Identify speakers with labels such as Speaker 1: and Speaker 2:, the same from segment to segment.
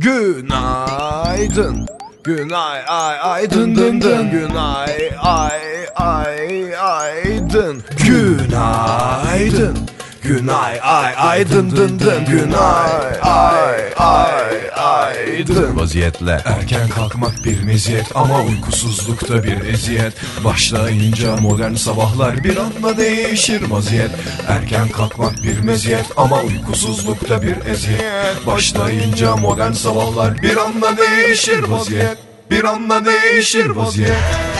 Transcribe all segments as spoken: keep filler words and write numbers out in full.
Speaker 1: Günaydın. Günay ay ay dın dın dın. Günay ay ay ay dın. Günaydın. Günay ay ay dın dın dın. Günay ay ay ay dın.
Speaker 2: Vaziyetle erken kalkmak bir meziyet ama uykusuzlukta bir eziyet. Başlayınca modern sabahlar bir anda değişir vaziyet. Erken kalkmak bir meziyet ama uykusuzlukta bir eziyet. Başlayınca modern sabahlar bir anda değişir vaziyet. Bir anda değişir vaziyet.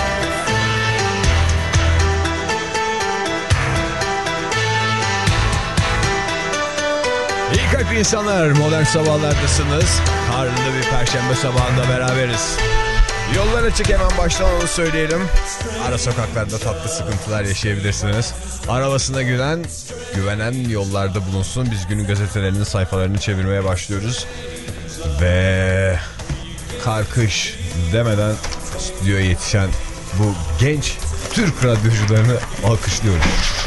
Speaker 1: İyi kalp insanlar, modern sabahlardasınız. Karlı bir perşembe sabahında beraberiz. Yollar açık, hemen baştan onu söyleyelim. Ara sokaklarda tatlı sıkıntılar yaşayabilirsiniz. Arabasına güven, güvenen yollarda bulunsun. Biz günün gazetelerinin sayfalarını çevirmeye başlıyoruz. Ve kar kış demeden stüdyoya yetişen bu genç Türk radyocularını alkışlıyorum.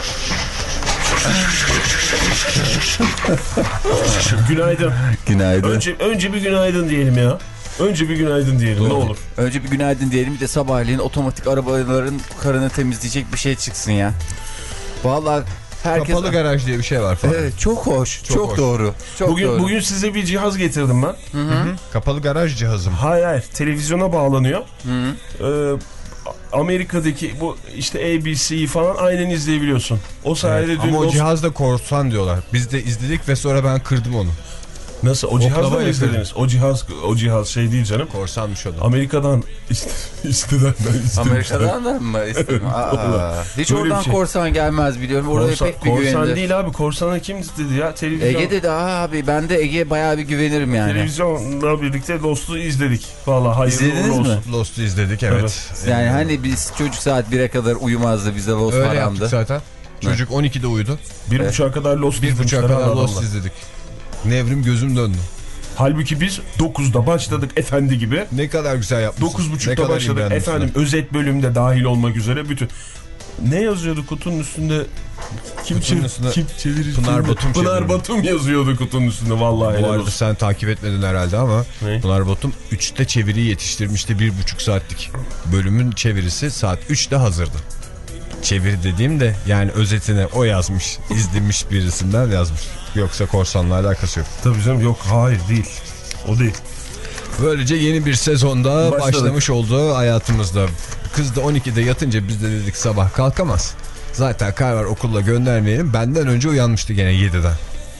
Speaker 3: Günaydın.
Speaker 4: Günaydın.
Speaker 3: Önce, önce bir günaydın diyelim ya. Önce bir günaydın diyelim. Doğru. Ne olur.
Speaker 4: Önce bir günaydın diyelim, bir de sabahleyin otomatik arabaların karını temizleyecek bir şey çıksın ya. Vallahi herkes...
Speaker 1: Kapalı garaj diye bir şey var falan.
Speaker 4: Evet, çok hoş. Çok,
Speaker 1: çok hoş.
Speaker 4: doğru. Çok
Speaker 3: bugün
Speaker 4: doğru.
Speaker 3: bugün size bir cihaz getirdim ben.
Speaker 4: Hı -hı. Hı -hı.
Speaker 1: Kapalı garaj cihazım.
Speaker 3: Hayır hayır. Televizyona bağlanıyor.
Speaker 4: Hı -hı.
Speaker 3: Ee, Amerika'daki bu işte A B C'yi falan aynen izleyebiliyorsun. O sayede
Speaker 1: evet,
Speaker 3: dün
Speaker 1: ama o
Speaker 3: dost...
Speaker 1: cihazda korsan diyorlar. Biz de izledik ve sonra ben kırdım onu.
Speaker 3: Nasıl? O cihazda mı izlediniz? O cihaz o cihaz şey değil canım.
Speaker 1: Korsanmış o da.
Speaker 3: Amerika'dan ist isteden
Speaker 4: Amerika'dan da mı istedim? Hiç
Speaker 3: böyle
Speaker 4: oradan
Speaker 3: şey.
Speaker 4: Korsan gelmez biliyorum. Oraya
Speaker 3: korsan,
Speaker 4: pek bir
Speaker 3: korsan
Speaker 4: güvenilir.
Speaker 3: değil abi. Korsana kim dedi ya? Televizyon.
Speaker 4: Ege dedi abi. Ben de Ege'ye bayağı bir güvenirim yani.
Speaker 3: Televizyonla birlikte Lost'u izledik. Vallahi hayırlı
Speaker 4: İzlediniz mi?
Speaker 1: Lost'u izledik, evet.
Speaker 4: evet. Yani hani biz çocuk saat bire kadar uyumazdı, bize Lost
Speaker 1: öyle
Speaker 4: haramdı.
Speaker 1: yaptık zaten. Çocuk on ikide uyudu.
Speaker 3: Bir
Speaker 4: evet.
Speaker 3: buçuğa kadar Lost
Speaker 1: Bir buçuğa kadar Lost izledik. Nevrim gözüm döndü.
Speaker 3: Halbuki biz dokuzda başladık efendi gibi.
Speaker 1: Ne kadar güzel yapmışsın.
Speaker 3: dokuz buçukta başladık efendim, özet bölümde dahil olmak üzere bütün. Ne yazıyordu kutunun üstünde? Kim,
Speaker 1: kutunun üstünde
Speaker 3: kim çevirir?
Speaker 1: Pınar Batum
Speaker 3: Pınar Batum yazıyordu kutunun üstünde vallahi.
Speaker 1: Bu arada sen takip etmedin herhalde ama
Speaker 3: ne?
Speaker 1: Pınar Batum üçte çeviriyi yetiştirmişti. bir buçuk saatlik bölümün çevirisi saat üçte hazırdı. Çeviri dediğim de yani özetine o yazmış, izlemiş birisinden yazmış. Yoksa korsanla alakası yok.
Speaker 3: Tabii canım, yok hayır değil. O değil.
Speaker 1: Böylece yeni bir sezonda
Speaker 3: Başladık.
Speaker 1: başlamış oldu hayatımızda. Kız da on ikide yatınca biz de dedik sabah kalkamaz. Zaten kar var, okulla göndermeyelim. Benden önce uyanmıştı gene yediden.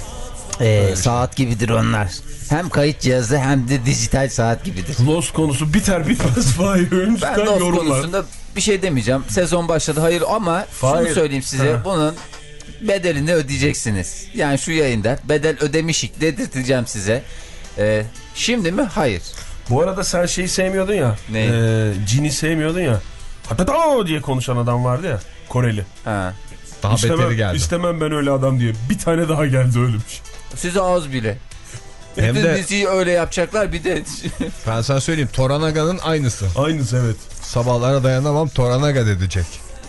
Speaker 4: Ee, saat gibidir onlar. Hem kayıt cihazı hem de dijital saat gibidir.
Speaker 3: Lost konusu biter bitmez Fahir
Speaker 4: Ben Lost yorumlar. konusunda bir şey demeyeceğim. Sezon başladı, hayır, ama Fahir. şunu söyleyeyim size. Ha. Bunun bedelini ödeyeceksiniz. Yani şu yayında bedel ödemişik dedirteceğim size. Ee, şimdi mi? Hayır.
Speaker 3: Bu arada sen şeyi sevmiyordun ya.
Speaker 4: Ne?
Speaker 3: E, Cin'i sevmiyordun ya. Hatata diye konuşan adam vardı ya. Koreli.
Speaker 4: Ha.
Speaker 1: Daha
Speaker 3: istemem,
Speaker 1: beteri geldi.
Speaker 3: İstemem ben öyle adam diye. Bir tane daha geldi öyle bir şey.
Speaker 4: Size az bile.
Speaker 1: Hem
Speaker 4: bütün
Speaker 1: de
Speaker 4: diziyi öyle yapacaklar bir de.
Speaker 1: ben sana söyleyeyim, Toranaga'nın aynısı.
Speaker 3: Aynısı, evet.
Speaker 1: Sabahlara dayanamam, Toranaga dedecek.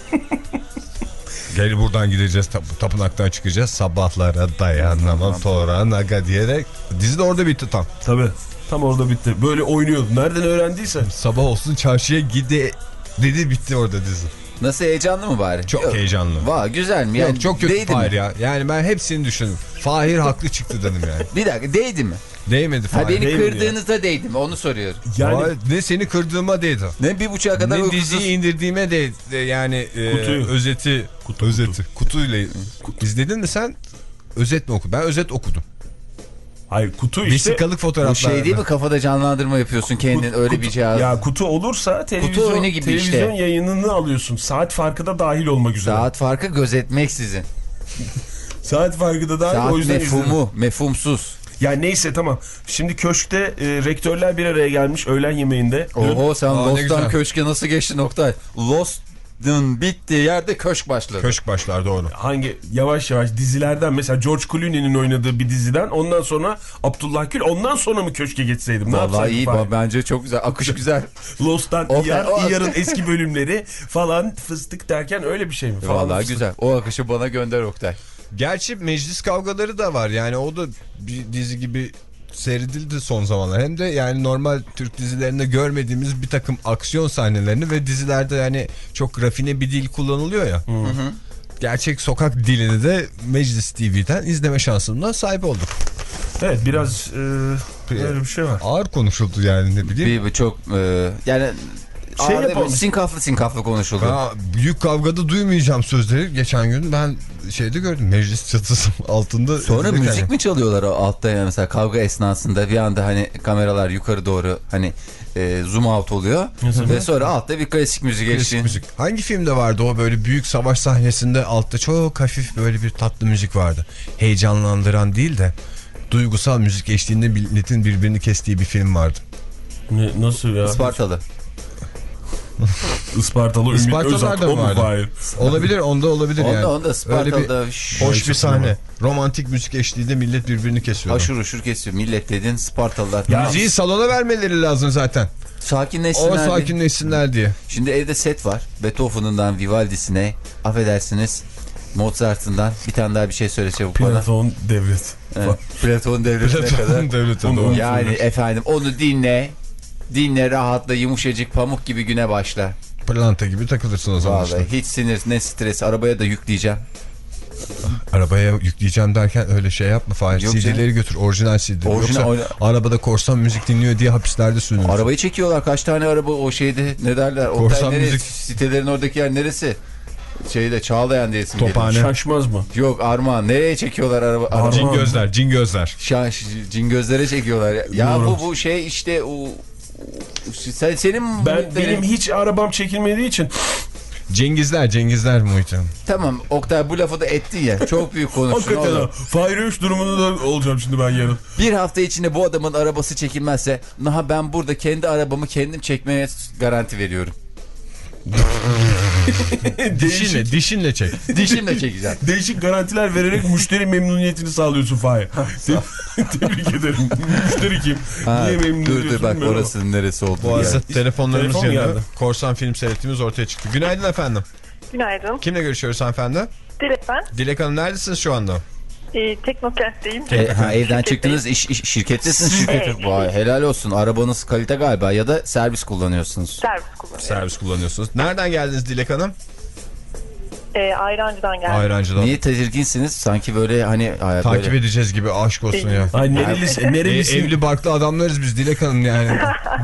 Speaker 1: Gel buradan gideceğiz, tap tapınaktan çıkacağız. Sabahlara dayanamam Toranaga diyerek dizi de orada bitti tam.
Speaker 3: Tabii. Tam orada bitti. Böyle oynuyordu. Nereden öğrendiysen.
Speaker 1: Sabah olsun çarşıya gide dedi, bitti orada dizi.
Speaker 4: Nasıl, heyecanlı mı bari?
Speaker 1: Çok
Speaker 4: Yok.
Speaker 1: heyecanlı.
Speaker 4: Vah, güzel mi? Yani
Speaker 1: yok, çok kötü Fahir
Speaker 4: mi?
Speaker 1: ya. Yani ben hepsini düşündüm. Fahir haklı çıktı dedim yani.
Speaker 4: Bir dakika, değdi mi?
Speaker 1: Değmedi Fahir.
Speaker 4: Ha, beni
Speaker 3: değmedi
Speaker 4: kırdığınızda ya. Değdi mi? Onu soruyorum.
Speaker 1: Yani Fahir, ne seni kırdığıma değdi.
Speaker 4: Ne bir buçuğa kadar
Speaker 1: ne diziyi indirdiğime de, de yani
Speaker 3: Kutuyu.
Speaker 1: e, özeti kutu, özeti kutu. kutuyla kutu. İzledin mi sen? Özet mi okudun? Ben özet okudum.
Speaker 3: Hayır, kutu işte.
Speaker 1: Vesikalık fotoğraflar.
Speaker 4: Bu şey değil mi, kafada canlandırma yapıyorsun kendin, öyle
Speaker 3: kutu,
Speaker 4: bir cihaz.
Speaker 3: Ya kutu olursa televizyon,
Speaker 4: kutu oyunu gibi
Speaker 3: televizyon
Speaker 4: işte.
Speaker 3: yayınını alıyorsun. Saat farkı da dahil olmak üzere.
Speaker 4: Saat farkı gözetmeksizin.
Speaker 3: Saat farkı da dahil,
Speaker 4: Saat
Speaker 3: o yüzden
Speaker 4: mefhumu,
Speaker 3: izledim.
Speaker 4: mefhumsuz.
Speaker 3: Ya neyse, tamam. Şimdi köşkte e, rektörler bir araya gelmiş öğlen yemeğinde.
Speaker 4: Oho, sen
Speaker 1: Aa,
Speaker 4: Lost'tan köşke nasıl geçtin Oktay? Lost'un bittiği yerde köşk başladı.
Speaker 1: Köşk başlar, doğru.
Speaker 3: Hangi yavaş yavaş dizilerden, mesela George Clooney'nin oynadığı bir diziden, ondan sonra Abdullah Gül, ondan sonra mı köşke geçseydim?
Speaker 4: Vallahi iyi, bak, bence çok güzel, akış güzel.
Speaker 3: Lost'tan
Speaker 4: o,
Speaker 3: İyar,
Speaker 4: o,
Speaker 3: İyar'ın eski bölümleri falan, fıstık derken öyle bir şey mi? Falan
Speaker 4: vallahi
Speaker 3: fıstık.
Speaker 4: güzel. O akışı bana gönder Oktay.
Speaker 1: Gerçi meclis kavgaları da var. Yani o da bir dizi gibi seyredildi son zamanlar. Hem de yani normal Türk dizilerinde görmediğimiz bir takım aksiyon sahnelerini ve dizilerde yani çok rafine bir dil kullanılıyor ya. Hı hı. Gerçek sokak dilini de Meclis T V'den izleme şansına sahip olduk.
Speaker 3: Evet biraz e, böyle bir şey var.
Speaker 1: Ağır konuşuldu yani ne bileyim.
Speaker 4: Bir, bir çok e, yani
Speaker 3: şey yapalım.
Speaker 4: Sinkaflı sinkaflı konuşuldu.
Speaker 1: Ya, büyük kavgada duymayacağım sözleri geçen gün ben şeyde gördüm, meclis çatısı altında.
Speaker 4: Sonra müzik yani mi çalıyorlar o altta yani mesela kavga esnasında bir anda hani kameralar yukarı doğru hani e, zoom out oluyor Nasıl ve mi? Sonra altta bir klasik müzik eşliği.
Speaker 1: Hangi filmde vardı o böyle büyük savaş sahnesinde altta çok hafif böyle bir tatlı müzik vardı. Heyecanlandıran değil de duygusal müzik eşliğinde milletin birbirini kestiği bir film vardı.
Speaker 3: Ne, nasıl ya?
Speaker 4: Ispartalı.
Speaker 3: Ispartalı Ümit Özat o mu var?
Speaker 1: Olabilir, onda olabilir
Speaker 4: onda,
Speaker 1: yani.
Speaker 4: Onda Ispartalı'da
Speaker 1: bir, hoş bir sahne. Romantik müzik eşliğinde millet birbirini kesiyor.
Speaker 4: Aşır uşur kesiyor. Millet dedin Spartalılar.
Speaker 1: Ya, müziği salona vermeleri lazım zaten.
Speaker 4: Sakinleşsinler.
Speaker 1: O sakinleşsinler diye.
Speaker 4: Şimdi evde set var. Beethoven'ından Vivaldi'sine, affedersiniz Mozart'ından bir tane daha bir şey söyle çabuk bana.
Speaker 3: Platon devlet.
Speaker 4: Evet. Platon devletine kadar.
Speaker 1: Devletine
Speaker 4: yani efendim onu dinle. Dinle, rahatla, yumuşacık pamuk gibi güne başla.
Speaker 1: Pırlanta gibi takılırsın o zaman.
Speaker 4: Vallahi işte. Hiç sinir ne stres, arabaya da yükleyeceğim.
Speaker 1: Arabaya yükleyeceğim derken öyle şey yapma Fahir. C D'leri götür, orijinal C D'leri. Orijinal, Yoksa o... arabada korsan müzik dinliyor diye hapislerde sürünür.
Speaker 4: Arabayı çekiyorlar, kaç tane araba o şeyde ne derler? Korsan neresi? Müzik. Sitelerin oradaki yer neresi? Şeyde Çağlayan diye isim
Speaker 3: Tophane.
Speaker 4: Geliyor.
Speaker 3: Şaşmaz mı?
Speaker 4: Yok Armağan. Nereye çekiyorlar araba? Armağan.
Speaker 1: Cin gözler, cin gözler.
Speaker 4: Şaş, cin gözlere çekiyorlar. Ya, ya bu bu şey işte o sen, senin
Speaker 3: ben benim hiç arabam çekilmediği için
Speaker 1: Cengizler, Cengizler Muhit'im.
Speaker 4: Tamam Oktay bu lafı da ettin ya. Çok büyük konuştun.
Speaker 3: Hakikaten Fahir Öğüş durumunda da olacağım şimdi ben yarın.
Speaker 4: Bir hafta içinde bu adamın arabası çekilmezse naha ben burada kendi arabamı kendim çekmeye garanti veriyorum.
Speaker 1: dişinle, dişinle çek.
Speaker 4: Dişimle çekeceğim.
Speaker 3: Değişik garantiler vererek müşteri memnuniyetini sağlıyorsun Fahir. Tebrik ederim. Müşteri kim?
Speaker 4: Ha,
Speaker 3: niye memnun
Speaker 4: dur dur bak orasının neresi oldu.
Speaker 1: Bu arada telefonlarımız Telefon yanında. Korsan film seyrettiğimiz ortaya çıktı. Günaydın efendim.
Speaker 5: Günaydın.
Speaker 1: Kimle görüşüyoruz hanımefendi?
Speaker 5: Dilek ben.
Speaker 1: Dilek Hanım neredesiniz şu anda?
Speaker 5: E, Teknokent'teyim.
Speaker 4: E, ha, evden çıktınız iş, iş, şirkettesiniz şirket. Evet. Vay, helal olsun arabanız kalite galiba ya da servis kullanıyorsunuz.
Speaker 5: Servis kullanıyorum.
Speaker 1: Servis kullanıyorsunuz. Nereden geldiniz Dilek Hanım?
Speaker 5: E, Ayrancı'dan geldim.
Speaker 1: Ayrancı'dan.
Speaker 4: Niye tedirginsiniz? Sanki böyle hani...
Speaker 1: Takip
Speaker 4: böyle...
Speaker 1: edeceğiz gibi aşk olsun ya.
Speaker 3: Ay nerelisin? nerelisin?
Speaker 1: E, evli barklı adamlarız biz Dilek Hanım yani.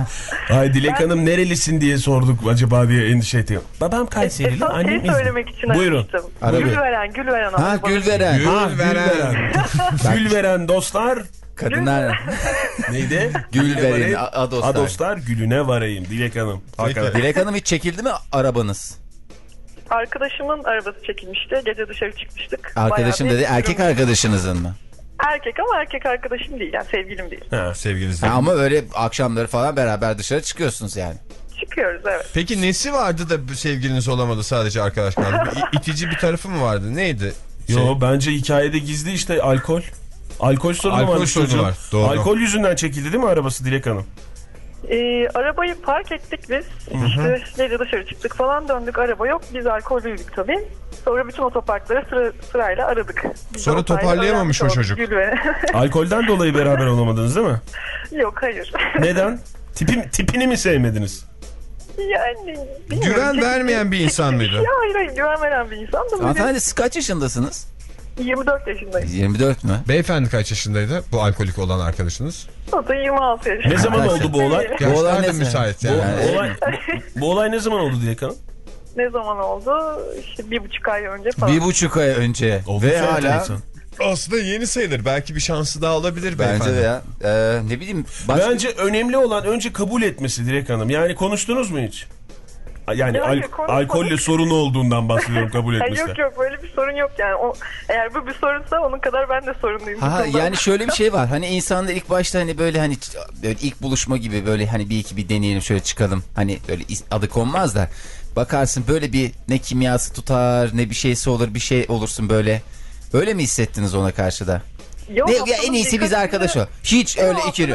Speaker 3: Ay Dilek ben... Hanım nerelisin diye sorduk acaba diye endişe ettim. Babam Kayserili,
Speaker 5: e,
Speaker 3: annem
Speaker 5: İzmir. söylemek için
Speaker 3: Buyurun.
Speaker 5: Gülveren, Gülveren.
Speaker 4: Ha Gülveren.
Speaker 1: Gülveren.
Speaker 3: Ha, Gülveren. Gülveren dostlar.
Speaker 4: Kadınlar.
Speaker 3: Neydi?
Speaker 4: Gülveren adoslar.
Speaker 3: Adoslar gülüne varayım Dilek Hanım.
Speaker 4: Dilek Hanım hiç çekildi mi arabanız?
Speaker 5: Arkadaşımın arabası çekilmişti. Gece dışarı çıkmıştık.
Speaker 4: Arkadaşım dedi erkek arkadaşınızın mı?
Speaker 5: Erkek ama erkek arkadaşım değil yani sevgilim değil.
Speaker 1: Ha, sevgiliniz değil.
Speaker 4: Ama öyle akşamları falan beraber dışarı çıkıyorsunuz yani.
Speaker 5: Çıkıyoruz evet.
Speaker 1: Peki nesi vardı da sevgiliniz olamadı sadece arkadaş kaldı? Bir itici bir tarafı mı vardı? Neydi?
Speaker 3: Yo şey... bence hikayede gizli işte alkol. Alkol sorunu
Speaker 1: alkol
Speaker 3: var.
Speaker 1: Sorunu var. Doğru.
Speaker 3: Alkol yüzünden çekildi değil mi arabası Dilek Hanım?
Speaker 5: Ee, arabayı park ettik biz. Hı-hı. İşte gece dışarı çıktık falan döndük. Araba yok. Biz alkollüydük tabii. Sonra bütün otoparkları sıra, sırayla aradık. Biz
Speaker 1: Sonra toparlayamamış o çocuk.
Speaker 3: Alkolden dolayı beraber olamadınız değil mi?
Speaker 5: Yok hayır.
Speaker 3: Neden? Tipim, tipini mi sevmediniz?
Speaker 5: Yani
Speaker 1: güven vermeyen bir insan mıydı?
Speaker 5: Ya hayır hayır güven veren bir insan da.
Speaker 4: Hanımefendi siz kaç yaşındasınız?
Speaker 5: yirmi dört yaşındayım.
Speaker 4: yirmi dört mü?
Speaker 1: Beyefendi kaç yaşındaydı bu alkolik olan arkadaşınız?
Speaker 5: O da yirmi altı yaşında.
Speaker 3: Ne zaman oldu bu olay?
Speaker 1: Bu olay ne müsait yani.
Speaker 3: Bu, olay, bu, bu olay ne zaman oldu Dilek Hanım?
Speaker 5: Ne zaman oldu? İşte bir buçuk ay önce falan.
Speaker 4: Bir buçuk ay önce.
Speaker 3: Oldu
Speaker 4: ve hala...
Speaker 3: Insan.
Speaker 1: Aslında yeni sayılır. Belki bir şansı daha olabilir beyefendi.
Speaker 4: Bence de ya. Ee, ne bileyim. Başka...
Speaker 3: Bence önemli olan önce kabul etmesi Dilek Hanım. Yani konuştunuz mu hiç? Yani al alkolle sorunu olduğundan bahsediyorum kabul etmesi.
Speaker 5: Yok yok böyle bir sorun yok yani. O, eğer bu bir sorunsa onun kadar ben de sorunluyum.
Speaker 4: Ha, yani şöyle bir şey var. Hani insanlar ilk başta hani böyle hani böyle ilk buluşma gibi böyle hani bir iki bir deneyelim şöyle çıkalım. Hani böyle adı konmaz da bakarsın böyle bir ne kimyası tutar ne bir şeysi olur bir şey olursun böyle. Öyle mi hissettiniz ona karşı da?
Speaker 5: Yok,
Speaker 4: ne, ya en iyisi biz arkadaş ol. Hiç öyle ikili.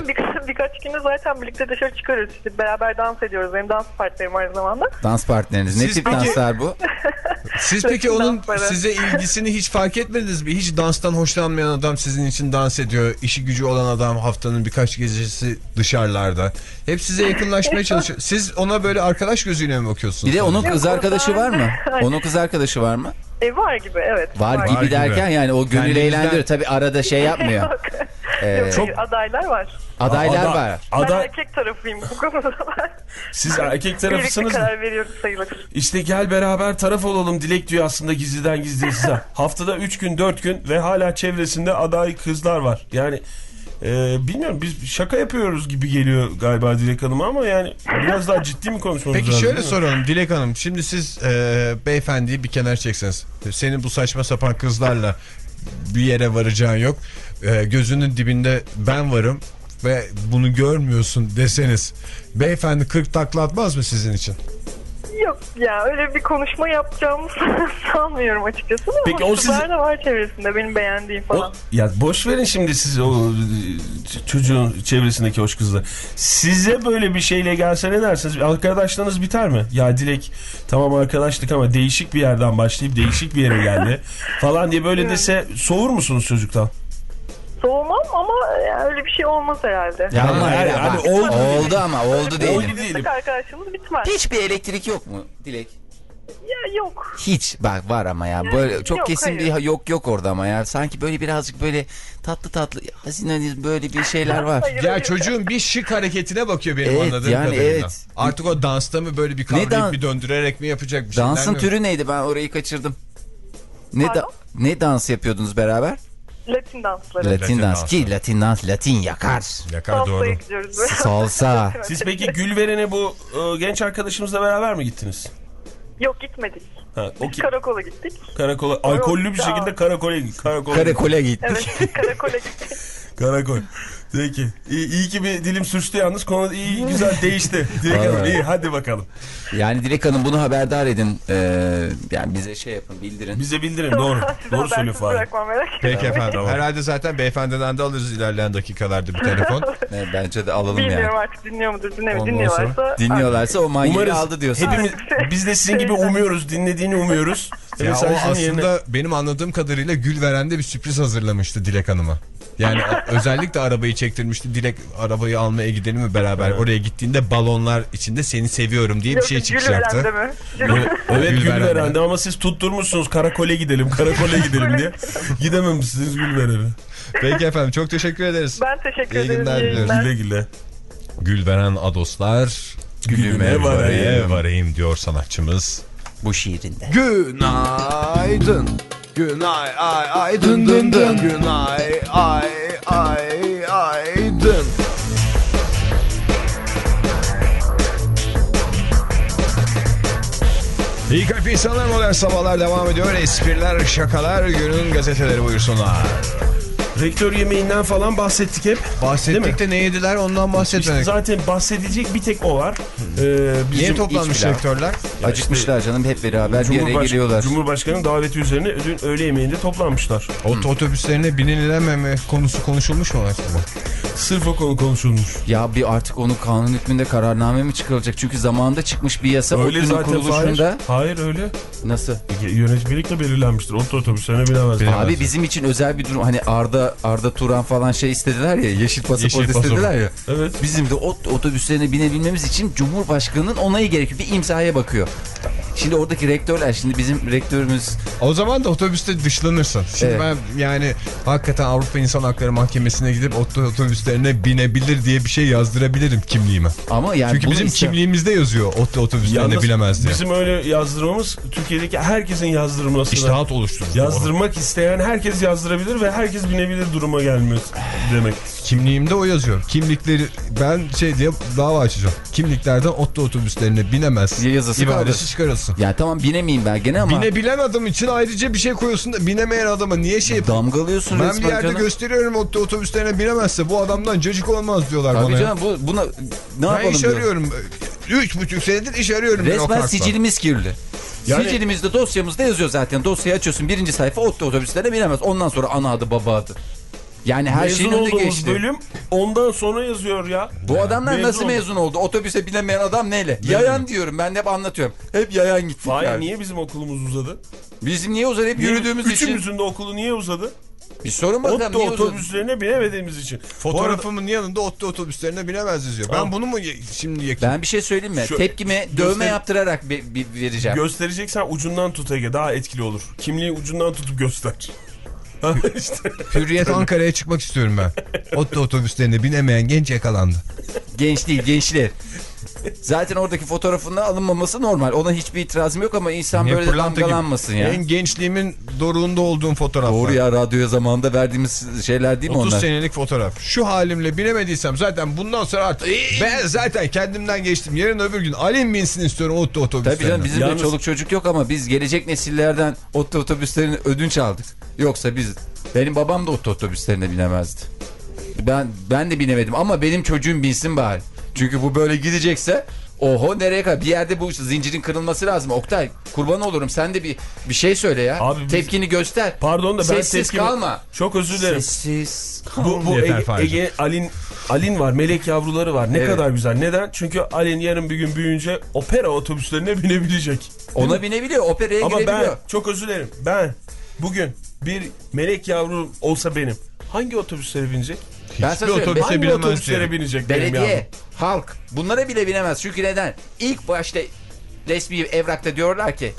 Speaker 5: birkaç günde zaten birlikte dışarı çıkarız. İşte beraber dans ediyoruz. Benim dans partnerim aynı zamanda.
Speaker 4: Dans partneriniz. Ne
Speaker 1: Siz
Speaker 4: tip
Speaker 1: peki-
Speaker 4: danslar bu?
Speaker 1: Siz peki onun
Speaker 5: Dansları.
Speaker 1: size ilgisini hiç fark etmediniz mi? Hiç danstan hoşlanmayan adam sizin için dans ediyor. İşi gücü olan adam haftanın birkaç gecesi dışarılarda. Hep size yakınlaşmaya çalışıyor. Siz ona böyle arkadaş gözüyle mi bakıyorsunuz?
Speaker 4: Bir de onun kız
Speaker 5: Yok,
Speaker 4: arkadaşı var mı?
Speaker 5: Hayır.
Speaker 4: Onun kız arkadaşı var mı?
Speaker 5: E var gibi evet.
Speaker 4: Var, gibi
Speaker 1: gibi.
Speaker 4: derken yani o gönül
Speaker 1: Kendinizden-
Speaker 4: eğlendiriyor. Tabii arada şey yapmıyor.
Speaker 5: Yok.
Speaker 4: Ee,
Speaker 5: Yok,
Speaker 3: çok-
Speaker 5: adaylar var.
Speaker 4: Adaylar
Speaker 3: Ada-
Speaker 4: var.
Speaker 5: Ben
Speaker 3: Ada,
Speaker 5: erkek tarafıyım bu konuda.
Speaker 3: siz erkek
Speaker 5: Birlikte
Speaker 3: tarafısınız mı?
Speaker 5: karar veriyoruz sayılır.
Speaker 3: İşte gel beraber taraf olalım Dilek diyor aslında gizliden gizliye size. Haftada üç gün dört gün ve hala çevresinde aday kızlar var. Yani e, bilmiyorum biz şaka yapıyoruz gibi geliyor galiba Dilek Hanım ama yani biraz daha ciddi mi konuşmamız
Speaker 1: Peki
Speaker 3: lazım?
Speaker 1: şöyle
Speaker 3: değil mi?
Speaker 1: soralım Dilek Hanım. Şimdi siz e, beyefendiyi bir kenar çekseniz. Senin bu saçma sapan kızlarla bir yere varacağın yok. E, gözünün dibinde ben varım ve bunu görmüyorsun deseniz. Beyefendi kırk takla atmaz mı sizin için?
Speaker 5: Yok ya öyle bir konuşma yapacağımı sanmıyorum açıkçası.
Speaker 3: Peki
Speaker 5: Ama
Speaker 3: o sizi-
Speaker 5: kızlar da var çevresinde benim beğendiğim falan.
Speaker 3: O, ya boş verin şimdi siz o e, çocuğun çevresindeki hoş kızlar. Size böyle bir şeyle gelse ne dersiniz? Arkadaşlarınız biter mi? Ya Dilek tamam arkadaşlık ama değişik bir yerden başlayıp değişik bir yere geldi falan diye böyle dese soğur musunuz çocuktan?
Speaker 5: Soğumam ama yani öyle bir şey olmaz herhalde.
Speaker 4: Ya ama
Speaker 3: Yani-
Speaker 4: öyle
Speaker 3: yani
Speaker 4: bak,
Speaker 3: oldu
Speaker 4: oldu,
Speaker 3: değil.
Speaker 4: ama oldu değil.
Speaker 3: Oldu değil.
Speaker 5: Meslek arkadaşımız bitmez.
Speaker 4: Hiçbir elektrik yok mu Dilek?
Speaker 5: Ya yok.
Speaker 4: Hiç bak var ama ya böyle çok
Speaker 5: Yok,
Speaker 4: kesin
Speaker 5: hayır.
Speaker 4: bir yok yok orada ama ya sanki böyle birazcık böyle tatlı tatlı hazine böyle bir şeyler var.
Speaker 5: Hayır,
Speaker 1: Ya
Speaker 5: hayır.
Speaker 1: çocuğun bir şık hareketine bakıyor benim
Speaker 4: Evet,
Speaker 1: anladığım
Speaker 4: yani
Speaker 1: kadarıyla.
Speaker 4: evet.
Speaker 1: Artık o dansta mı böyle bir kavrayıp
Speaker 4: dan-
Speaker 1: bir döndürerek mi yapacak bir şeyler
Speaker 4: Dansın
Speaker 1: mi?
Speaker 4: türü neydi, ben orayı kaçırdım. Ne da,
Speaker 5: Pardon?
Speaker 4: ne dans yapıyordunuz beraber?
Speaker 5: Latin dansları.
Speaker 4: Latin,
Speaker 1: Latin
Speaker 4: dans
Speaker 1: dansı.
Speaker 4: ki Latin dans Latin yakar.
Speaker 1: Yakar doğru.
Speaker 5: Salsa'ya gidiyoruz böyle.
Speaker 4: Salsa.
Speaker 3: Siz peki Gülveren'e bu e, genç arkadaşımızla beraber mi gittiniz?
Speaker 5: Yok gitmedik.
Speaker 3: Ha, o
Speaker 5: Biz
Speaker 3: ki,
Speaker 5: karakola gittik.
Speaker 3: karakola, alkollü bir
Speaker 5: Yok,
Speaker 3: şekilde karakola karakola.
Speaker 4: Karakole gittik.
Speaker 5: Evet karakola gittik.
Speaker 3: Karakol. Peki. İyi, iyi ki bir dilim sürçtü yalnız. Konu iyi güzel değişti. Dilek Hanım iyi hadi bakalım.
Speaker 4: Yani Dilek Hanım bunu haberdar edin. Ee, yani bize şey yapın, bildirin.
Speaker 3: Bize bildirin doğru.
Speaker 5: Sizi
Speaker 3: Doğru söylüyor
Speaker 5: habersiz
Speaker 3: Fahri.
Speaker 5: bırakmam, merak
Speaker 1: Peki
Speaker 5: etmeyin.
Speaker 1: efendim. Herhalde zaten beyefendiden de alırız ilerleyen dakikalarda bir telefon.
Speaker 4: Evet, bence de alalım
Speaker 5: Bilmiyorum
Speaker 4: yani.
Speaker 5: artık dinliyor mudur dinlemiyor.
Speaker 1: Ondan
Speaker 5: Dinliyorlarsa.
Speaker 4: Dinliyorlarsa o manyeli
Speaker 3: Umarız
Speaker 4: aldı diyorsun.
Speaker 3: hepimiz biz de sizin gibi umuyoruz. Dinlediğini umuyoruz.
Speaker 1: Ya o
Speaker 3: Mesajın
Speaker 1: aslında
Speaker 3: yerine-
Speaker 1: benim anladığım kadarıyla Gülveren'de bir sürpriz hazırlamıştı Dilek Hanım'a. Yani özellikle arabayı çektirmişti. Dilek arabayı almaya gidelim mi beraber? Oraya gittiğinde balonlar içinde seni seviyorum diye bir şey çıkacaktı.
Speaker 5: Gülveren'de mi?
Speaker 3: Evet, evet
Speaker 1: Gülveren'de.
Speaker 3: Gülveren'de ama siz tutturmuşsunuz karakole gidelim, karakole gidelim diye. Gidememişsiniz Gülveren'e.
Speaker 1: Peki efendim çok teşekkür ederiz.
Speaker 5: Ben teşekkür
Speaker 1: İyi
Speaker 5: ederim.
Speaker 1: günler
Speaker 5: İyi
Speaker 1: diliyoruz.
Speaker 5: günler.
Speaker 3: Güle güle.
Speaker 1: Gülveren Adoslar gülüme varayım, varayım diyor sanatçımız.
Speaker 4: Bu şiirinde.
Speaker 1: Günaydın. Günay ay ay dın dın dın. Günay ay ay ay dın. İyi kalp insanlar, modern sabahlar devam ediyor. Espriler, şakalar, günün gazeteleri buyursunlar.
Speaker 3: Rektör yemeğinden falan bahsettik hep.
Speaker 1: Bahsettik de ne yediler ondan bahsetmedik.
Speaker 3: İşte zaten bahsedecek bir tek o var. Ee, bizim
Speaker 1: Niye toplanmış
Speaker 4: hiç bile-
Speaker 1: rektörler?
Speaker 4: Acıkmışlar canım, hep beraber bir yere
Speaker 3: Cumhurbaş-
Speaker 4: geliyorlar.
Speaker 3: Cumhurbaşkanı'nın daveti üzerine dün öğle yemeğinde toplanmışlar.
Speaker 1: Ot otobüslerine binilememe konusu konuşulmuş mu aslında?
Speaker 3: Sırf o konu konuşulmuş.
Speaker 4: Ya bir artık onun kanun hükmünde kararname mi çıkarılacak? Çünkü zamanında çıkmış bir yasa
Speaker 3: Öyle
Speaker 4: ODTÜ'nün
Speaker 3: zaten
Speaker 4: kuruluşunda.
Speaker 3: Hayır. Hayır öyle.
Speaker 4: Nasıl?
Speaker 3: Yönetmelikle belirlenmiştir. Ot otobüslerine binemez.
Speaker 4: Abi bizim için özel bir durum. Hani Arda Arda Turan falan şey istediler ya, yeşil pasaport
Speaker 1: Yeşil
Speaker 4: istediler
Speaker 1: pasaport.
Speaker 4: ya.
Speaker 3: Evet.
Speaker 4: Bizim de ot otobüslerine binebilmemiz için Cumhurbaşkanı'nın onayı gerekiyor. Bir imzaya bakıyor. Şimdi oradaki rektörler, şimdi bizim rektörümüz
Speaker 1: O zaman da otobüste dışlanırsın. Şimdi
Speaker 4: Evet.
Speaker 1: ben yani hakikaten Avrupa İnsan Hakları Mahkemesi'ne gidip ot- otobüslerine binebilir diye bir şey yazdırabilirim kimliğime.
Speaker 4: ama yani
Speaker 1: Çünkü
Speaker 4: bunu
Speaker 1: bizim
Speaker 4: ise-
Speaker 1: kimliğimizde yazıyor ot otobüslerine
Speaker 3: Yalnız
Speaker 1: binemez diye.
Speaker 3: bizim öyle yazdırmamız Türkiye'deki herkesin yazdırmasına.
Speaker 1: İştihat oluşturur.
Speaker 3: Yazdırmak isteyen herkes yazdırabilir ve herkes binebilir duruma gelmiyor demek.
Speaker 1: Kimliğimde o yazıyor. Kimlikleri ben şey diye dava açacağım. Kimliklerden ot otobüslerine binemez.
Speaker 4: Yazısı
Speaker 1: İbadesi
Speaker 4: kaldır.
Speaker 1: çıkarılsın.
Speaker 4: Ya tamam binemeyeyim ben gene ama
Speaker 1: Binebilen adam için ayrıca bir şey koyuyorsun da binemeyen adama niye şey yapıyorsun?
Speaker 4: damgalıyorsun
Speaker 1: Ben
Speaker 4: resmen
Speaker 1: bir yerde
Speaker 4: canım.
Speaker 1: gösteriyorum ot otobüslerine binemezse bu adamdan cacık olmaz diyorlar
Speaker 4: Tabii
Speaker 1: bana. ya.
Speaker 4: canım, bu, buna ne
Speaker 1: Ben
Speaker 4: yapalım
Speaker 1: iş
Speaker 4: diyor.
Speaker 1: arıyorum. Üç buçuk senedir iş arıyorum. ben o
Speaker 4: Resmen
Speaker 1: kartla.
Speaker 4: sicilimiz kirli.
Speaker 3: Yani-
Speaker 4: Sicilimizde, dosyamızda yazıyor zaten. Dosyayı açıyorsun, birinci sayfa ot otobüslerine binemez. Ondan sonra ana adı baba adı. Yani her
Speaker 3: mezun
Speaker 4: şeyin önüne
Speaker 3: olduğumuz
Speaker 4: geçti.
Speaker 3: bölüm ondan sonra yazıyor ya.
Speaker 4: Bu adamlar
Speaker 3: mezun
Speaker 4: nasıl
Speaker 3: oldu.
Speaker 4: mezun oldu? Otobüse binemeyen adam neyle? Yayan diyorum, ben de hep anlatıyorum. Hep yayan gittik.
Speaker 3: Hayır,
Speaker 4: yani.
Speaker 3: niye bizim okulumuz uzadı?
Speaker 4: Bizim niye uzadı? Hep yürüdüğümüz için.
Speaker 3: Üçümüzün de okulu niye uzadı?
Speaker 4: Bir sorun bakalım.
Speaker 3: Otto
Speaker 4: niye uzadı?
Speaker 3: otobüslerine binemediğimiz için.
Speaker 1: Fotoğrafımın yanında Otto otobüslerine binemez yazıyor. Ben
Speaker 3: Tamam.
Speaker 1: bunu mu ye- şimdi yakayım?
Speaker 4: Ben bir şey söyleyeyim mi?
Speaker 3: Şu-
Speaker 4: Tepkime dövme
Speaker 3: göster-
Speaker 4: yaptırarak bir, bir vereceğim.
Speaker 3: Göstereceksen ucundan tut Ege, daha etkili olur. Kimliği ucundan tutup göster. işte.
Speaker 1: Hürriyet Ankara'ya çıkmak istiyorum ben. Otto otobüslerine binemeyen genç yakalandı.
Speaker 4: Genç değil, gençler. Zaten oradaki fotoğrafının alınmaması normal. Ona hiçbir itirazım yok ama insan
Speaker 1: Niye
Speaker 4: böyle de
Speaker 1: pırlanta gibi?
Speaker 4: damgalanmasın ya.
Speaker 1: En gençliğimin doruğunda olduğum fotoğraflar.
Speaker 4: Doğru ya, radyoya zamanında verdiğimiz şeyler değil mi
Speaker 1: otuz
Speaker 4: onlar?
Speaker 1: senelik fotoğraf. Şu halimle binemediysem zaten bundan sonra artık ben zaten kendimden geçtim. Yarın öbür gün Alin binsin istiyorum Otto otobüslerine.
Speaker 4: Tabii canım, bizim
Speaker 3: Yalnız-
Speaker 4: de çoluk çocuk yok ama biz gelecek nesillerden Otto otobüslerini ödünç aldık. Yoksa biz, benim babam da Otto otobüslerine binemezdi. Ben ben de binemedim ama benim çocuğum binsin bari. Çünkü bu böyle gidecekse oho nereye kadar? Bir yerde bu zincirin kırılması lazım. Oktay, kurban olurum, sen de bir bir şey söyle ya.
Speaker 3: Abi biz-
Speaker 4: Tepkini göster.
Speaker 3: Pardon da ben
Speaker 4: Sessiz
Speaker 3: tepkimi...
Speaker 4: kalma.
Speaker 3: Çok özür dilerim.
Speaker 4: Sessiz
Speaker 3: Bu, bu
Speaker 1: Yeter
Speaker 3: Ege,
Speaker 1: Fahri'cim.
Speaker 3: Ege Alin, Alin var, melek yavruları var. Ne
Speaker 4: Evet.
Speaker 3: kadar güzel. Neden? Çünkü Alin yarın bir gün büyüyünce opera otobüslerine binebilecek.
Speaker 4: Ona binebiliyor, operaya
Speaker 3: Ama
Speaker 4: girebiliyor.
Speaker 3: ben, çok özür dilerim, ben bugün bir melek yavrum olsa benim hangi otobüslere binecek?
Speaker 4: Ben sana
Speaker 1: Hiçbir
Speaker 4: söyleyeyim.
Speaker 1: otobüse
Speaker 3: Hangi
Speaker 1: binemez
Speaker 3: otobüslere
Speaker 1: diye.
Speaker 3: binecek benim yavrum?
Speaker 4: Belediye, halk bunlara bile binemez. Çünkü neden? İlk başta resmi evrakta diyorlar ki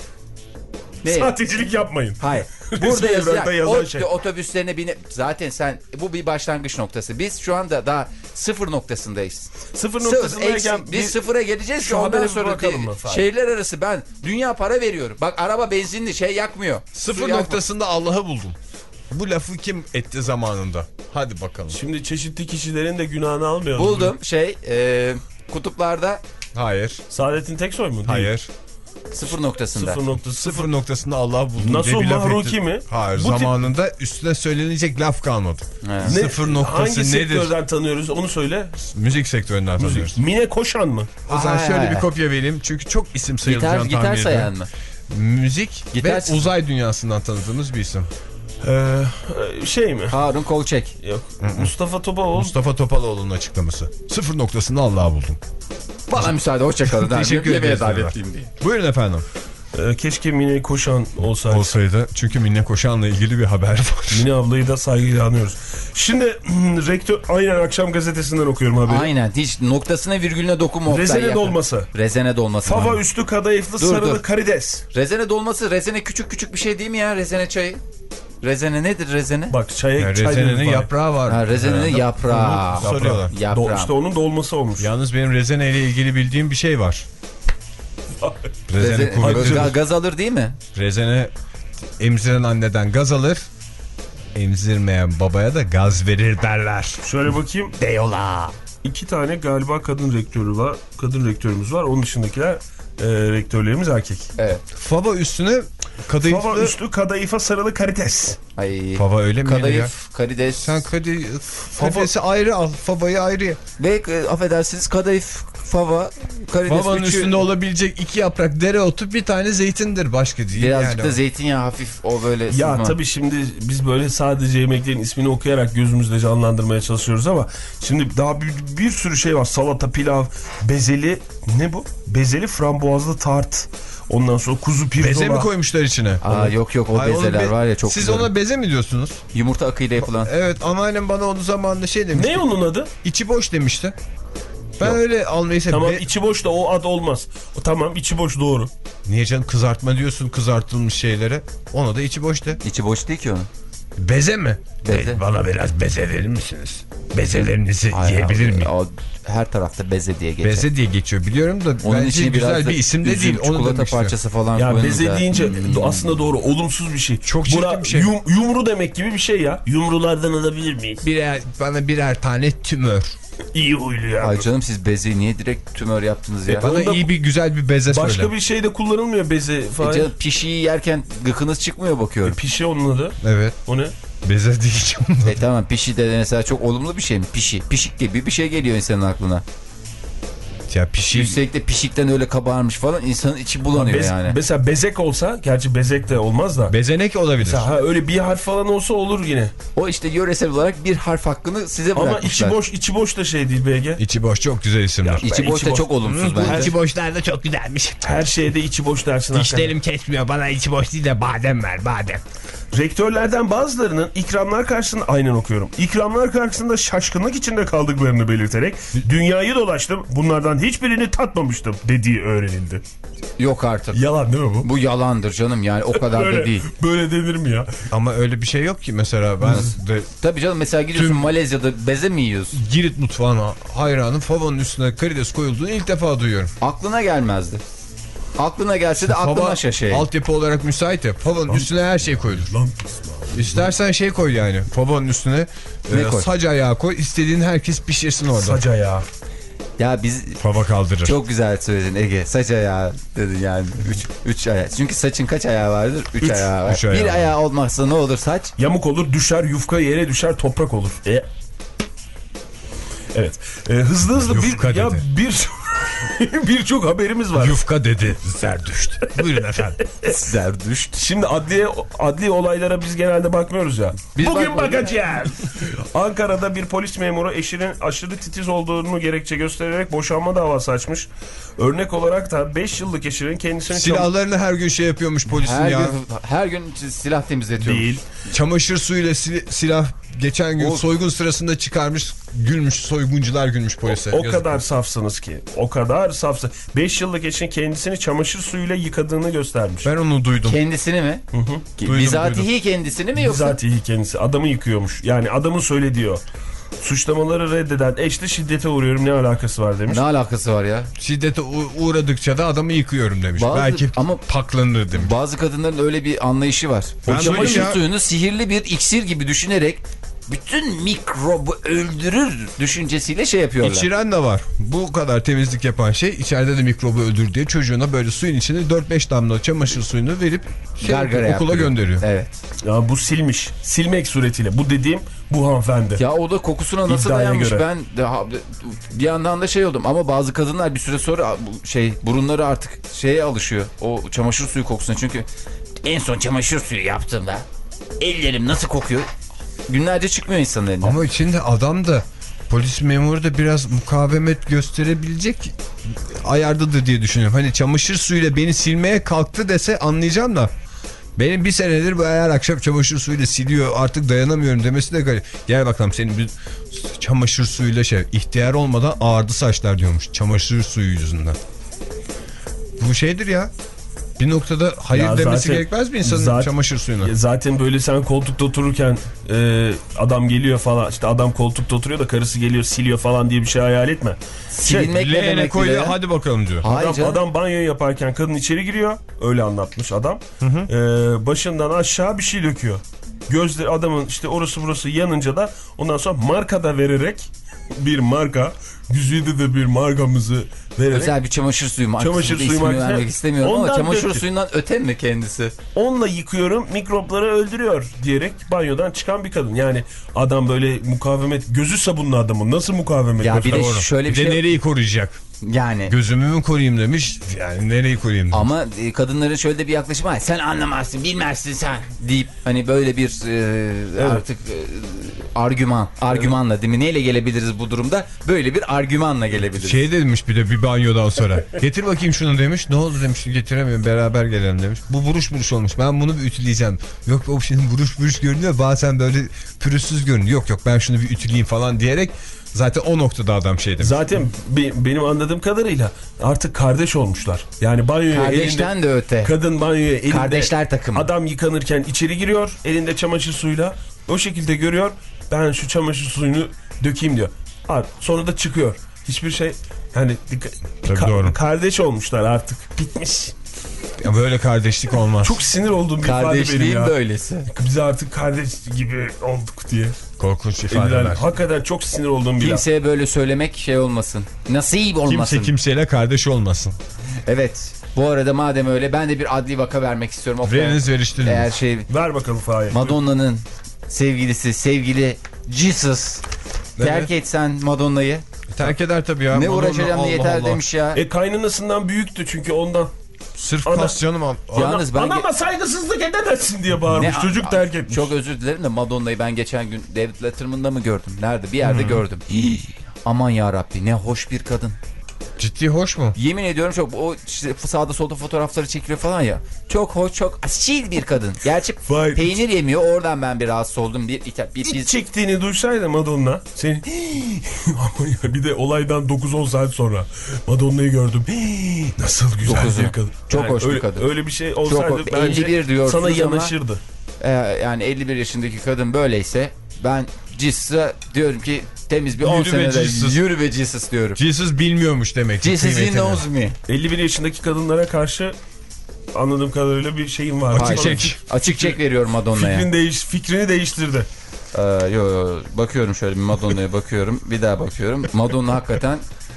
Speaker 4: ne?
Speaker 3: Sahtecilik yapmayın.
Speaker 4: Hayır.
Speaker 3: Resmi
Speaker 4: Burada
Speaker 3: evrakta
Speaker 4: yazılan
Speaker 3: yazan
Speaker 4: ot-
Speaker 3: şey.
Speaker 4: otobüslerine bine... Zaten sen, bu bir başlangıç noktası. Biz şu anda daha sıfır noktasındayız.
Speaker 3: Sıfır
Speaker 4: Sıfır,
Speaker 3: noktasındayken
Speaker 4: eksi, biz sıfıra geleceğiz ki
Speaker 3: Şu habere
Speaker 4: ondan
Speaker 3: bir
Speaker 4: sonra
Speaker 3: bakalım
Speaker 4: de-
Speaker 3: mı Fahir?
Speaker 4: şehirler arası ben dünya para veriyorum. Bak araba benzinli şey yakmıyor.
Speaker 1: Sıfır
Speaker 4: Su yakmıyor.
Speaker 1: noktasında Allah'ı buldum. Bu lafı kim etti zamanında? Hadi bakalım.
Speaker 3: Şimdi çeşitli kişilerin de günahını almayalım.
Speaker 4: Buldum şey e, kutuplarda
Speaker 1: Hayır.
Speaker 3: Saadettin Teksoy mu? Değil.
Speaker 1: Hayır.
Speaker 4: sıfır noktasında.
Speaker 3: Sıfır noktası sıfır.
Speaker 1: Sıfır noktasında Allah'ı buldum
Speaker 3: Nasıl,
Speaker 1: diye bir laf
Speaker 3: Mahruki
Speaker 1: etti.
Speaker 3: mi?
Speaker 1: Hayır.
Speaker 3: Bu tip-
Speaker 1: zamanında üstüne söylenecek laf kalmadı.
Speaker 4: Evet.
Speaker 3: Ne-
Speaker 1: Sıfır noktası
Speaker 3: Hangi
Speaker 1: nedir?
Speaker 3: sektörden tanıyoruz onu söyle.
Speaker 1: Müzik sektöründen tanıyoruz.
Speaker 3: Mine Koşan mı?
Speaker 1: O zaman
Speaker 4: Ay,
Speaker 1: şöyle
Speaker 4: ay,
Speaker 1: bir
Speaker 4: ay.
Speaker 1: kopya vereyim. Çünkü çok isim
Speaker 4: Gitar,
Speaker 1: sayılacağını
Speaker 4: gitar
Speaker 1: tahmin
Speaker 4: sayan
Speaker 1: ediyorum.
Speaker 4: mı?
Speaker 1: Müzik
Speaker 4: Gitar-
Speaker 1: ve uzay dünyasından tanıdığımız bir isim.
Speaker 3: Ee, şey mi?
Speaker 4: Harun Kolçek.
Speaker 3: Yok. Mustafa Topaloğlu.
Speaker 1: Mustafa Topaloğlu'nun açıklaması. Sıfır noktasında Allah'ı buldum.
Speaker 4: Bana müsaade, hoşçakalın.
Speaker 1: Teşekkür
Speaker 4: Yemeğe
Speaker 1: ederiz.
Speaker 4: davetliyim diye.
Speaker 1: Buyurun efendim.
Speaker 3: Ee, keşke Mine Koşan olsaydı.
Speaker 1: Olsaydı. Çünkü Minne Koşan'la ilgili bir haber var.
Speaker 3: Mine ablayı da saygıyla anıyoruz. Şimdi rektör, aynen akşam gazetesinden okuyorum haberi.
Speaker 4: Aynen, hiç noktasına virgülüne dokunma. Oktay
Speaker 3: Rezene
Speaker 4: yakın.
Speaker 3: dolması.
Speaker 4: Rezene dolması.
Speaker 3: Fava üstü kadayıflı
Speaker 4: Dur,
Speaker 3: sarılı
Speaker 4: dur.
Speaker 3: karides.
Speaker 4: Rezene dolması, rezene küçük küçük bir şey değil mi ya, rezene çayı? Rezene nedir rezene?
Speaker 3: Bak çaya
Speaker 1: Yani
Speaker 3: çay
Speaker 1: rezenenin
Speaker 3: dedik bari.
Speaker 1: yaprağı var.
Speaker 4: Ha, rezenenin yaprağı.
Speaker 1: Onu soruyorlar.
Speaker 3: Do,
Speaker 4: Yaprağı.
Speaker 3: işte onun dolması olmuş.
Speaker 1: Yalnız benim rezene ile ilgili bildiğim bir şey var. Rezene
Speaker 4: Rezene,
Speaker 1: kuvvetli.
Speaker 4: ga- gaz alır değil mi?
Speaker 1: Rezene emziren anneden gaz alır. Emzirmeyen babaya da gaz verir derler.
Speaker 3: Şöyle bakayım.
Speaker 4: Deyola.
Speaker 3: İki tane galiba kadın rektörü var. Kadın rektörümüz var. Onun dışındakiler e, rektörlerimiz erkek.
Speaker 4: Evet.
Speaker 1: Fava üstüne kadayıflı.
Speaker 3: Fava üstü kadayıfa sarılı karides.
Speaker 4: Ay.
Speaker 1: Fava öyle mi ya?
Speaker 4: Kadayıf, karides.
Speaker 1: Sen kadayıf, karidesi ayrı al. Favayı ayrı ye.
Speaker 4: Ve e, affedersiniz kadayıf, fava, karides.
Speaker 1: Favanın
Speaker 4: üçü-
Speaker 1: üstünde olabilecek iki yaprak dereotu, bir tane zeytindir, başka değil.
Speaker 4: Birazcık
Speaker 1: yani.
Speaker 4: da zeytinyağı hafif, o böyle
Speaker 3: Ya
Speaker 4: sızma.
Speaker 3: tabii şimdi biz böyle sadece yemeklerin ismini okuyarak gözümüzde canlandırmaya çalışıyoruz ama şimdi daha bir, bir sürü şey var. Salata, pilav, bezeli, ne bu? Bezeli frambuazlı tart. Ondan sonra kuzu pirzola.
Speaker 1: Beze mi koymuşlar içine?
Speaker 4: Aa, yok yok, o
Speaker 1: Ay, onu
Speaker 4: bezeler
Speaker 1: be-
Speaker 4: var ya, çok
Speaker 1: Siz
Speaker 4: güzel.
Speaker 1: ona beze mi diyorsunuz?
Speaker 4: Yumurta akıyla yapılan.
Speaker 1: Evet, anneannem bana onun zamanında şey demişti.
Speaker 3: Ne onun adı?
Speaker 1: İçi boş demişti. Ben
Speaker 4: Yok.
Speaker 1: öyle almayı seviyorum.
Speaker 3: Tamam, içi boş da o ad olmaz. O, tamam, içi boş doğru.
Speaker 1: Niye canım, kızartma diyorsun kızartılmış şeylere. Ona da içi boş de.
Speaker 4: İçi boş değil ki onun.
Speaker 1: Beze mi?
Speaker 4: Beze.
Speaker 1: Be- bana biraz beze verir misiniz? Bezelerinizi
Speaker 4: Ay,
Speaker 1: yiyebilir
Speaker 4: o-
Speaker 1: miyim?
Speaker 4: O, her tarafta beze diye geçer.
Speaker 1: Beze diye geçiyor biliyorum da
Speaker 4: Onun
Speaker 1: bence
Speaker 4: içine biraz
Speaker 1: güzel
Speaker 4: da
Speaker 1: bir isim de
Speaker 4: üzüm,
Speaker 1: değil. Onu
Speaker 4: çikolata
Speaker 1: demek istiyorum.
Speaker 4: parçası falan
Speaker 3: Ya
Speaker 4: koyunca.
Speaker 3: beze deyince do- aslında doğru, olumsuz bir şey.
Speaker 1: Çok çirkin
Speaker 3: Buna
Speaker 1: bir şey.
Speaker 3: yum- yumru demek gibi bir şey ya. Yumrulardan alabilir miyiz?
Speaker 1: Birer, bana birer tane tümör.
Speaker 3: İyi huylu ya.
Speaker 4: Ay canım, siz bezeyi niye direkt tümör yaptınız ya?
Speaker 1: E bana
Speaker 3: Onda-
Speaker 1: iyi bir güzel bir beze söyle.
Speaker 3: Başka bir şey de kullanılmıyor beze
Speaker 4: E
Speaker 3: falan.
Speaker 4: canım, pişiyi yerken gıkınız çıkmıyor bakıyorum.
Speaker 3: Pişi onun adı.
Speaker 1: Evet.
Speaker 3: O ne?
Speaker 1: Beze diyeceğim.
Speaker 4: E tamam, pişi de mesela çok olumlu bir şey mi? Pişi. Pişik gibi bir şey geliyor insanın aklına.
Speaker 1: Evet ya pişik.
Speaker 4: Üstelik de pişikten öyle kabarmış falan insanın içi bulanıyor
Speaker 3: Bez,
Speaker 4: yani.
Speaker 3: Mesela bezek olsa, gerçi bezek de olmaz da.
Speaker 1: Bezenek olabilir.
Speaker 3: Mesela, ha, öyle bir harf falan olsa olur yine.
Speaker 4: O işte yöresel olarak bir harf hakkını size
Speaker 3: Ama
Speaker 4: bırakmışlar.
Speaker 3: içi boş, içi boş da şey değil B G.
Speaker 1: İçi boş çok güzel isimler.
Speaker 4: İçi
Speaker 3: İçi
Speaker 4: boş da
Speaker 3: boş.
Speaker 4: çok olumsuz bence.
Speaker 1: İçi boşlar da çok güzelmiş.
Speaker 3: Her şeyde içi boş dersin.
Speaker 1: Dişlerim kesmiyor, bana içi boş değil de badem ver, badem.
Speaker 3: Rektörlerden bazılarının ikramlar karşısında, aynen okuyorum, İkramlar karşısında şaşkınlık içinde kaldıklarını belirterek dünyayı dolaştım, bunlardan hiçbirini tatmamıştım dediği öğrenildi.
Speaker 4: Yok artık.
Speaker 3: Yalan değil mi bu?
Speaker 4: Bu yalandır canım, yani o kadar
Speaker 3: böyle,
Speaker 4: da değil.
Speaker 3: Böyle denir mi ya?
Speaker 1: Ama öyle bir şey yok ki mesela ben de
Speaker 4: Tabii canım, mesela gidiyorsun
Speaker 1: Tüm-
Speaker 4: Malezya'da beze mi yiyorsun?
Speaker 1: Girit mutfağına hayranım, favanın üstüne karides koyulduğunu ilk defa duyuyorum.
Speaker 4: Aklına gelmezdi. Aklına gelse de aklına
Speaker 1: Fava
Speaker 4: şaşıyor.
Speaker 1: altyapı olarak müsait ya, favanın üstüne her şey koyulur. İstersen şey koy yani, favanın üstüne
Speaker 4: Ne
Speaker 1: e,
Speaker 4: koy?
Speaker 1: sac ayağı koy, istediğin herkes pişirsin orada.
Speaker 3: Saca ya.
Speaker 4: Ya biz
Speaker 1: Fava kaldırır.
Speaker 4: çok güzel söyledin Ege. Saç ayağı dedin yani. Üç, üç ayağı. Çünkü saçın kaç ayağı vardır? Üç,
Speaker 3: Üç.
Speaker 4: ayağı var.
Speaker 1: Üç ayağı
Speaker 4: bir
Speaker 1: var.
Speaker 4: ayağı olmazsa ne olur saç?
Speaker 3: Yamuk olur, düşer, yufka yere düşer, toprak olur. E? Evet. E, hızlı hızlı
Speaker 1: Yufka
Speaker 3: bir ya
Speaker 1: dedi.
Speaker 3: bir birçok haberimiz var.
Speaker 1: Yufka dedi Zerdüşt. Buyurun efendim.
Speaker 4: Zerdüşt.
Speaker 3: Şimdi adliye adli olaylara biz genelde bakmıyoruz ya.
Speaker 4: Biz
Speaker 3: Bugün
Speaker 4: bakmıyoruz.
Speaker 3: bakacağız. Ankara'da bir polis memuru eşinin aşırı titiz olduğunu gerekçe göstererek boşanma davası açmış. Örnek olarak da beş yıllık eşinin kendisini
Speaker 1: Silahlarını her gün şey yapıyormuş polisin
Speaker 4: Her
Speaker 1: ya.
Speaker 4: gün, her gün silah temizletiyor.
Speaker 3: değil.
Speaker 1: Çamaşır suyuyla sil- silah geçen gün
Speaker 4: O-
Speaker 1: soygun sırasında çıkarmış, gülmüş, soyguncular gülmüş polise.
Speaker 3: O
Speaker 1: Yazık.
Speaker 3: kadar safsınız ki. O kadar safsın. beş yıllık eşin kendisini çamaşır suyuyla yıkadığını göstermiş.
Speaker 1: Ben onu duydum.
Speaker 4: Kendisini mi? Hı
Speaker 1: Duydum,
Speaker 4: Bizatihi kendisini mi yoksa?
Speaker 3: Bizatihi kendisi. Adamı yıkıyormuş. Yani adamın söylediği o. Suçlamaları reddeden eşle şiddete uğruyorum, ne alakası var demiş.
Speaker 4: Ne alakası var ya?
Speaker 1: Şiddete u- uğradıkça da adamı yıkıyorum demiş.
Speaker 4: Bazı-
Speaker 1: Belki
Speaker 4: ama-
Speaker 1: paklanır demiş.
Speaker 4: Bazı kadınların öyle bir anlayışı var.
Speaker 1: Ben
Speaker 4: O çamaşır
Speaker 1: duydum ya.
Speaker 4: suyunu sihirli bir iksir gibi düşünerek bütün mikrobu öldürür düşüncesiyle şey yapıyorlar.
Speaker 1: İçiren de var. Bu kadar temizlik yapan şey içeride de mikrobu öldür diye çocuğuna böyle suyun içine dört beş damla çamaşır suyunu verip şey,
Speaker 4: Gargara
Speaker 1: okula
Speaker 4: yaptırıyor.
Speaker 1: gönderiyor.
Speaker 4: Evet.
Speaker 3: Ya bu silmiş. Silmek suretiyle. Bu dediğim bu hanımefendi.
Speaker 4: Ya o da kokusuna nasıl
Speaker 3: İddiaya
Speaker 4: dayanmış,
Speaker 3: göre.
Speaker 4: ben de, ha- bir yandan da şey oldum ama bazı kadınlar bir süre sonra bu şey burunları artık şeye alışıyor, o çamaşır suyu kokusuna. Çünkü en son çamaşır suyu yaptığımda ellerim nasıl kokuyor, günlerce çıkmıyor insanın elinden.
Speaker 1: Ama içinde adam da, polis memuru da biraz mukavemet gösterebilecek ayardadır diye düşünüyorum. Hani çamaşır suyuyla beni silmeye kalktı dese anlayacağım da. Benim bir senedir bu her akşam çamaşır suyuyla siliyor, artık dayanamıyorum demesi de garip. Gel bakalım, senin bir çamaşır suyuyla şey, ihtiyar olmadan ağardı saçlar diyormuş çamaşır suyu yüzünden. Bu şeydir ya. Bir noktada hayır
Speaker 3: Ya
Speaker 1: demesi
Speaker 3: zaten-
Speaker 1: gerekmez mi insanın
Speaker 3: zaten-
Speaker 1: çamaşır suyuna?
Speaker 3: Ya zaten böyle sen koltukta otururken e, adam geliyor falan, işte adam koltukta oturuyor da karısı geliyor siliyor falan diye bir şey hayal etme.
Speaker 4: Silinmek ne
Speaker 1: Leğene
Speaker 4: demek bile
Speaker 1: koyuyor,
Speaker 4: ya?
Speaker 1: hadi bakalım diyor.
Speaker 4: Hayır
Speaker 3: Adam,
Speaker 4: canım.
Speaker 3: adam banyo yaparken kadın içeri giriyor. Öyle anlatmış adam. E, başından aşağı bir şey döküyor. Gözleri adamın işte orası burası yanınca da ondan sonra marka da vererek, bir marka, güzide de bir markamızı vererek,
Speaker 4: Özel bir çamaşır suyu markası.
Speaker 3: Çamaşır
Speaker 4: Burada
Speaker 3: suyu
Speaker 4: ismini
Speaker 3: markası.
Speaker 4: vermek istemiyorum ama
Speaker 3: Ondan
Speaker 4: çamaşır
Speaker 3: döktük.
Speaker 4: suyundan öte mi kendisi?
Speaker 3: onunla yıkıyorum, mikropları öldürüyor diyerek banyodan çıkan bir kadın. Yani adam böyle mukavemet, gözü sabunlu adamın nasıl mukavemet
Speaker 4: Ya bir de
Speaker 3: gösterir?
Speaker 4: şöyle bir
Speaker 1: Bir de
Speaker 4: şey
Speaker 1: nereyi koruyacak?
Speaker 4: yani.
Speaker 1: Gözümü mü koruyayım demiş. Yani nereyi koruyayım demiş.
Speaker 4: Ama e, kadınların şöyle de bir yaklaşımı var. Sen anlamazsın, bilmezsin sen deyip hani böyle bir e, artık e, argüman, argümanla değil mi? Neyle gelebiliriz bu durumda? Böyle bir argümanla gelebiliriz.
Speaker 1: Şey demiş bir de bir banyodan sonra. Getir bakayım şunu demiş. Ne oldu demiş, getiremiyorum, beraber gelelim demiş. Bu buruş buruş olmuş. Ben bunu bir ütüleyeceğim. Yok o şimdi buruş buruş görünüyor. Bazen böyle pürüzsüz görünüyor. Yok yok ben şunu bir ütüleyeyim falan diyerek zaten o noktada adam şey demiş.
Speaker 3: Zaten be- benim anladığım kadarıyla artık kardeş olmuşlar. Yani banyoya
Speaker 4: Kardeşten
Speaker 3: elinde,
Speaker 4: de öte.
Speaker 3: kadın banyoya elinde,
Speaker 4: Kardeşler takımı.
Speaker 3: adam yıkanırken içeri giriyor elinde çamaşır suyuyla, o şekilde görüyor, ben şu çamaşır suyunu dökeyim diyor. Ha, sonra da çıkıyor. Hiçbir şey yani
Speaker 1: Tabii
Speaker 3: ka-
Speaker 1: doğru.
Speaker 3: kardeş olmuşlar artık, bitmiş.
Speaker 1: Ya böyle kardeşlik olmaz.
Speaker 3: Çok sinir olduğum bir ifade benim
Speaker 4: Kardeşliğin
Speaker 3: ya.
Speaker 4: böylesi.
Speaker 3: Biz artık kardeş gibi olduk diye.
Speaker 1: korkunç
Speaker 3: Yani
Speaker 1: ifadeler.
Speaker 3: hakikaten çok sinir olduğum bir laf.
Speaker 4: Kimseye böyle söylemek şey olmasın. Nasip olmasın.
Speaker 1: Kimse kimseyle kardeş olmasın.
Speaker 4: Evet. Bu arada madem öyle ben de bir adli vaka vermek istiyorum. Oktay.
Speaker 1: Veriniz veriştiriniz.
Speaker 4: Eğer şey
Speaker 3: Ver bakalım Fahir.
Speaker 4: Madonna'nın sevgilisi, sevgili Jesus
Speaker 1: Evet.
Speaker 4: terk etsen Madonna'yı.
Speaker 1: Terk eder tabii ya.
Speaker 4: Ne
Speaker 1: Madonna,
Speaker 4: uğraşacağım
Speaker 1: Allah
Speaker 4: yeter
Speaker 1: Allah.
Speaker 4: demiş ya.
Speaker 3: E kaynanasından büyüktü çünkü ondan.
Speaker 1: Sırf
Speaker 3: Ana-
Speaker 1: kas canım. Ana,
Speaker 4: Yalnız ben...
Speaker 3: Anama saygısızlık edemezsin diye bağırmış.
Speaker 4: Ne-
Speaker 3: Çocuk terk etmiş.
Speaker 4: Çok özür dilerim de Madonna'yı ben geçen gün David Letterman'da mı gördüm? Nerede? Bir yerde gördüm. Hii, aman yarabbi ne hoş bir kadın.
Speaker 1: ciddi hoş mu?
Speaker 4: Yemin ediyorum çok, o işte sağda solda fotoğrafları çekiliyor falan ya. Çok hoş, çok asil bir kadın. Gerçi
Speaker 3: Vay,
Speaker 4: peynir yemiyor, oradan ben bir rahatsız oldum. Bir, bir, bir,
Speaker 3: İç
Speaker 4: biz...
Speaker 3: çektiğini duysaydı Madonna seni ama ya bir de olaydan dokuz on saat sonra Madonna'yı gördüm. Nasıl güzel
Speaker 4: Dokuzu.
Speaker 3: bir kadın.
Speaker 4: Çok
Speaker 3: Yani
Speaker 4: hoş bir
Speaker 3: öyle,
Speaker 4: kadın.
Speaker 3: Öyle bir şey olsaydı
Speaker 4: hoş.
Speaker 3: bence
Speaker 4: elli bir diyorsunuz
Speaker 3: sana
Speaker 4: ama-
Speaker 3: yanaşırdı.
Speaker 4: Ee, yani elli bir yaşındaki kadın böyleyse ben Jesus diyorum ki temiz bir on
Speaker 1: Yürü be
Speaker 4: senede
Speaker 1: Jesus.
Speaker 4: yürü be Jesus diyorum.
Speaker 1: Jesus bilmiyormuş demek ki
Speaker 4: Jesus he
Speaker 1: kıymetini.
Speaker 4: knows me.
Speaker 3: elli bir yaşındaki kadınlara karşı anladığım kadarıyla bir şeyim var.
Speaker 1: Açık
Speaker 3: Bana
Speaker 1: çek.
Speaker 4: Açık çek veriyorum Madonna'ya.
Speaker 3: Fikrini, değiş, fikrini değiştirdi.
Speaker 4: Ee, yo, yo, bakıyorum şöyle bir Madonna'ya bakıyorum. Bir daha bakıyorum. Madonna hakikaten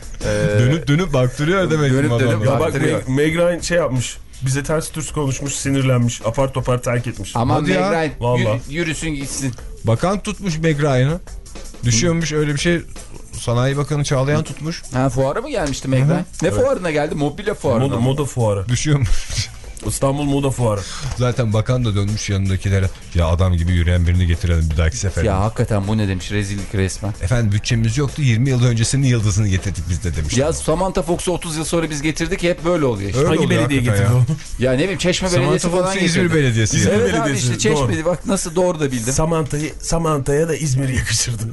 Speaker 4: e,
Speaker 1: Dönüp dönüp baktırıyor demek ki
Speaker 4: Dönüp
Speaker 1: Madonna.
Speaker 4: dönüp
Speaker 3: Ya bak
Speaker 4: Baktırıyor.
Speaker 3: Meg, Meg Ryan şey yapmış. Bize ters düz konuşmuş, sinirlenmiş. Apar topar terk etmiş.
Speaker 4: aman
Speaker 1: Hadi
Speaker 4: Meg
Speaker 1: ya.
Speaker 4: Ryan
Speaker 3: Vallahi.
Speaker 4: yürü- yürüsün gitsin.
Speaker 1: Bakan tutmuş Meg Ryan'ı. Düşüyormuş öyle bir şey. Sanayi Bakanı Çağlayan tutmuş.
Speaker 4: Ha, fuara mı gelmişti Meg Ryan? Ne fuarına geldi? Mobilya fuarına.
Speaker 3: Moda, moda fuarı.
Speaker 1: Düşüyormuş.
Speaker 3: İstanbul Moda Fuarı.
Speaker 1: Zaten bakan da dönmüş yanındakilere. Ya adam gibi yürüyen birini getirelim bir dahaki sefer.
Speaker 4: Ya hakikaten bu ne demiş, rezillik resmen.
Speaker 1: Efendim bütçemiz yoktu, yirmi yıl öncesinin yıldızını getirdik biz de demiş.
Speaker 4: Ya Samantha Fox'u otuz yıl sonra biz getirdik, hep böyle oluyor işte.
Speaker 1: Öyle
Speaker 3: Hangi
Speaker 1: oluyor
Speaker 3: belediye
Speaker 1: hakikaten
Speaker 3: getirdi
Speaker 1: ya.
Speaker 3: onu?
Speaker 4: Ya ne bileyim Çeşme Belediyesi
Speaker 1: Samantha
Speaker 4: falan
Speaker 1: Fox'u İzmir
Speaker 4: getirdi.
Speaker 1: Belediyesi.
Speaker 3: İzmir
Speaker 1: getirdi.
Speaker 4: Evet abi
Speaker 3: Belediyesi,
Speaker 4: işte Çeşme'di,
Speaker 3: doğru.
Speaker 4: bak nasıl doğru da bildim.
Speaker 3: Samanta'yı, Samantha'ya da İzmir yakışırdı.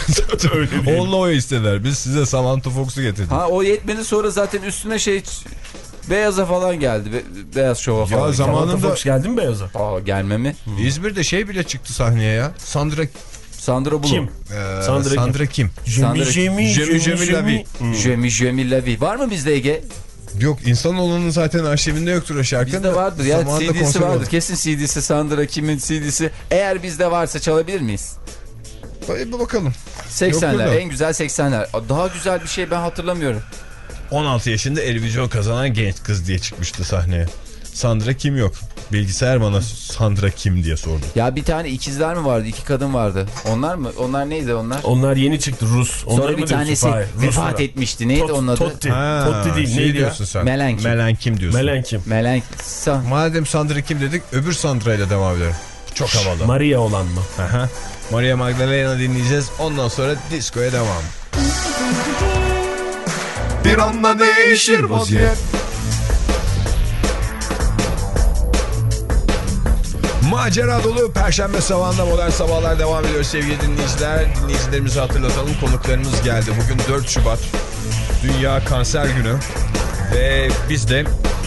Speaker 3: Öyle değil.
Speaker 1: Onunla o istediler. Biz size Samantha Fox'u getirdik.
Speaker 4: Ha o yetmedi, sonra zaten üstüne şey Beyaz'a falan geldi. Be Beyaz Şov'a falan.
Speaker 1: Ya zaman-
Speaker 3: Samantha
Speaker 1: Zamanında-
Speaker 3: Fox geldi mi Beyaz'a?
Speaker 4: Aa, gelme mi?
Speaker 1: İzmir'de şey bile çıktı sahneye ya. Sandra
Speaker 4: Sandra Bullock.
Speaker 3: Kim?
Speaker 1: Ee,
Speaker 3: Sandra
Speaker 1: Sandra, kim?
Speaker 4: Sandra-
Speaker 3: Jemi,
Speaker 1: Jemi, Jemi Lavi.
Speaker 4: Jemi Jemi Lavi. Var mı bizde Ege?
Speaker 1: Yok, insanoğlunun zaten arşivinde yoktur o şarkının.
Speaker 4: Bizde vardır ya,
Speaker 1: Zamanında
Speaker 4: C D'si
Speaker 1: konser
Speaker 4: vardır.
Speaker 1: oldu.
Speaker 4: Kesin C D'si Sandra kimin C D'si. Eğer bizde varsa çalabilir miyiz?
Speaker 1: Bir bakalım.
Speaker 4: seksenler,
Speaker 1: Yok burada.
Speaker 4: en güzel seksenler. Daha güzel bir şey ben hatırlamıyorum.
Speaker 1: on altı yaşında Eurovision kazanan genç kız diye çıkmıştı sahneye. Sandra kim yok. Bilgisayar bana Sandra kim diye sordu.
Speaker 4: Ya bir tane ikizler mi vardı? İki kadın vardı. Onlar mı? Onlar neydi onlar?
Speaker 3: Onlar yeni çıktı, Rus. Onları
Speaker 4: Sonra
Speaker 3: mı
Speaker 4: bir
Speaker 3: diyorsun?
Speaker 4: tanesi
Speaker 3: Hayır,
Speaker 4: vefat
Speaker 3: Ruslara.
Speaker 4: etmişti. Neydi
Speaker 3: Tot,
Speaker 4: onun adı?
Speaker 3: Totti.
Speaker 1: Ha,
Speaker 3: Totti değil.
Speaker 1: şey
Speaker 3: Neydi ya?
Speaker 1: diyorsun sen.
Speaker 4: Melen kim?
Speaker 1: Melen kim diyorsun.
Speaker 3: Melen kim?
Speaker 4: Melen Sa-
Speaker 1: Madem Sandra kim dedik, öbür Sandra ile devam edelim. Çok havalı.
Speaker 3: Maria olan mı?
Speaker 1: Aha. Maria Magdalena dinleyeceğiz. Ondan sonra diskoya devam.
Speaker 2: Bir anda değişir vaziyet.
Speaker 1: Macera dolu Perşembe sabahında Modern Sabahlar devam ediyor sevgili dinleyiciler. Dinleyicilerimizi hatırlatalım. Konuklarımız geldi. Bugün dört Şubat Dünya Kanser Günü. Ve biz de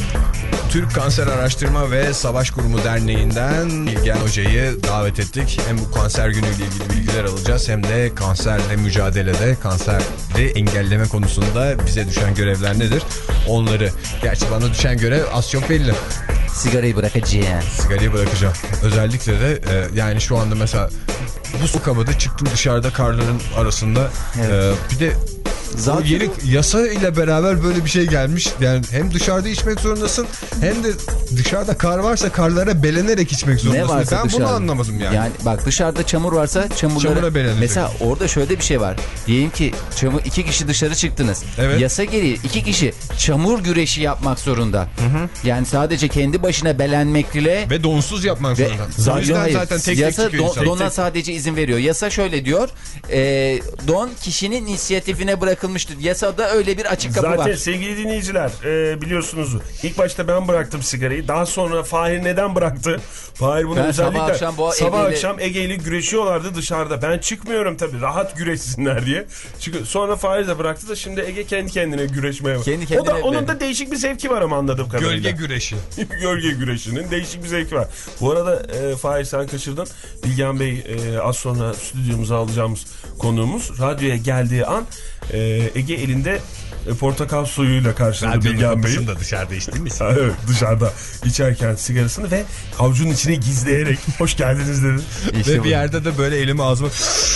Speaker 1: Türk Kanser Araştırma ve Savaş Kurumu Derneği'nden Bilgen Hoca'yı davet ettik. Hem bu kanser günüyle ilgili bilgiler alacağız, hem de kanserle mücadelede, kanseri engelleme konusunda bize düşen görevler nedir? Onları, gerçi bana düşen görev az çok belli.
Speaker 4: Sigarayı bırakacağım.
Speaker 1: Sigarayı bırakacağım. Özellikle de e, yani şu anda mesela bu sokakta çıktım, dışarıda karların arasında.
Speaker 4: Evet.
Speaker 1: E, bir de
Speaker 4: Zaten
Speaker 1: yeni yasa ile beraber böyle bir şey gelmiş. Yani hem dışarıda içmek zorundasın, hem de dışarıda kar varsa karlara belenerek içmek zorundasın.
Speaker 4: ne varsa
Speaker 1: Ben
Speaker 4: dışarıda.
Speaker 1: bunu anlamadım yani.
Speaker 4: Yani bak dışarıda çamur varsa çamurlara...
Speaker 1: Çamura belenecek.
Speaker 4: Mesela orada şöyle bir şey var. Diyelim ki çamur, iki kişi dışarı çıktınız.
Speaker 1: Evet.
Speaker 4: Yasa gereği iki kişi çamur güreşi yapmak zorunda. Hı hı. Yani sadece kendi başına belenmekle...
Speaker 1: Ve donsuz yapmak
Speaker 4: Ve
Speaker 1: zorunda. O yüzden
Speaker 4: hayır,
Speaker 1: zaten tek
Speaker 4: yasa
Speaker 1: tek çıkıyor
Speaker 4: don,
Speaker 1: insan.
Speaker 4: dona sadece izin veriyor. Yasa şöyle diyor. E, don kişinin inisiyatifine bırakılmıştır. Yasada öyle bir açık kapı
Speaker 3: Zaten
Speaker 4: var.
Speaker 3: sevgili dinleyiciler e, biliyorsunuz ilk başta ben bıraktım sigarayı. Daha sonra Fahir neden bıraktı? Fahir bunu
Speaker 4: Ben
Speaker 3: özellikle
Speaker 4: sabah akşam bu
Speaker 3: sabah
Speaker 4: Ege'yle-
Speaker 3: akşam Ege'yle güreşiyorlardı dışarıda. Ben çıkmıyorum tabii, rahat güreşsinler diye. Çünkü sonra Fahir de bıraktı da şimdi Ege kendi kendine güreşmeye var.
Speaker 4: Kendi
Speaker 3: O
Speaker 4: kendine
Speaker 3: da onun
Speaker 4: böyle.
Speaker 3: da değişik bir zevki var ama anladığım kadarıyla.
Speaker 1: Gölge güreşi.
Speaker 3: Gölge güreşinin değişik bir zevki var. Bu arada e, Fahir sen kaçırdın. Bilgen Bey e, az sonra stüdyomuza alacağımız konuğumuz radyoya geldiği an e, Ege elinde e, portakal suyuyla karşıladı
Speaker 1: Radyonun
Speaker 3: Bilgen Bey'i.
Speaker 1: kapısında dışarıda içtin mi?
Speaker 3: Ha, evet, dışarıda içerken sigarasını ve avucunun içine gizleyerek hoş geldiniz dedi.
Speaker 4: İşte
Speaker 1: Ve
Speaker 4: bu.
Speaker 1: bir yerde de böyle elimi ağzıma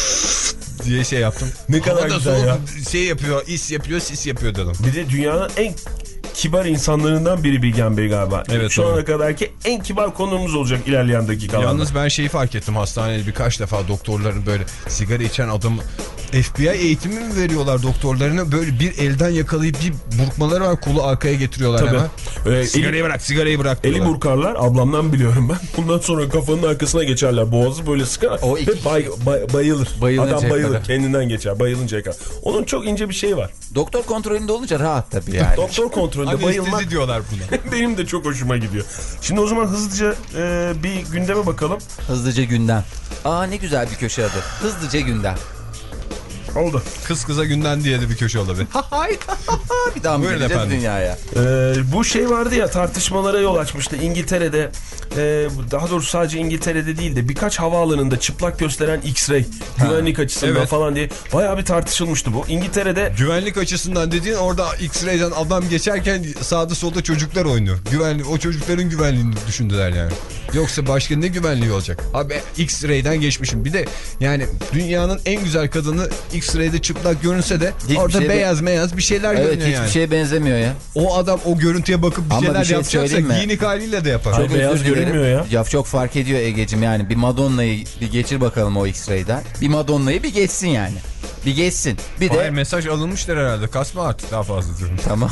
Speaker 1: diye şey yaptım.
Speaker 3: Ne kadar
Speaker 1: Havada
Speaker 3: güzel
Speaker 1: soğuk
Speaker 3: ya.
Speaker 1: Şey yapıyor, is yapıyor, sis yapıyor dedim.
Speaker 3: Bir de dünyanın en kibar insanlarından biri Bilgen Bey galiba.
Speaker 1: Evet,
Speaker 3: Şu
Speaker 1: doğru.
Speaker 3: ana kadarki en kibar konuğumuz olacak ilerleyen dakikalarda.
Speaker 1: Yalnız ben şeyi fark ettim, hastanede birkaç defa doktorların böyle sigara içen adam F B I eğitimi mi veriyorlar doktorlarına? Böyle bir elden yakalayıp bir burkmaları var, kolu arkaya getiriyorlar
Speaker 3: Tabii.
Speaker 1: hemen.
Speaker 3: Ee,
Speaker 1: sigarayı
Speaker 3: eli,
Speaker 1: bırak, sigarayı bırak
Speaker 3: eli
Speaker 1: diyorlar.
Speaker 3: burkarlar, ablamdan biliyorum ben. Bundan sonra kafanın arkasına geçerler, boğazı böyle sıkar.
Speaker 4: O iki...
Speaker 3: Ve bay, bay, bayılır. Adam bayılır,
Speaker 4: kadar.
Speaker 3: kendinden geçer, bayılıncaya kadar. Onun çok ince bir şeyi var.
Speaker 4: Doktor kontrolünde olunca rahat tabii yani.
Speaker 3: Doktor kontrolünde bayılmak.
Speaker 1: Anestezi diyorlar buna.
Speaker 3: Benim de çok hoşuma gidiyor. Şimdi o zaman hızlıca e, bir gündeme bakalım.
Speaker 4: Hızlıca gündem. Aa ne güzel bir köşe adı. Hızlıca gündem.
Speaker 3: Oldu.
Speaker 1: Kız kıza günden diye de bir köşe olabilir.
Speaker 4: Bir daha mı
Speaker 1: Buyurun
Speaker 4: gideceğiz
Speaker 1: efendim.
Speaker 4: dünyaya?
Speaker 3: Ee, bu şey vardı ya, tartışmalara yol açmıştı İngiltere'de, e, daha doğrusu sadece İngiltere'de değil de birkaç havaalanında çıplak gösteren X-ray güvenlik açısından
Speaker 1: evet.
Speaker 3: falan diye bayağı bir tartışılmıştı bu. İngiltere'de
Speaker 1: Güvenlik açısından dediğin, orada X-ray'den adam geçerken sağda solda çocuklar oynuyor. Güvenlik, o çocukların güvenliğini düşündüler yani. Yoksa başka ne güvenliği olacak? Abi X-ray'den geçmişim. Bir de yani dünyanın en güzel kadını X-ray'de çıplak görünse de
Speaker 4: Hiçbir
Speaker 1: orada
Speaker 4: şey
Speaker 1: beyaz beyaz bir şeyler
Speaker 4: Evet,
Speaker 1: görünüyor
Speaker 4: hiçbir
Speaker 1: yani.
Speaker 4: şeye benzemiyor ya.
Speaker 1: O adam o görüntüye bakıp bir
Speaker 4: Ama
Speaker 1: şeyler
Speaker 4: bir şey
Speaker 1: yapacaksa
Speaker 4: söyleyeyim mi?
Speaker 1: giyinik haliyle de yapar.
Speaker 3: Çok beyaz
Speaker 4: özür dilerim.
Speaker 3: görünmüyor ya.
Speaker 4: Ya çok fark ediyor Egeciğim yani. Bir Madonna'yı bir geçir bakalım o X-ray'den. Bir Madonna'yı bir geçsin yani. Bir geçsin. Bir de...
Speaker 1: Hayır, mesaj alınmıştır herhalde. Kasma artık daha fazla diyorum.
Speaker 4: Tamam.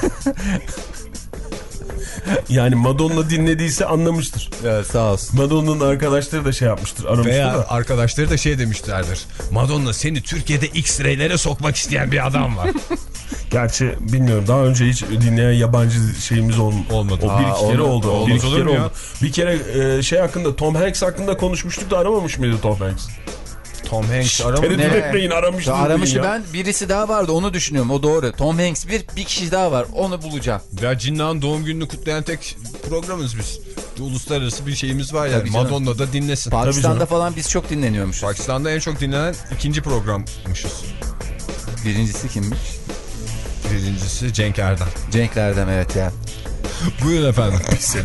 Speaker 3: yani Madonna dinlediyse anlamıştır.
Speaker 4: Evet, sağ olsun.
Speaker 3: Madonna'nın arkadaşları da şey yapmıştır, aramıştır
Speaker 1: Veya
Speaker 3: da.
Speaker 1: arkadaşları da şey demişlerdir. Madonna, seni Türkiye'de X-ray'lere sokmak isteyen bir adam var.
Speaker 3: Gerçi bilmiyorum, daha önce hiç dinleyen yabancı şeyimiz ol,
Speaker 1: Olmadı.
Speaker 3: O bir iki
Speaker 4: Aa,
Speaker 3: kere
Speaker 4: olmadı.
Speaker 3: oldu. Bir iki
Speaker 1: Olur
Speaker 3: kere
Speaker 1: mu ya?
Speaker 3: oldu. Bir kere e, şey hakkında, Tom Hanks hakkında konuşmuştuk da aramamış mıydı Tom Hanks?
Speaker 1: Tom Hanks aramadı.
Speaker 3: Tereddüt
Speaker 4: Ne?
Speaker 3: etmeyin, aramıştır.
Speaker 4: Aramışı
Speaker 3: ya.
Speaker 4: ben, birisi daha vardı, onu düşünüyorum, o doğru. Tom Hanks bir, bir kişi daha var, onu bulacağım.
Speaker 1: Ya Cinnah'ın doğum gününü kutlayan tek programımız biz. Uluslararası bir şeyimiz var yani.
Speaker 4: Tabii canım.
Speaker 1: Madonna da dinlesin.
Speaker 4: Pakistan'da falan biz çok dinleniyormuşuz.
Speaker 1: Pakistan'da en çok dinlenen ikinci programmışız.
Speaker 4: Birincisi kimmiş?
Speaker 1: Birincisi Cenk Erdem.
Speaker 4: Cenk Erdem, evet ya.
Speaker 1: Buyurun efendim.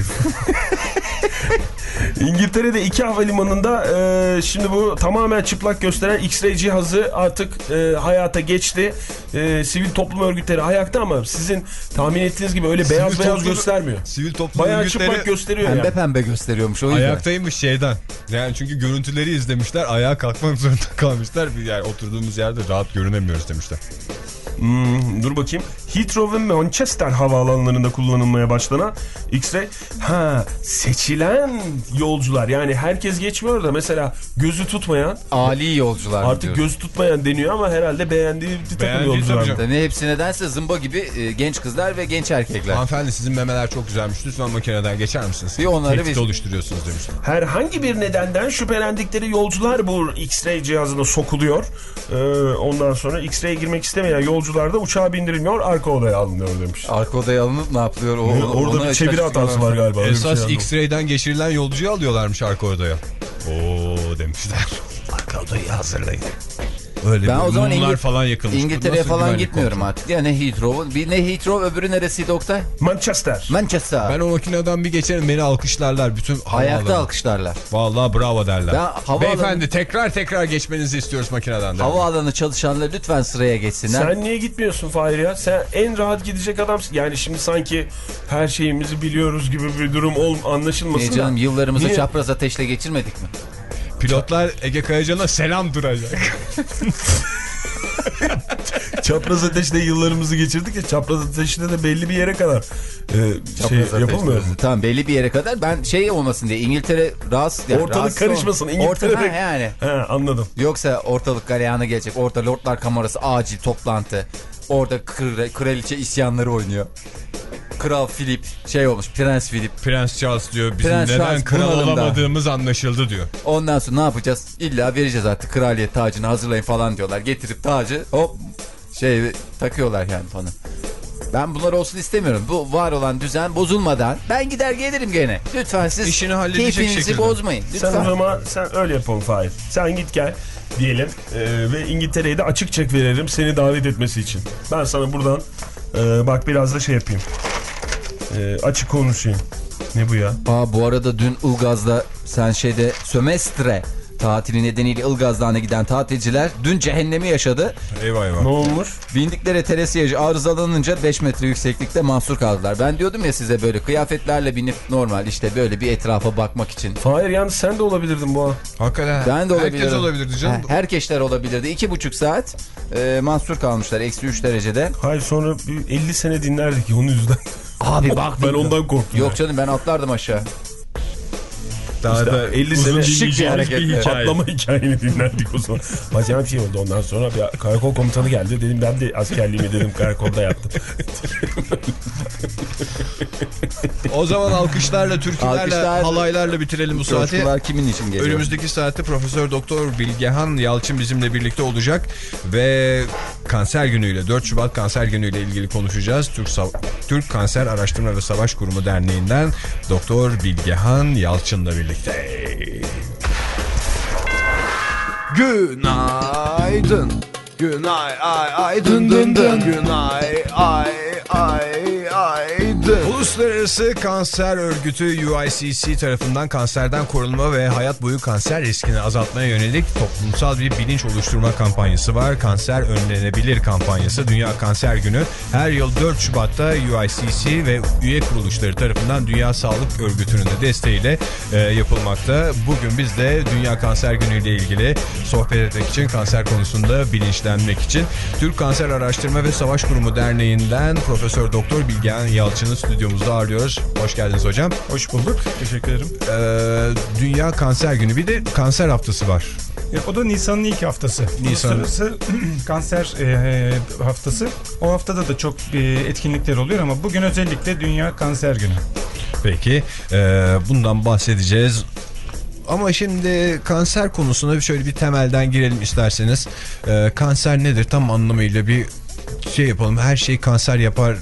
Speaker 3: İngiltere'de iki havalimanında e, şimdi bu tamamen çıplak gösteren X-ray cihazı artık e, hayata geçti. E, sivil toplum örgütleri ayakta ama sizin tahmin ettiğiniz gibi öyle beyaz
Speaker 1: Sivil
Speaker 3: beyaz
Speaker 1: toplum-
Speaker 3: göstermiyor.
Speaker 1: Sivil toplum
Speaker 3: Bayağı
Speaker 1: örgütleri
Speaker 3: çıplak gösteriyor
Speaker 4: Pembe
Speaker 3: yani.
Speaker 4: pembe gösteriyormuş o yüzden.
Speaker 1: ayaktaymış şeyden. Yani çünkü görüntüleri izlemişler. Ayağa kalkmak zorunda kalmışlar. Yani oturduğumuz yerde rahat görünemiyoruz demişler.
Speaker 3: Hmm, dur bakayım. Heathrow ve Manchester havaalanlarında kullanılmaya başlanan X-ray. Ha, seçilen yolcular, yani herkes geçmiyor da mesela gözü tutmayan,
Speaker 4: Ali yolcular
Speaker 3: artık
Speaker 4: diyoruz.
Speaker 3: göz tutmayan deniyor ama herhalde beğendiği bir takım
Speaker 1: Beğendiği
Speaker 3: yolcular.
Speaker 1: tabii canım.
Speaker 4: Ne hepsi nedense zımba gibi e, genç kızlar ve genç erkekler.
Speaker 1: Hanımefendi, sizin memeler çok güzelmiş. Lütfen makineden geçer misiniz?
Speaker 4: Bir onları
Speaker 1: Tehdit
Speaker 4: biz-
Speaker 1: oluşturuyorsunuz demişler.
Speaker 3: Herhangi bir nedenden şüphelendikleri yolcular bu X-ray cihazına sokuluyor. Ee, ondan sonra X-ray'e girmek istemeyen yolcular da uçağa bindirilmiyor, arka odaya alınıyor demiş.
Speaker 4: Arka odaya alınıp ne yapılıyor? O,
Speaker 3: Orada
Speaker 4: onu
Speaker 3: bir çeviri
Speaker 4: açık-
Speaker 3: hatası var galiba. öyle bir
Speaker 1: Esas
Speaker 3: şey
Speaker 1: X-ray'den geçirilen yolcuyu alıyorlarmış arka odaya. Oo demişler. Arka odayı hazırlayın. Öyle
Speaker 4: Ben
Speaker 1: bir
Speaker 4: o zaman
Speaker 1: mumlar
Speaker 4: İngil-
Speaker 1: falan yakılmış.
Speaker 4: İngiltere'ye
Speaker 1: Nasıl
Speaker 4: falan
Speaker 1: güvenlik
Speaker 4: gitmiyorum
Speaker 1: kontrolü?
Speaker 4: artık. Ya ne Heathrow, bir ne Heathrow, öbürü neresiydi Oktay?
Speaker 3: Manchester.
Speaker 4: Manchester.
Speaker 1: Ben o makineden bir geçerim, beni alkışlarlar bütün
Speaker 4: Ayakta
Speaker 1: havaalanı.
Speaker 4: alkışlarlar.
Speaker 1: Vallahi bravo derler.
Speaker 4: Ben havaalanı-
Speaker 1: Beyefendi tekrar tekrar geçmenizi istiyoruz makineden derler.
Speaker 4: Havaalanı çalışanları lütfen sıraya geçsinler.
Speaker 3: Sen niye gitmiyorsun Fahir ya? Sen en rahat gidecek adamsın. Yani şimdi sanki her şeyimizi biliyoruz gibi bir durum ol, anlaşılmasın.
Speaker 4: Niye canım,
Speaker 3: da.
Speaker 4: yıllarımızı
Speaker 3: Niye?
Speaker 4: çapraz ateşle geçirmedik mi?
Speaker 1: Pilotlar Ege Kayacan'a selam duracak.
Speaker 3: Çapraz ateşle yıllarımızı geçirdik ya, çapraz ateşle de belli bir yere kadar e, şey
Speaker 4: Çapraz
Speaker 3: yapılmıyor.
Speaker 4: ateşle. Tamam, belli bir yere kadar. Ben şey olmasın diye, İngiltere rahatsız. Yani
Speaker 3: Ortalık
Speaker 4: rahatsız
Speaker 3: karışmasın.
Speaker 4: ol-
Speaker 3: İngiltere'de.
Speaker 4: Orta, ha, yani.
Speaker 3: He, anladım.
Speaker 4: Yoksa ortalık galeyana gelecek. Orta Lordlar Kamerası acil toplantı. Orada kr- kraliçe isyanları oynuyor. Kral Philip şey olmuş, Prens Philip.
Speaker 1: Prens Charles diyor bizim
Speaker 4: Prens
Speaker 1: neden
Speaker 4: Charles
Speaker 1: kral
Speaker 4: bunalımda.
Speaker 1: olamadığımız anlaşıldı diyor.
Speaker 4: Ondan sonra ne yapacağız? İlla vereceğiz artık, kraliyet tacını hazırlayın falan diyorlar. Getirip tacı hop şey takıyorlar yani falan. Ben bunlar olsun istemiyorum. Bu var olan düzen bozulmadan ben gider gelirim gene. Lütfen siz
Speaker 1: İşini halledecek
Speaker 4: keyfinizi
Speaker 1: şekilde.
Speaker 4: bozmayın. Lütfen.
Speaker 3: Sen o zaman sen öyle yapalım Fahir. Sen git gel diyelim e, ve İngiltere'ye de açık çek veririm seni davet etmesi için. Ben sana buradan e, bak biraz da şey yapayım. E, açık konuşayım. Ne bu ya?
Speaker 4: Aa, bu arada dün Ilgaz'da sen şeyde sömestre tatili nedeniyle Ilgaz Dağı'na giden tatilciler dün cehennemi yaşadı.
Speaker 1: Eyvah eyvah.
Speaker 3: Ne olmuş?
Speaker 4: Bindikleri terasiyaj arızalanınca beş metre yükseklikte mahsur kaldılar. Ben diyordum ya size böyle kıyafetlerle binip normal işte böyle bir etrafa bakmak için.
Speaker 3: Hayır yalnız sen de olabilirdin bu an.
Speaker 1: Hakikaten.
Speaker 4: Ben de olabilirim.
Speaker 1: Herkes olabilirdi canım.
Speaker 4: Ha, herkesler olabilirdi. İki buçuk saat e, mahsur kalmışlar eksi üç derecede.
Speaker 3: Hayır sonra elli sene dinlerdik onun yüzünden.
Speaker 4: Abi bak.
Speaker 3: Ben ondan korktum.
Speaker 4: Yok canım ben atlardım aşağı.
Speaker 3: Daha işte da elli sene
Speaker 4: şık bir hareket.
Speaker 3: Patlama hikayeni dinlerdik o zaman. Acayip bir şey oldu ondan sonra bir karakol komutanı geldi. Dedim ben de askerliğimi dedim karakolda yaptım.
Speaker 1: O zaman alkışlarla, türkülerle,
Speaker 4: Alkışlar,
Speaker 1: halaylarla bitirelim bu saati.
Speaker 4: Coşkular kimin için geliyor?
Speaker 1: Önümüzdeki saatte Profesör Doktor Bilgehan Yalçın bizimle birlikte olacak ve kanser günüyle, dört Şubat kanser günüyle ilgili konuşacağız. Türk, Türk Kanser Araştırma ve Savaş Kurumu Derneği'nden Doktor Bilgehan Yalçın'la birlikte.
Speaker 2: Günaydın. Günay ay ay dın dın dın. Günay ay ay ay dın.
Speaker 1: Uluslararası Kanser Örgütü U I C C tarafından kanserden korunma ve hayat boyu kanser riskini azaltmaya yönelik toplumsal bir bilinç oluşturma kampanyası var. Kanser önlenebilir kampanyası. Dünya Kanser Günü her yıl dört Şubat'ta U I C C ve üye kuruluşları tarafından Dünya Sağlık Örgütü'nün de desteğiyle e, yapılmakta. Bugün biz de Dünya Kanser Günü ile ilgili sohbet etmek için, kanser konusunda bilinçlenmek için Türk Kanser Araştırma ve Savaş Kurumu Derneği'nden Profesör Doktor Bilgehan Yalçın'ı stüdyomuzda ağırlıyoruz. Hoş geldiniz hocam.
Speaker 6: Hoş bulduk. Teşekkür ederim.
Speaker 1: Ee, Dünya Kanser Günü, bir de kanser haftası var.
Speaker 6: E, o da Nisan'ın ilk haftası.
Speaker 1: Nisan.
Speaker 6: Uluslararası kanser e, haftası. O haftada da çok e, etkinlikler oluyor ama bugün özellikle Dünya Kanser Günü.
Speaker 1: Peki, e, bundan bahsedeceğiz. Ama şimdi kanser konusuna şöyle bir temelden girelim isterseniz. Ee, kanser nedir tam anlamıyla bir şey yapalım. Her şey kanser yapar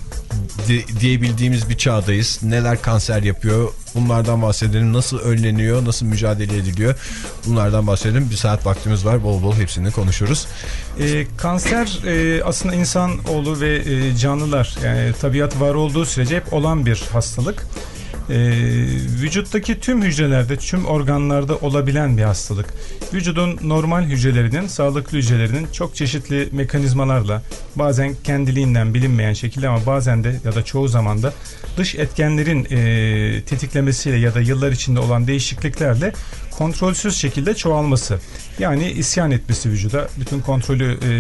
Speaker 1: di- diyebildiğimiz bir çağdayız. Neler kanser yapıyor? Bunlardan bahsedelim. Nasıl önleniyor? Nasıl mücadele ediliyor? Bunlardan bahsedelim. Bir saat vaktimiz var. Bol bol hepsini konuşuruz.
Speaker 6: E, kanser e, aslında insanoğlu ve e, canlılar, yani tabiat var olduğu sürece hep olan bir hastalık. Ee, vücuttaki tüm hücrelerde, tüm organlarda olabilen bir hastalık. Vücudun normal hücrelerinin, sağlıklı hücrelerinin çok çeşitli mekanizmalarla, bazen kendiliğinden bilinmeyen şekilde ama bazen de ya da çoğu zaman da dış etkenlerin e, tetiklemesiyle ya da yıllar içinde olan değişikliklerle kontrolsüz şekilde çoğalması. Yani isyan etmesi vücuda, bütün kontrolü e,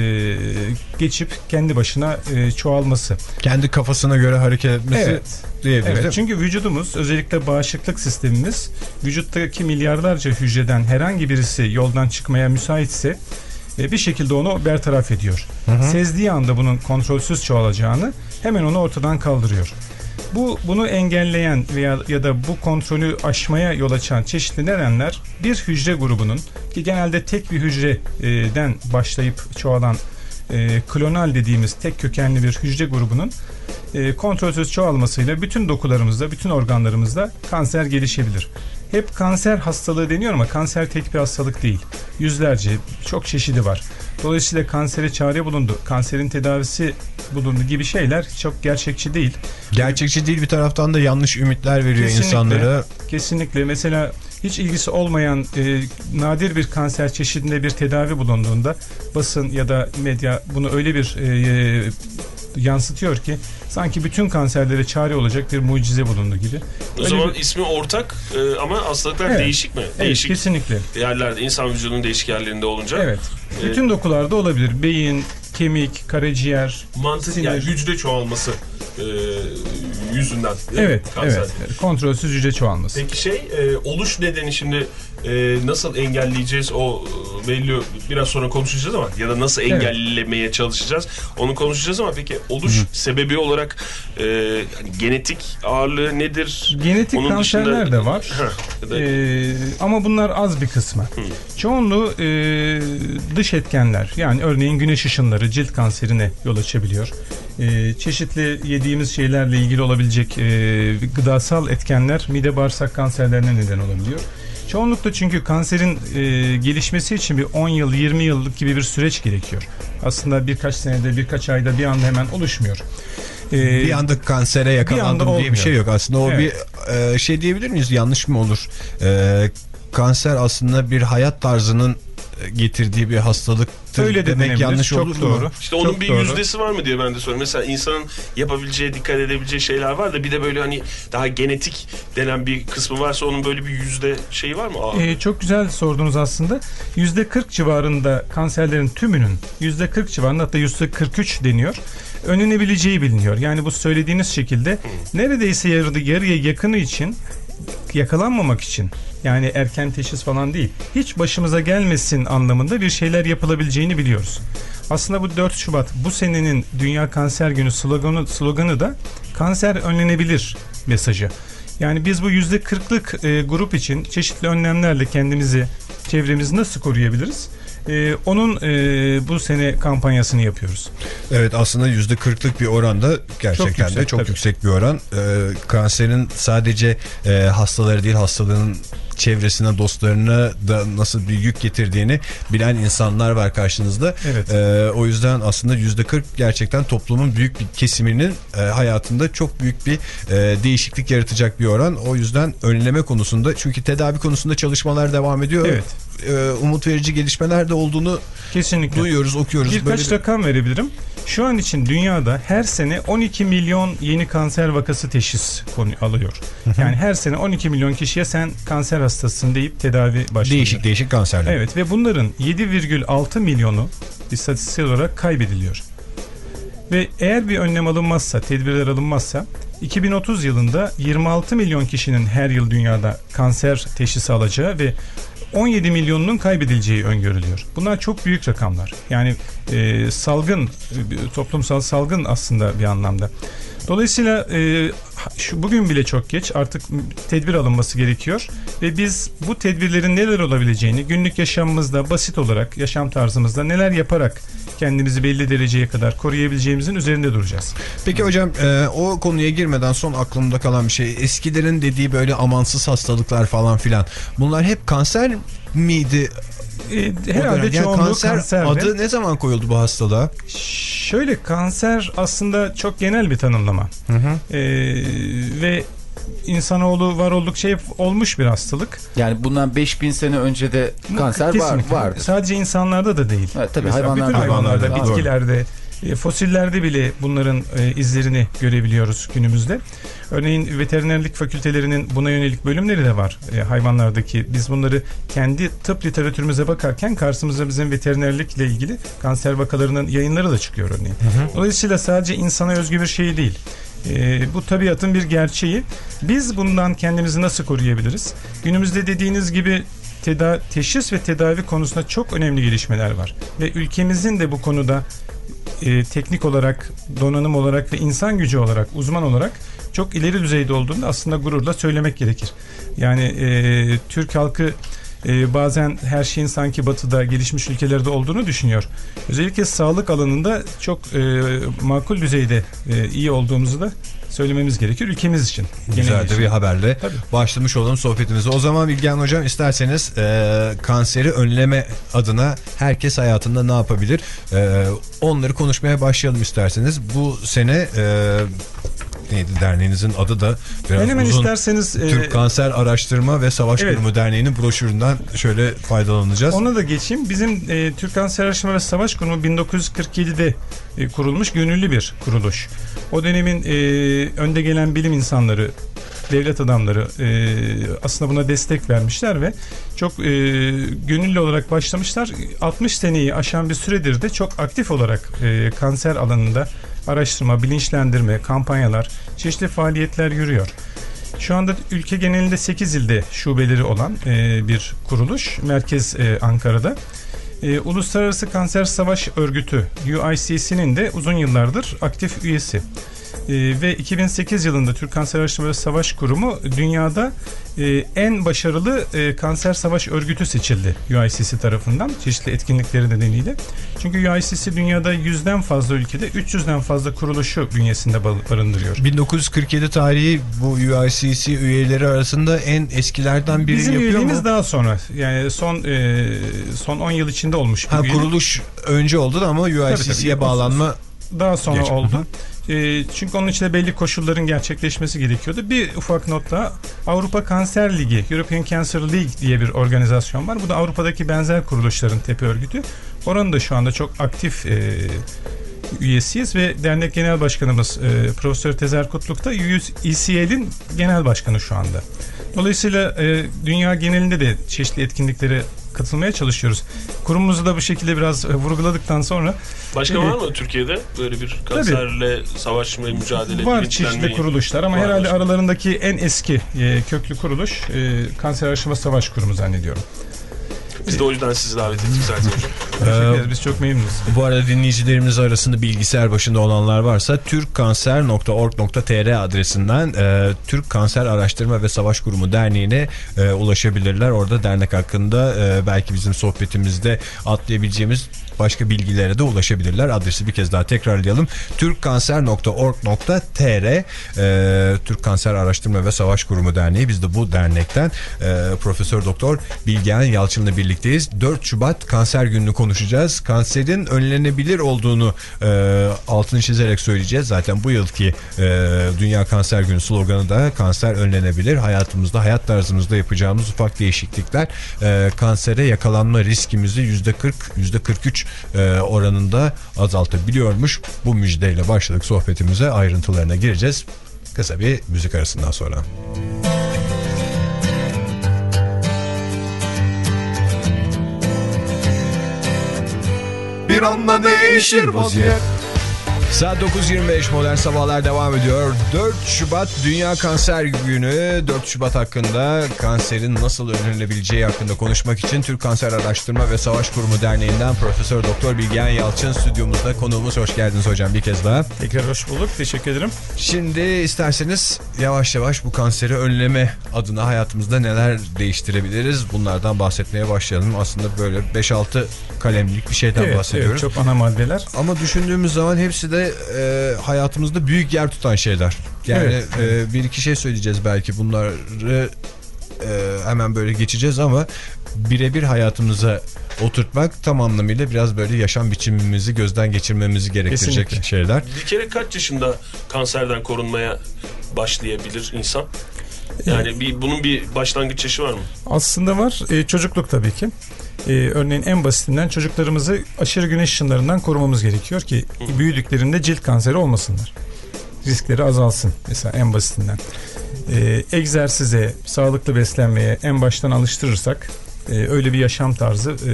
Speaker 6: geçip kendi başına e, çoğalması.
Speaker 1: Kendi kafasına göre hareket etmesi
Speaker 6: Evet.
Speaker 1: diyebiliriz.
Speaker 6: Evet, çünkü vücudumuz, özellikle bağışıklık sistemimiz, vücuttaki milyarlarca hücreden herhangi birisi yoldan çıkmaya müsaitse e, bir şekilde onu bertaraf ediyor. Hı hı. Sezdiği anda bunun kontrolsüz çoğalacağını hemen onu ortadan kaldırıyor. Bu bunu engelleyen veya ya da bu kontrolü aşmaya yol açan çeşitli nedenler, bir hücre grubunun, ki genelde tek bir hücreden başlayıp çoğalan e, klonal dediğimiz tek kökenli bir hücre grubunun e, kontrolsüz çoğalmasıyla bütün dokularımızda, bütün organlarımızda kanser gelişebilir. Hep kanser hastalığı deniyor ama kanser tek bir hastalık değil. Yüzlerce, çok çeşidi var. Dolayısıyla kansere çare bulundu, kanserin tedavisi bulundu gibi şeyler çok gerçekçi değil.
Speaker 1: Gerçekçi değil, bir taraftan da yanlış ümitler veriyor
Speaker 6: Kesinlikle,
Speaker 1: insanlara.
Speaker 6: Kesinlikle. Mesela hiç ilgisi olmayan e, nadir bir kanser çeşidinde bir tedavi bulunduğunda basın ya da medya bunu öyle bir e, yansıtıyor ki sanki bütün kanserlere çare olacak bir mucize bulundu gibi.
Speaker 3: O
Speaker 6: Öyle
Speaker 3: zaman
Speaker 6: bir...
Speaker 3: ismi ortak e, ama hastalıklar
Speaker 6: Evet.
Speaker 3: değişik mi?
Speaker 6: Evet,
Speaker 3: Değişik
Speaker 6: kesinlikle.
Speaker 3: yerlerde, insan vücudunun değişik yerlerinde olunca.
Speaker 6: Evet.
Speaker 3: E,
Speaker 6: Bütün dokularda olabilir. Beyin, kemik, karaciğer,
Speaker 3: mantık
Speaker 6: sinir.
Speaker 3: yani hücre çoğalması e, yüzünden.
Speaker 6: Evet,
Speaker 3: Kanser.
Speaker 6: evet. Kontrolsüz hücre çoğalması.
Speaker 3: Peki şey e, oluş nedeni şimdi e, nasıl engelleyeceğiz o e, belli, biraz sonra konuşacağız ama ya da nasıl engellemeye evet. çalışacağız onu konuşacağız ama peki oluş Hı. sebebi olarak e, yani genetik ağırlığı nedir?
Speaker 6: Genetik
Speaker 3: Onun
Speaker 6: kanserler
Speaker 3: dışında,
Speaker 6: de var
Speaker 3: heh, da,
Speaker 6: ee, ama bunlar az bir kısmı. Hı. Çoğunluğu e, dış etkenler, yani örneğin güneş ışınları cilt kanserine yol açabiliyor. E, çeşitli yediğimiz şeylerle ilgili olabilecek e, gıdasal etkenler mide bağırsak kanserlerine neden olabiliyor. Çoğunlukla çünkü kanserin e, gelişmesi için bir on yıl yirmi yıllık gibi bir süreç gerekiyor. Aslında birkaç senede, birkaç ayda bir anda hemen oluşmuyor.
Speaker 1: Ee, bir anda kansere yakalandım diye bir şey yok. Aslında o evet. bir e, şey diyebilir miyiz? Yanlış mı olur? E, kanser aslında bir hayat tarzının getirdiği bir hastalıktır
Speaker 6: öyle de
Speaker 1: demek
Speaker 6: denebilir.
Speaker 1: yanlış
Speaker 6: Çok
Speaker 1: olur
Speaker 6: doğru.
Speaker 1: mu?
Speaker 3: İşte onun
Speaker 6: Çok
Speaker 3: bir
Speaker 6: doğru.
Speaker 3: yüzdesi var mı diye ben de soruyorum. Mesela insanın yapabileceği, dikkat edebileceği şeyler var da bir de böyle hani daha genetik denen bir kısmı varsa onun böyle bir yüzde şeyi var mı? Aa.
Speaker 6: Ee, çok güzel sordunuz aslında. yüzde kırk civarında kanserlerin tümünün yüzde kırk civarında, hatta yüzde kırk üç deniyor, önlenebileceği biliniyor. Yani bu söylediğiniz şekilde neredeyse yarı, yarıya yakını için, yakalanmamak için, yani erken teşhis falan değil, hiç başımıza gelmesin anlamında bir şeyler yapılabileceğini biliyoruz. Aslında bu dört Şubat bu senenin Dünya Kanser Günü sloganı, sloganı da kanser önlenebilir mesajı. Yani biz bu yüzde kırklık e, grup için çeşitli önlemlerle kendimizi, çevremizi nasıl koruyabiliriz? Ee, onun e, bu sene kampanyasını yapıyoruz.
Speaker 1: Evet, aslında yüzde kırklık bir oranda gerçekten
Speaker 6: Çok yüksek,
Speaker 1: de çok
Speaker 6: tabii.
Speaker 1: yüksek bir oran. Ee, kanserin sadece e, hastaları değil, hastalığın çevresine, dostlarına da nasıl bir yük getirdiğini bilen insanlar var karşınızda.
Speaker 6: Evet.
Speaker 1: Ee, o yüzden aslında yüzde kırk gerçekten toplumun büyük bir kesiminin e, hayatında çok büyük bir e, değişiklik yaratacak bir oran. O yüzden önleme konusunda, çünkü tedavi konusunda çalışmalar devam ediyor.
Speaker 6: Evet.
Speaker 1: Ee, umut verici gelişmeler de olduğunu
Speaker 6: Kesinlikle
Speaker 1: duyuyoruz, okuyoruz.
Speaker 6: Birkaç
Speaker 1: Böyle bir...
Speaker 6: rakam verebilirim. Şu an için dünyada her sene on iki milyon yeni kanser vakası teşhis konu alıyor. Yani her sene on iki milyon kişiye sen kanser hastasısın deyip tedavi başlıyor.
Speaker 1: Değişik değişik kanserler.
Speaker 6: Evet, ve bunların yedi virgül altı milyonu istatistiksel olarak kaybediliyor. Ve eğer bir önlem alınmazsa, tedbirler alınmazsa iki bin otuz yılında yirmi altı milyon kişinin her yıl dünyada kanser teşhisi alacağı ve on yedi milyonunun kaybedileceği öngörülüyor. Bunlar çok büyük rakamlar. Yani e, salgın, e, toplumsal salgın aslında bir anlamda. Dolayısıyla e, şu bugün bile çok geç, artık tedbir alınması gerekiyor ve biz bu tedbirlerin neler olabileceğini günlük yaşamımızda, basit olarak yaşam tarzımızda neler yaparak kendimizi belli dereceye kadar koruyabileceğimizin üzerinde duracağız.
Speaker 1: Peki hocam, e, o konuya girmeden son aklımda kalan bir şey. Eskilerin dediği böyle amansız hastalıklar falan filan. Bunlar hep kanser miydi?
Speaker 6: E, herhalde
Speaker 1: yani
Speaker 6: çoğunluğu
Speaker 1: kanser
Speaker 6: kanserdi.
Speaker 1: adı ne zaman koyuldu bu hastalığa?
Speaker 6: Şöyle, kanser aslında çok genel bir tanımlama.
Speaker 1: Hı hı.
Speaker 6: E, ve insanoğlu var oldukça hep olmuş bir hastalık.
Speaker 4: Yani bundan beş bin sene önce de kanser var, vardı.
Speaker 6: Sadece insanlarda da değil.
Speaker 4: Evet, tabii
Speaker 6: Mesela
Speaker 4: hayvanlarda,
Speaker 6: bütün hayvanlarda,
Speaker 1: hayvanlarda,
Speaker 6: bitkilerde, e, fosillerde bile bunların e, izlerini görebiliyoruz günümüzde. Örneğin veterinerlik fakültelerinin buna yönelik bölümleri de var e, hayvanlardaki. Biz bunları kendi tıp literatürümüze bakarken karşımıza bizim veterinerlikle ilgili kanser vakalarının yayınları da çıkıyor örneğin. Hı hı. Dolayısıyla sadece insana özgü bir şey değil. E, bu tabiatın bir gerçeği. Biz bundan kendimizi nasıl koruyabiliriz? Günümüzde dediğiniz gibi teda- teşhis ve tedavi konusunda çok önemli gelişmeler var. Ve ülkemizin de bu konuda e, teknik olarak, donanım olarak ve insan gücü olarak, uzman olarak çok ileri düzeyde olduğunu aslında gururla söylemek gerekir. Yani e, Türk halkı e, bazen her şeyin sanki batıda, gelişmiş ülkelerde olduğunu düşünüyor. Özellikle sağlık alanında çok e, makul düzeyde e, iyi olduğumuzu da söylememiz gerekir ülkemiz için.
Speaker 1: Güzel de bir haberle
Speaker 6: Tabii.
Speaker 1: başlamış olalım sohbetimize. O zaman Bilgehan Hocam, isterseniz e, kanseri önleme adına herkes hayatında ne yapabilir? E, onları konuşmaya başlayalım isterseniz. Bu sene e, neydi derneğinizin adı da biraz
Speaker 6: hemen
Speaker 1: uzun.
Speaker 6: isterseniz
Speaker 1: Türk
Speaker 6: e,
Speaker 1: Kanser Araştırma ve Savaş
Speaker 6: evet.
Speaker 1: Kurumu Derneği'nin broşüründen şöyle faydalanacağız.
Speaker 6: Ona da geçeyim. Bizim e, Türk Kanser Araştırma ve Savaş Kurumu bin dokuz yüz kırk yedide e, kurulmuş gönüllü bir kuruluş. O dönemin e, önde gelen bilim insanları, devlet adamları e, aslında buna destek vermişler ve çok e, gönüllü olarak başlamışlar. altmış seneyi aşan bir süredir de çok aktif olarak e, kanser alanında araştırma, bilinçlendirme, kampanyalar, çeşitli faaliyetler yürüyor. Şu anda ülke genelinde sekiz ilde şubeleri olan e, bir kuruluş. Merkez e, Ankara'da. E, Uluslararası Kanser Savaş Örgütü U I C C'nin de uzun yıllardır aktif üyesi. E, ve iki bin sekiz yılında Türk Kanser Araştırma ve Savaş Kurumu dünyada e, en başarılı e, kanser savaş örgütü seçildi U I C C tarafından, çeşitli etkinlikleri nedeniyle. Çünkü U I C C dünyada yüzden fazla ülkede üç yüzden fazla kuruluşu bünyesinde barındırıyor.
Speaker 1: bin dokuz yüz kırk yedi tarihi bu U I C C üyeleri arasında en eskilerden biri
Speaker 6: Bizim
Speaker 1: yapıyor mu?
Speaker 6: üyeliğimiz daha sonra, yani son e, son on yıl içinde olmuş bir
Speaker 1: Ha,
Speaker 6: üyelik.
Speaker 1: kuruluş önce oldu da ama U I C C'ye bağlanma
Speaker 6: daha sonra
Speaker 1: Geç.
Speaker 6: oldu. E, çünkü onun için de belli koşulların gerçekleşmesi gerekiyordu. Bir ufak not daha. Avrupa Kanser Ligi, European Cancer League diye bir organizasyon var. Bu da Avrupa'daki benzer kuruluşların tepe örgütü. Oranın da şu anda çok aktif e, üyesiyiz ve dernek genel başkanımız e, Profesör Tezer Kutluk da E C L'in genel başkanı şu anda. Dolayısıyla e, dünya genelinde de çeşitli etkinliklere katılmaya çalışıyoruz. Kurumumuzu da bu şekilde biraz e, vurguladıktan sonra.
Speaker 3: Başka e, var mı Türkiye'de böyle bir kanserle tabii, savaşma, mücadele,
Speaker 6: var çeşitli kuruluşlar ama herhalde başka aralarındaki en eski e, köklü kuruluş e, Kanser Araştırma Savaş Kurumu zannediyorum.
Speaker 3: Biz de o yüzden sizi davet ettik zaten hocam.
Speaker 6: Teşekkür ederiz. Biz çok memnunuz.
Speaker 1: Bu arada dinleyicilerimiz arasında bilgisayar başında olanlar varsa türkkanser nokta org nokta tr adresinden e, Türk Kanser Araştırma ve Savaş Kurumu Derneği'ne e, ulaşabilirler. Orada dernek hakkında e, belki bizim sohbetimizde atlayabileceğimiz başka bilgilere de ulaşabilirler. Adresi bir kez daha tekrarlayalım. türkkanser nokta org nokta tr e, Türk Kanser Araştırma ve Savaş Kurumu Derneği. Biz de bu dernekten e, Profesör Doktor Bilgehan Yalçın'la birlikteyiz. dört Şubat Kanser Günü'nü konuşacağız. Kanserin önlenebilir olduğunu e, altını çizerek söyleyeceğiz. Zaten bu yılki e, Dünya Kanser Günü sloganı da kanser önlenebilir. Hayatımızda, hayat tarzımızda yapacağımız ufak değişiklikler e, kansere yakalanma riskimizi yüzde kırk, yüzde kırk üç e, oranında azaltabiliyormuş. Bu müjdeyle başladık sohbetimize. Ayrıntılarına gireceğiz. Kısa bir müzik arasından sonra.
Speaker 2: Bir anda değişir vaziyet.
Speaker 1: Saat dokuz yirmi beş Modern Sabahlar devam ediyor. dört Şubat Dünya Kanser Günü. dört Şubat hakkında, kanserin nasıl önlenebileceği hakkında konuşmak için Türk Kanser Araştırma ve Savaş Kurumu Derneği'nden Profesör Doktor Bilgehan Yalçın stüdyomuzda konuğumuz. Hoş geldiniz hocam bir kez daha.
Speaker 6: Tekrar hoş bulduk. Teşekkür ederim.
Speaker 1: Şimdi isterseniz yavaş yavaş bu kanseri önleme adına hayatımızda neler değiştirebiliriz? Bunlardan bahsetmeye başlayalım. Aslında böyle beş altı kalemlik bir şeyden
Speaker 6: evet,
Speaker 1: bahsediyoruz.
Speaker 6: Evet, çok ana maddeler.
Speaker 1: Ama düşündüğümüz zaman hepsi de e, hayatımızda büyük yer tutan şeyler. Yani
Speaker 6: evet, evet.
Speaker 1: E, bir iki şey söyleyeceğiz belki, bunları e, hemen böyle geçeceğiz ama birebir hayatımıza oturtmak tam anlamıyla biraz böyle yaşam biçimimizi gözden geçirmemizi gerektirecek kesinlikle şeyler.
Speaker 3: Bir kere kaç yaşında kanserden korunmaya başlayabilir insan? Yani bir, bunun bir başlangıç yaşı var mı?
Speaker 6: Aslında var. E, çocukluk tabii ki. Ee, örneğin en basitinden çocuklarımızı aşırı güneş ışınlarından korumamız gerekiyor ki Hı. büyüdüklerinde cilt kanseri olmasınlar. Riskleri azalsın mesela en basitinden. Ee, egzersize, sağlıklı beslenmeye en baştan alıştırırsak e, öyle bir yaşam tarzı. E,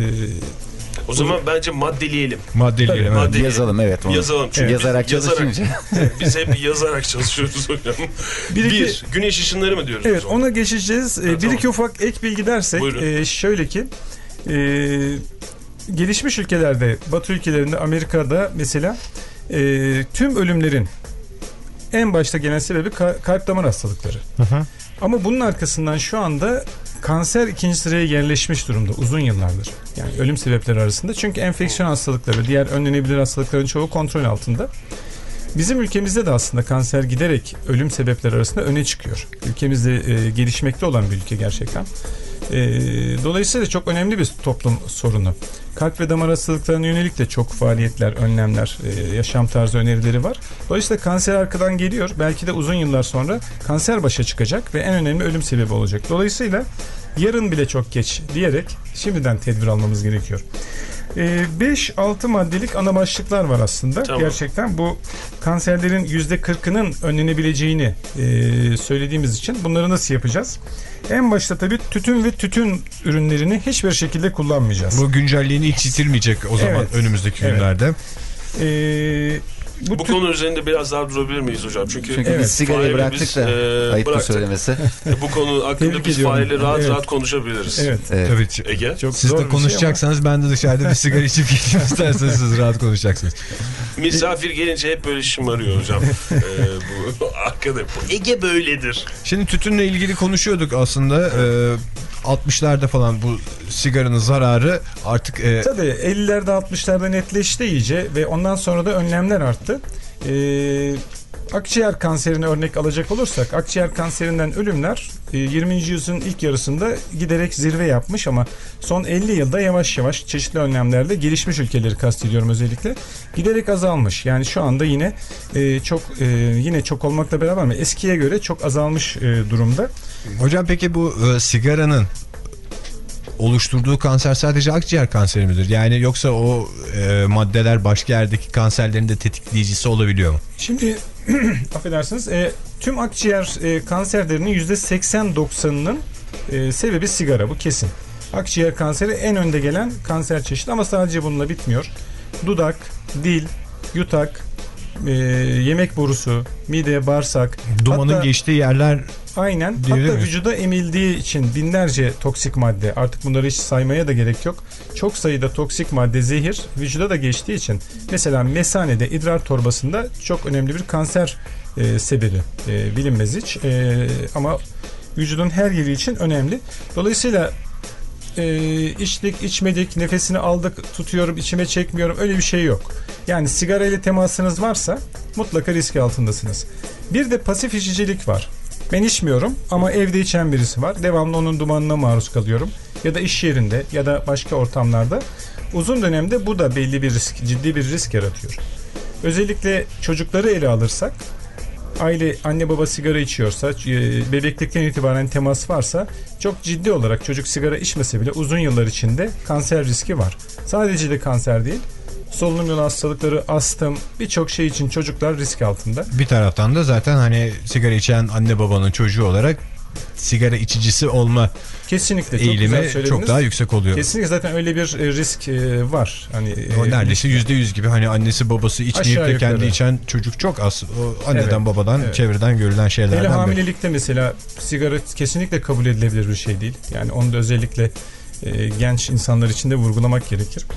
Speaker 3: o zaman bu, bence maddeleyelim.
Speaker 1: Maddeleyelim.
Speaker 4: Evet. Maddeleyelim. Yazalım evet. Onu.
Speaker 3: Yazalım. Çünkü
Speaker 4: evet. Yazarak çalışınca.
Speaker 3: Biz hep yazarak çalışıyoruz hocam. Bir, bir iki, güneş ışınları mı diyoruz?
Speaker 6: Evet, ona geçeceğiz. Ha, bir tamam. iki ufak ek bilgi dersek e, şöyle ki e, gelişmiş ülkelerde, Batı ülkelerinde, Amerika'da mesela e, tüm ölümlerin en başta gelen sebebi ka- kalp damar hastalıkları. Hı hı. Ama bunun arkasından şu anda kanser ikinci sıraya yerleşmiş durumda uzun yıllardır. Yani ölüm sebepleri arasında. Çünkü enfeksiyon hastalıkları, diğer önlenebilir hastalıkların çoğu kontrol altında. Bizim ülkemizde de aslında kanser giderek ölüm sebepleri arasında öne çıkıyor. Ülkemizde e, gelişmekte olan bir ülke gerçekten. E, dolayısıyla çok önemli bir toplum sorunu. Kalp ve damar hastalıklarına yönelik de çok faaliyetler, önlemler, e, yaşam tarzı önerileri var. Dolayısıyla kanser arkadan geliyor. Belki de uzun yıllar sonra kanser başa çıkacak ve en önemli ölüm sebebi olacak. Dolayısıyla yarın bile çok geç diyerek şimdiden tedbir almamız gerekiyor. beş altı maddelik ana başlıklar var aslında. Tamam. Gerçekten bu kanserlerin yüzde kırkının önlenebileceğini e, söylediğimiz için bunları nasıl yapacağız? En başta tabii tütün ve tütün ürünlerini hiçbir şekilde kullanmayacağız.
Speaker 1: Bu güncelliğini hiç yitirmeyecek o zaman evet. önümüzdeki evet. günlerde.
Speaker 6: Eee
Speaker 3: Bu, Bu tü... konu üzerinde biraz daha durabilir miyiz hocam? Çünkü,
Speaker 4: Çünkü evet, biz sigarayı bıraktık biz, da e, ayıp söylemesi.
Speaker 3: Bu konu hakkında biz Fahir'le rahat evet. rahat konuşabiliriz.
Speaker 6: Evet. evet.
Speaker 1: Tabii.
Speaker 3: Ege?
Speaker 1: Çok siz de konuşacaksanız şey ben de dışarıda bir sigara içip gideyim isterseniz siz rahat konuşacaksınız.
Speaker 3: Misafir gelince hep böyle şımarıyor hocam. ee, bu arkada bu. Ege böyledir.
Speaker 1: Şimdi tütünle ilgili konuşuyorduk aslında. Ee, altmışlarda falan bu sigaranın zararı artık... E...
Speaker 6: Tabii ellilerde altmışlarda netleşti iyice ve ondan sonra da önlemler arttı. Ee, Akciğer kanserini örnek alacak olursak, akciğer kanserinden ölümler yirminci yüzyılın ilk yarısında giderek zirve yapmış ama son elli yılda yavaş yavaş çeşitli önlemlerle, gelişmiş ülkeleri kastediyorum özellikle, giderek azalmış. Yani şu anda yine çok yine çok olmakla beraber ama eskiye göre çok azalmış durumda.
Speaker 1: Hocam peki bu e, sigaranın oluşturduğu kanser sadece akciğer kanseri midir? Yani yoksa o e, maddeler başka yerdeki kanserlerin de tetikleyicisi olabiliyor mu?
Speaker 6: Şimdi affedersiniz, e, tüm akciğer e, kanserlerinin yüzde seksen doksanının e, sebebi sigara, bu kesin. Akciğer kanseri en önde gelen kanser çeşidi ama sadece bununla bitmiyor. Dudak, dil, yutak, e, yemek borusu, mide, bağırsak.
Speaker 1: Dumanın
Speaker 6: hatta,
Speaker 1: geçtiği yerler.
Speaker 6: Aynen. Hatta
Speaker 1: mi?
Speaker 6: Vücuda emildiği için binlerce toksik madde, artık bunları hiç saymaya da gerek yok. Çok sayıda toksik madde, zehir vücuda da geçtiği için. Mesela mesanede, idrar torbasında çok önemli bir kanser e, sebebi. E, bilinmez hiç. E, ama vücudun her yeri için önemli. Dolayısıyla e, içtik, içmedik, nefesini aldık, tutuyorum, içime çekmiyorum, öyle bir şey yok. Yani sigara ile temasınız varsa mutlaka risk altındasınız. Bir de pasif içicilik var. Ben içmiyorum ama evde içen birisi var. Devamlı onun dumanına maruz kalıyorum. Ya da iş yerinde ya da başka ortamlarda. Uzun dönemde bu da belli bir risk, ciddi bir risk yaratıyor. Özellikle çocukları ele alırsak, aile, anne baba sigara içiyorsa, bebeklikten itibaren temas varsa, çok ciddi olarak çocuk sigara içmese bile uzun yıllar içinde kanser riski var. Sadece de kanser değil, solunum yolu hastalıkları, astım, birçok şey için çocuklar risk altında.
Speaker 1: Bir taraftan da zaten hani sigara içen anne babanın çocuğu olarak sigara içicisi olma
Speaker 6: kesinlikle çok
Speaker 1: eğilimi çok daha yüksek oluyor.
Speaker 6: Kesinlikle zaten öyle bir risk var. Hani
Speaker 1: o neredeyse yüzde yüz gibi, hani annesi babası içmeyip de kendi içen çocuk çok az. O anneden evet, babadan evet. çevreden görülen şeylerden.
Speaker 6: Hele hamilelikte mesela sigara kesinlikle kabul edilebilir bir şey değil. Yani onu da özellikle e, genç insanlar için de vurgulamak gerekir.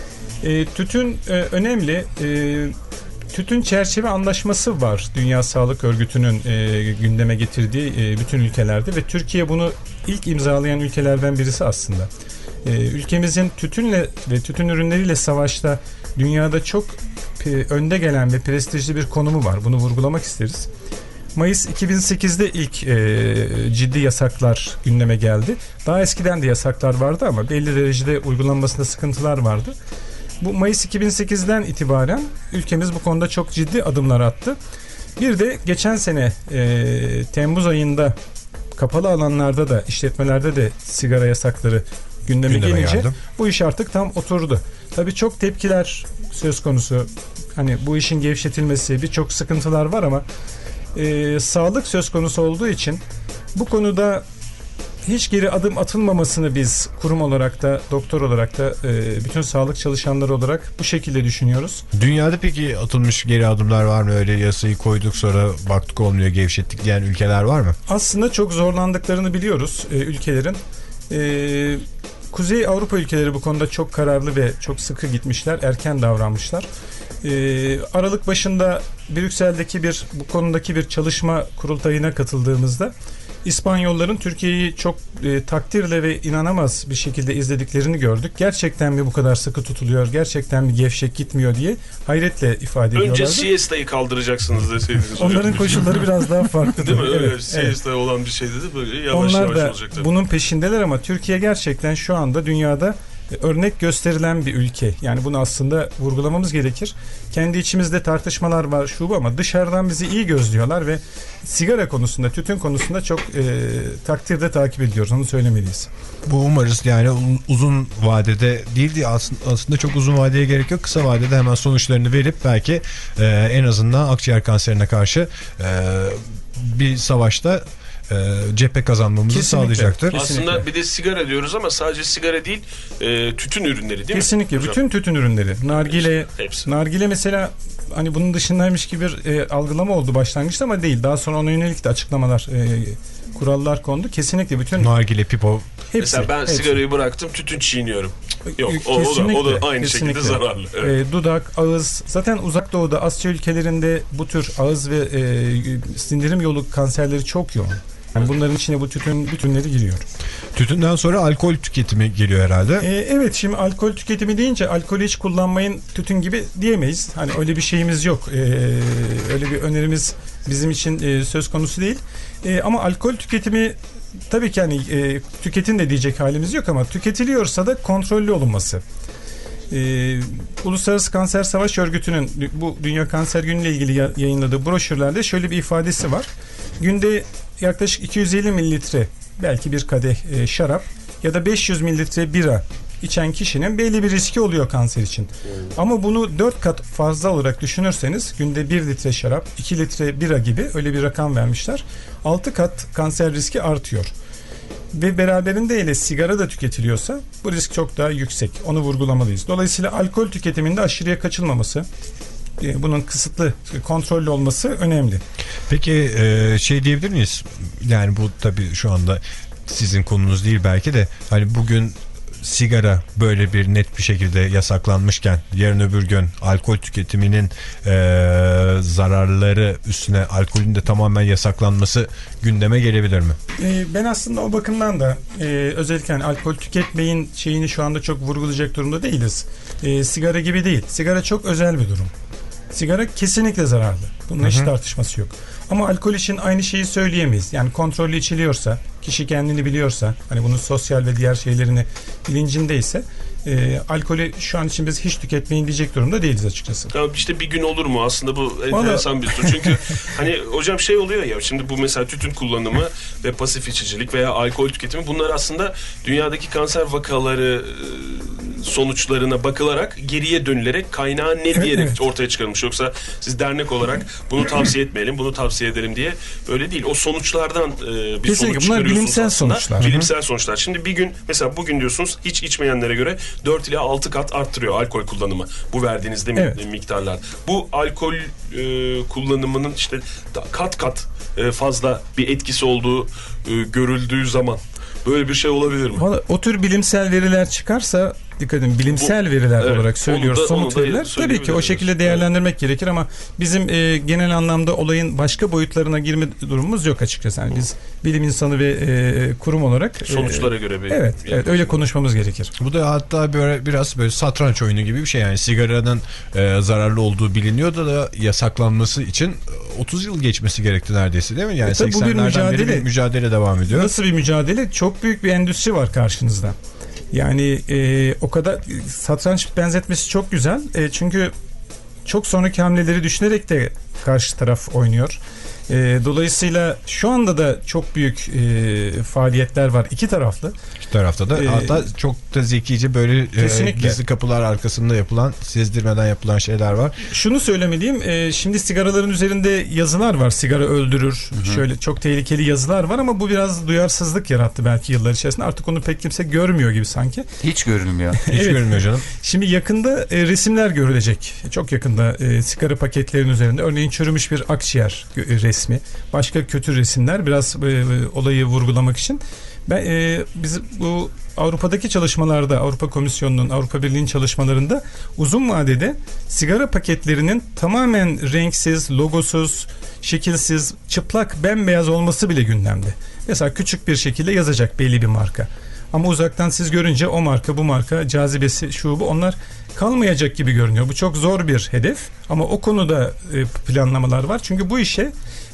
Speaker 6: E, tütün e, önemli. E, tütün çerçeve anlaşması var Dünya Sağlık Örgütü'nün e, gündeme getirdiği e, bütün ülkelerde ve Türkiye bunu ilk imzalayan ülkelerden birisi aslında. E, ülkemizin tütünle ve tütün ürünleriyle savaşta dünyada çok e, önde gelen ve prestijli bir konumu var. Bunu vurgulamak isteriz. Mayıs iki bin sekizde ilk e, ciddi yasaklar gündeme geldi. Daha eskiden de yasaklar vardı ama belli derecede uygulanmasında sıkıntılar vardı. Bu Mayıs iki bin sekizden itibaren ülkemiz bu konuda çok ciddi adımlar attı. Bir de geçen sene e, Temmuz ayında kapalı alanlarda da, işletmelerde de sigara yasakları gündeme, gündeme gelince geldim. Bu iş artık tam oturdu. Tabii çok tepkiler söz konusu. Hani bu işin gevşetilmesi, birçok sıkıntılar var ama e, sağlık söz konusu olduğu için bu konuda hiç geri adım atılmamasını biz kurum olarak da, doktor olarak da, bütün sağlık çalışanları olarak bu şekilde düşünüyoruz.
Speaker 1: Dünyada peki atılmış geri adımlar var mı? Öyle yasayı koyduk sonra baktık olmuyor, gevşettik diyen ülkeler var mı?
Speaker 6: Aslında çok zorlandıklarını biliyoruz ülkelerin. Kuzey Avrupa ülkeleri bu konuda çok kararlı ve çok sıkı gitmişler, erken davranmışlar. Aralık başında Brüksel'deki bir bu konudaki bir çalışma kurultayına katıldığımızda İspanyolların Türkiye'yi çok e, takdirle ve inanamaz bir şekilde izlediklerini gördük. Gerçekten mi bu kadar sıkı tutuluyor? Gerçekten mi gevşek gitmiyor diye hayretle ifade ediyorlardı.
Speaker 3: Önce siesta'yı kaldıracaksınız deseydiniz.
Speaker 6: Onların koşulları biraz daha farklı.
Speaker 3: Değil mi? Öyle
Speaker 6: evet,
Speaker 3: siesta evet. olan bir şeydi de böyle yavaş
Speaker 6: Onlar
Speaker 3: yavaş
Speaker 6: da
Speaker 3: olacak tabii.
Speaker 6: Bunun peşindeler ama Türkiye gerçekten şu anda dünyada örnek gösterilen bir ülke. Yani bunu aslında vurgulamamız gerekir. Kendi içimizde tartışmalar var şu bu ama dışarıdan bizi iyi gözlüyorlar ve sigara konusunda, tütün konusunda çok e, takdirde takip ediyoruz. Onu söylemeliyiz.
Speaker 1: Bu umarız yani uzun vadede değil diye aslında, aslında çok uzun vadeye gerek yok. Kısa vadede hemen sonuçlarını verip belki e, en azından akciğer kanserine karşı e, bir savaşta E, cephe kazanmamızı kesinlikle sağlayacaktır.
Speaker 3: Kesinlikle. Aslında bir de sigara diyoruz ama sadece sigara değil, e, tütün ürünleri değil
Speaker 6: kesinlikle, mi? Kesinlikle. Bütün tütün ürünleri. Nargile, hepsi. Nargile mesela hani bunun dışındaymış gibi bir e, algılama oldu başlangıçta ama değil. Daha sonra ona yönelik de açıklamalar, e, kurallar kondu. Kesinlikle bütün
Speaker 1: nargile, pipo.
Speaker 3: Hepsi, mesela ben hepsi. Sigarayı bıraktım, tütün çiğniyorum. Yok, o, o, da, o da aynı kesinlikle şekilde zararlı. Evet.
Speaker 6: E, dudak, ağız. Zaten Uzak Doğu'da, Asya ülkelerinde bu tür ağız ve e, sindirim yolu kanserleri çok yoğun. Yani bunların içine bu tütün bütünleri giriyor.
Speaker 1: Tütünden sonra alkol tüketimi geliyor herhalde.
Speaker 6: Ee, evet, şimdi alkol tüketimi deyince alkolü hiç kullanmayın tütün gibi diyemeyiz. Hani öyle bir şeyimiz yok. Ee, öyle bir önerimiz bizim için e, söz konusu değil. E, ama alkol tüketimi tabii ki hani e, tüketin de diyecek halimiz yok ama tüketiliyorsa da kontrollü olunması. Ee, Uluslararası Kanser Savaş Örgütü'nün bu Dünya Kanser Günü ile ilgili yayınladığı broşürlerde şöyle bir ifadesi var. Günde yaklaşık iki yüz elli mililitre belki bir kadeh e, şarap ya da beş yüz mililitre bira içen kişinin belli bir riski oluyor kanser için. Ama bunu dört kat fazla olarak düşünürseniz günde bir litre şarap, iki litre bira gibi öyle bir rakam vermişler. altı kat kanser riski artıyor. Ve beraberinde ile sigara da tüketiliyorsa bu risk çok daha yüksek. Onu vurgulamalıyız. Dolayısıyla alkol tüketiminde aşırıya kaçılmaması, bunun kısıtlı, kontrollü olması önemli.
Speaker 1: Peki şey diyebilir miyiz? Yani bu tabii şu anda sizin konunuz değil belki de, hani bugün sigara böyle bir net bir şekilde yasaklanmışken yarın öbür gün alkol tüketiminin e, zararları üstüne alkolün de tamamen yasaklanması gündeme gelebilir mi?
Speaker 6: E, ben aslında o bakımdan da e, özellikle yani alkol tüketmeyin şeyini şu anda çok vurgulayacak durumda değiliz. E, sigara gibi değil. Sigara çok özel bir durum. Sigara kesinlikle zararlı. Bunun hiç tartışması yok. Ama alkol için aynı şeyi söyleyemeyiz. Yani kontrollü içiliyorsa, kişi kendini biliyorsa, hani bunun sosyal ve diğer şeylerini bilincindeyse e, alkolü şu an için biz hiç tüketmeyin diyecek durumda değiliz açıkçası.
Speaker 3: Tamam, işte bir gün olur mu aslında, bu enteresan bir soru. Çünkü hani hocam şey oluyor ya, şimdi bu mesela tütün kullanımı ve pasif içicilik veya alkol tüketimi, bunlar aslında dünyadaki kanser vakaları sonuçlarına bakılarak geriye dönülerek kaynağı ne diyerek evet. ortaya çıkarılmış. Yoksa siz dernek olarak bunu tavsiye etmeyelim, bunu tavsiye edelim diye öyle değil. O sonuçlardan e, bir
Speaker 6: kesinlikle
Speaker 3: sonuç çıkarıyorsunuz
Speaker 6: bilimsel
Speaker 3: aslında.
Speaker 6: Sonuçlar.
Speaker 3: Bilimsel sonuçlar. Şimdi bir gün mesela bugün diyorsunuz hiç içmeyenlere göre dört ila altı kat arttırıyor alkol kullanımı. Bu verdiğiniz de evet. miktarlar. Bu alkol e, kullanımının işte kat kat e, fazla bir etkisi olduğu e, görüldüğü zaman böyle bir şey olabilir mi?
Speaker 6: Vallahi, o tür bilimsel veriler çıkarsa, dikkat edin, bilimsel bu, veriler evet, olarak söylüyoruz, somut veriler. Tabii ki o şekilde değerlendirmek evet. gerekir ama bizim e, genel anlamda olayın başka boyutlarına girme durumumuz yok açıkçası. Yani biz bilim insanı ve e, kurum olarak
Speaker 3: sonuçlara
Speaker 6: e,
Speaker 3: göre bir
Speaker 6: evet, evet öyle konuşmamız gerekir.
Speaker 1: Bu da hatta böyle biraz böyle satranç oyunu gibi bir şey. Yani sigaranın e, zararlı olduğu biliniyordu da yasaklanması için otuz yıl geçmesi gerekti neredeyse, değil mi? Yani
Speaker 6: e, seksenlerden
Speaker 1: beri bir mücadele devam ediyor.
Speaker 6: Nasıl bir mücadele? Çok büyük bir endüstri var karşınızda. Yani e, o kadar satranç benzetmesi çok güzel. E, çünkü çok sonraki hamleleri düşünerek de karşı taraf oynuyor. E, dolayısıyla şu anda da çok büyük e, faaliyetler var iki taraflı.
Speaker 1: İki tarafta da. Ee, hatta çok da zekice böyle e, gizli kapılar arkasında yapılan, sezdirmeden yapılan şeyler var.
Speaker 6: Şunu söylemeliyim. E, şimdi sigaraların üzerinde yazılar var. Sigara öldürür. Hı-hı. Şöyle çok tehlikeli yazılar var ama bu biraz duyarsızlık yarattı belki yıllar içerisinde. Artık onu pek kimse görmüyor gibi sanki.
Speaker 4: Hiç görünmüyor.
Speaker 1: Hiç evet. görünmüyor canım.
Speaker 6: Şimdi yakında e, resimler görülecek. Çok yakında e, sigara paketlerinin üzerinde. Örneğin çürümüş bir akciğer e, resmi. Başka kötü resimler. Biraz e, olayı vurgulamak için. Ben, e, biz bu Avrupa'daki çalışmalarda, Avrupa Komisyonu'nun, Avrupa Birliği'nin çalışmalarında uzun vadede sigara paketlerinin tamamen renksiz, logosuz, şekilsiz, çıplak, bembeyaz olması bile gündemde. Mesela küçük bir şekilde yazacak belli bir marka. Ama uzaktan siz görünce o marka, bu marka, cazibesi, şu bu, onlar kalmayacak gibi görünüyor. Bu çok zor bir hedef ama o konuda e, planlamalar var. Çünkü bu işe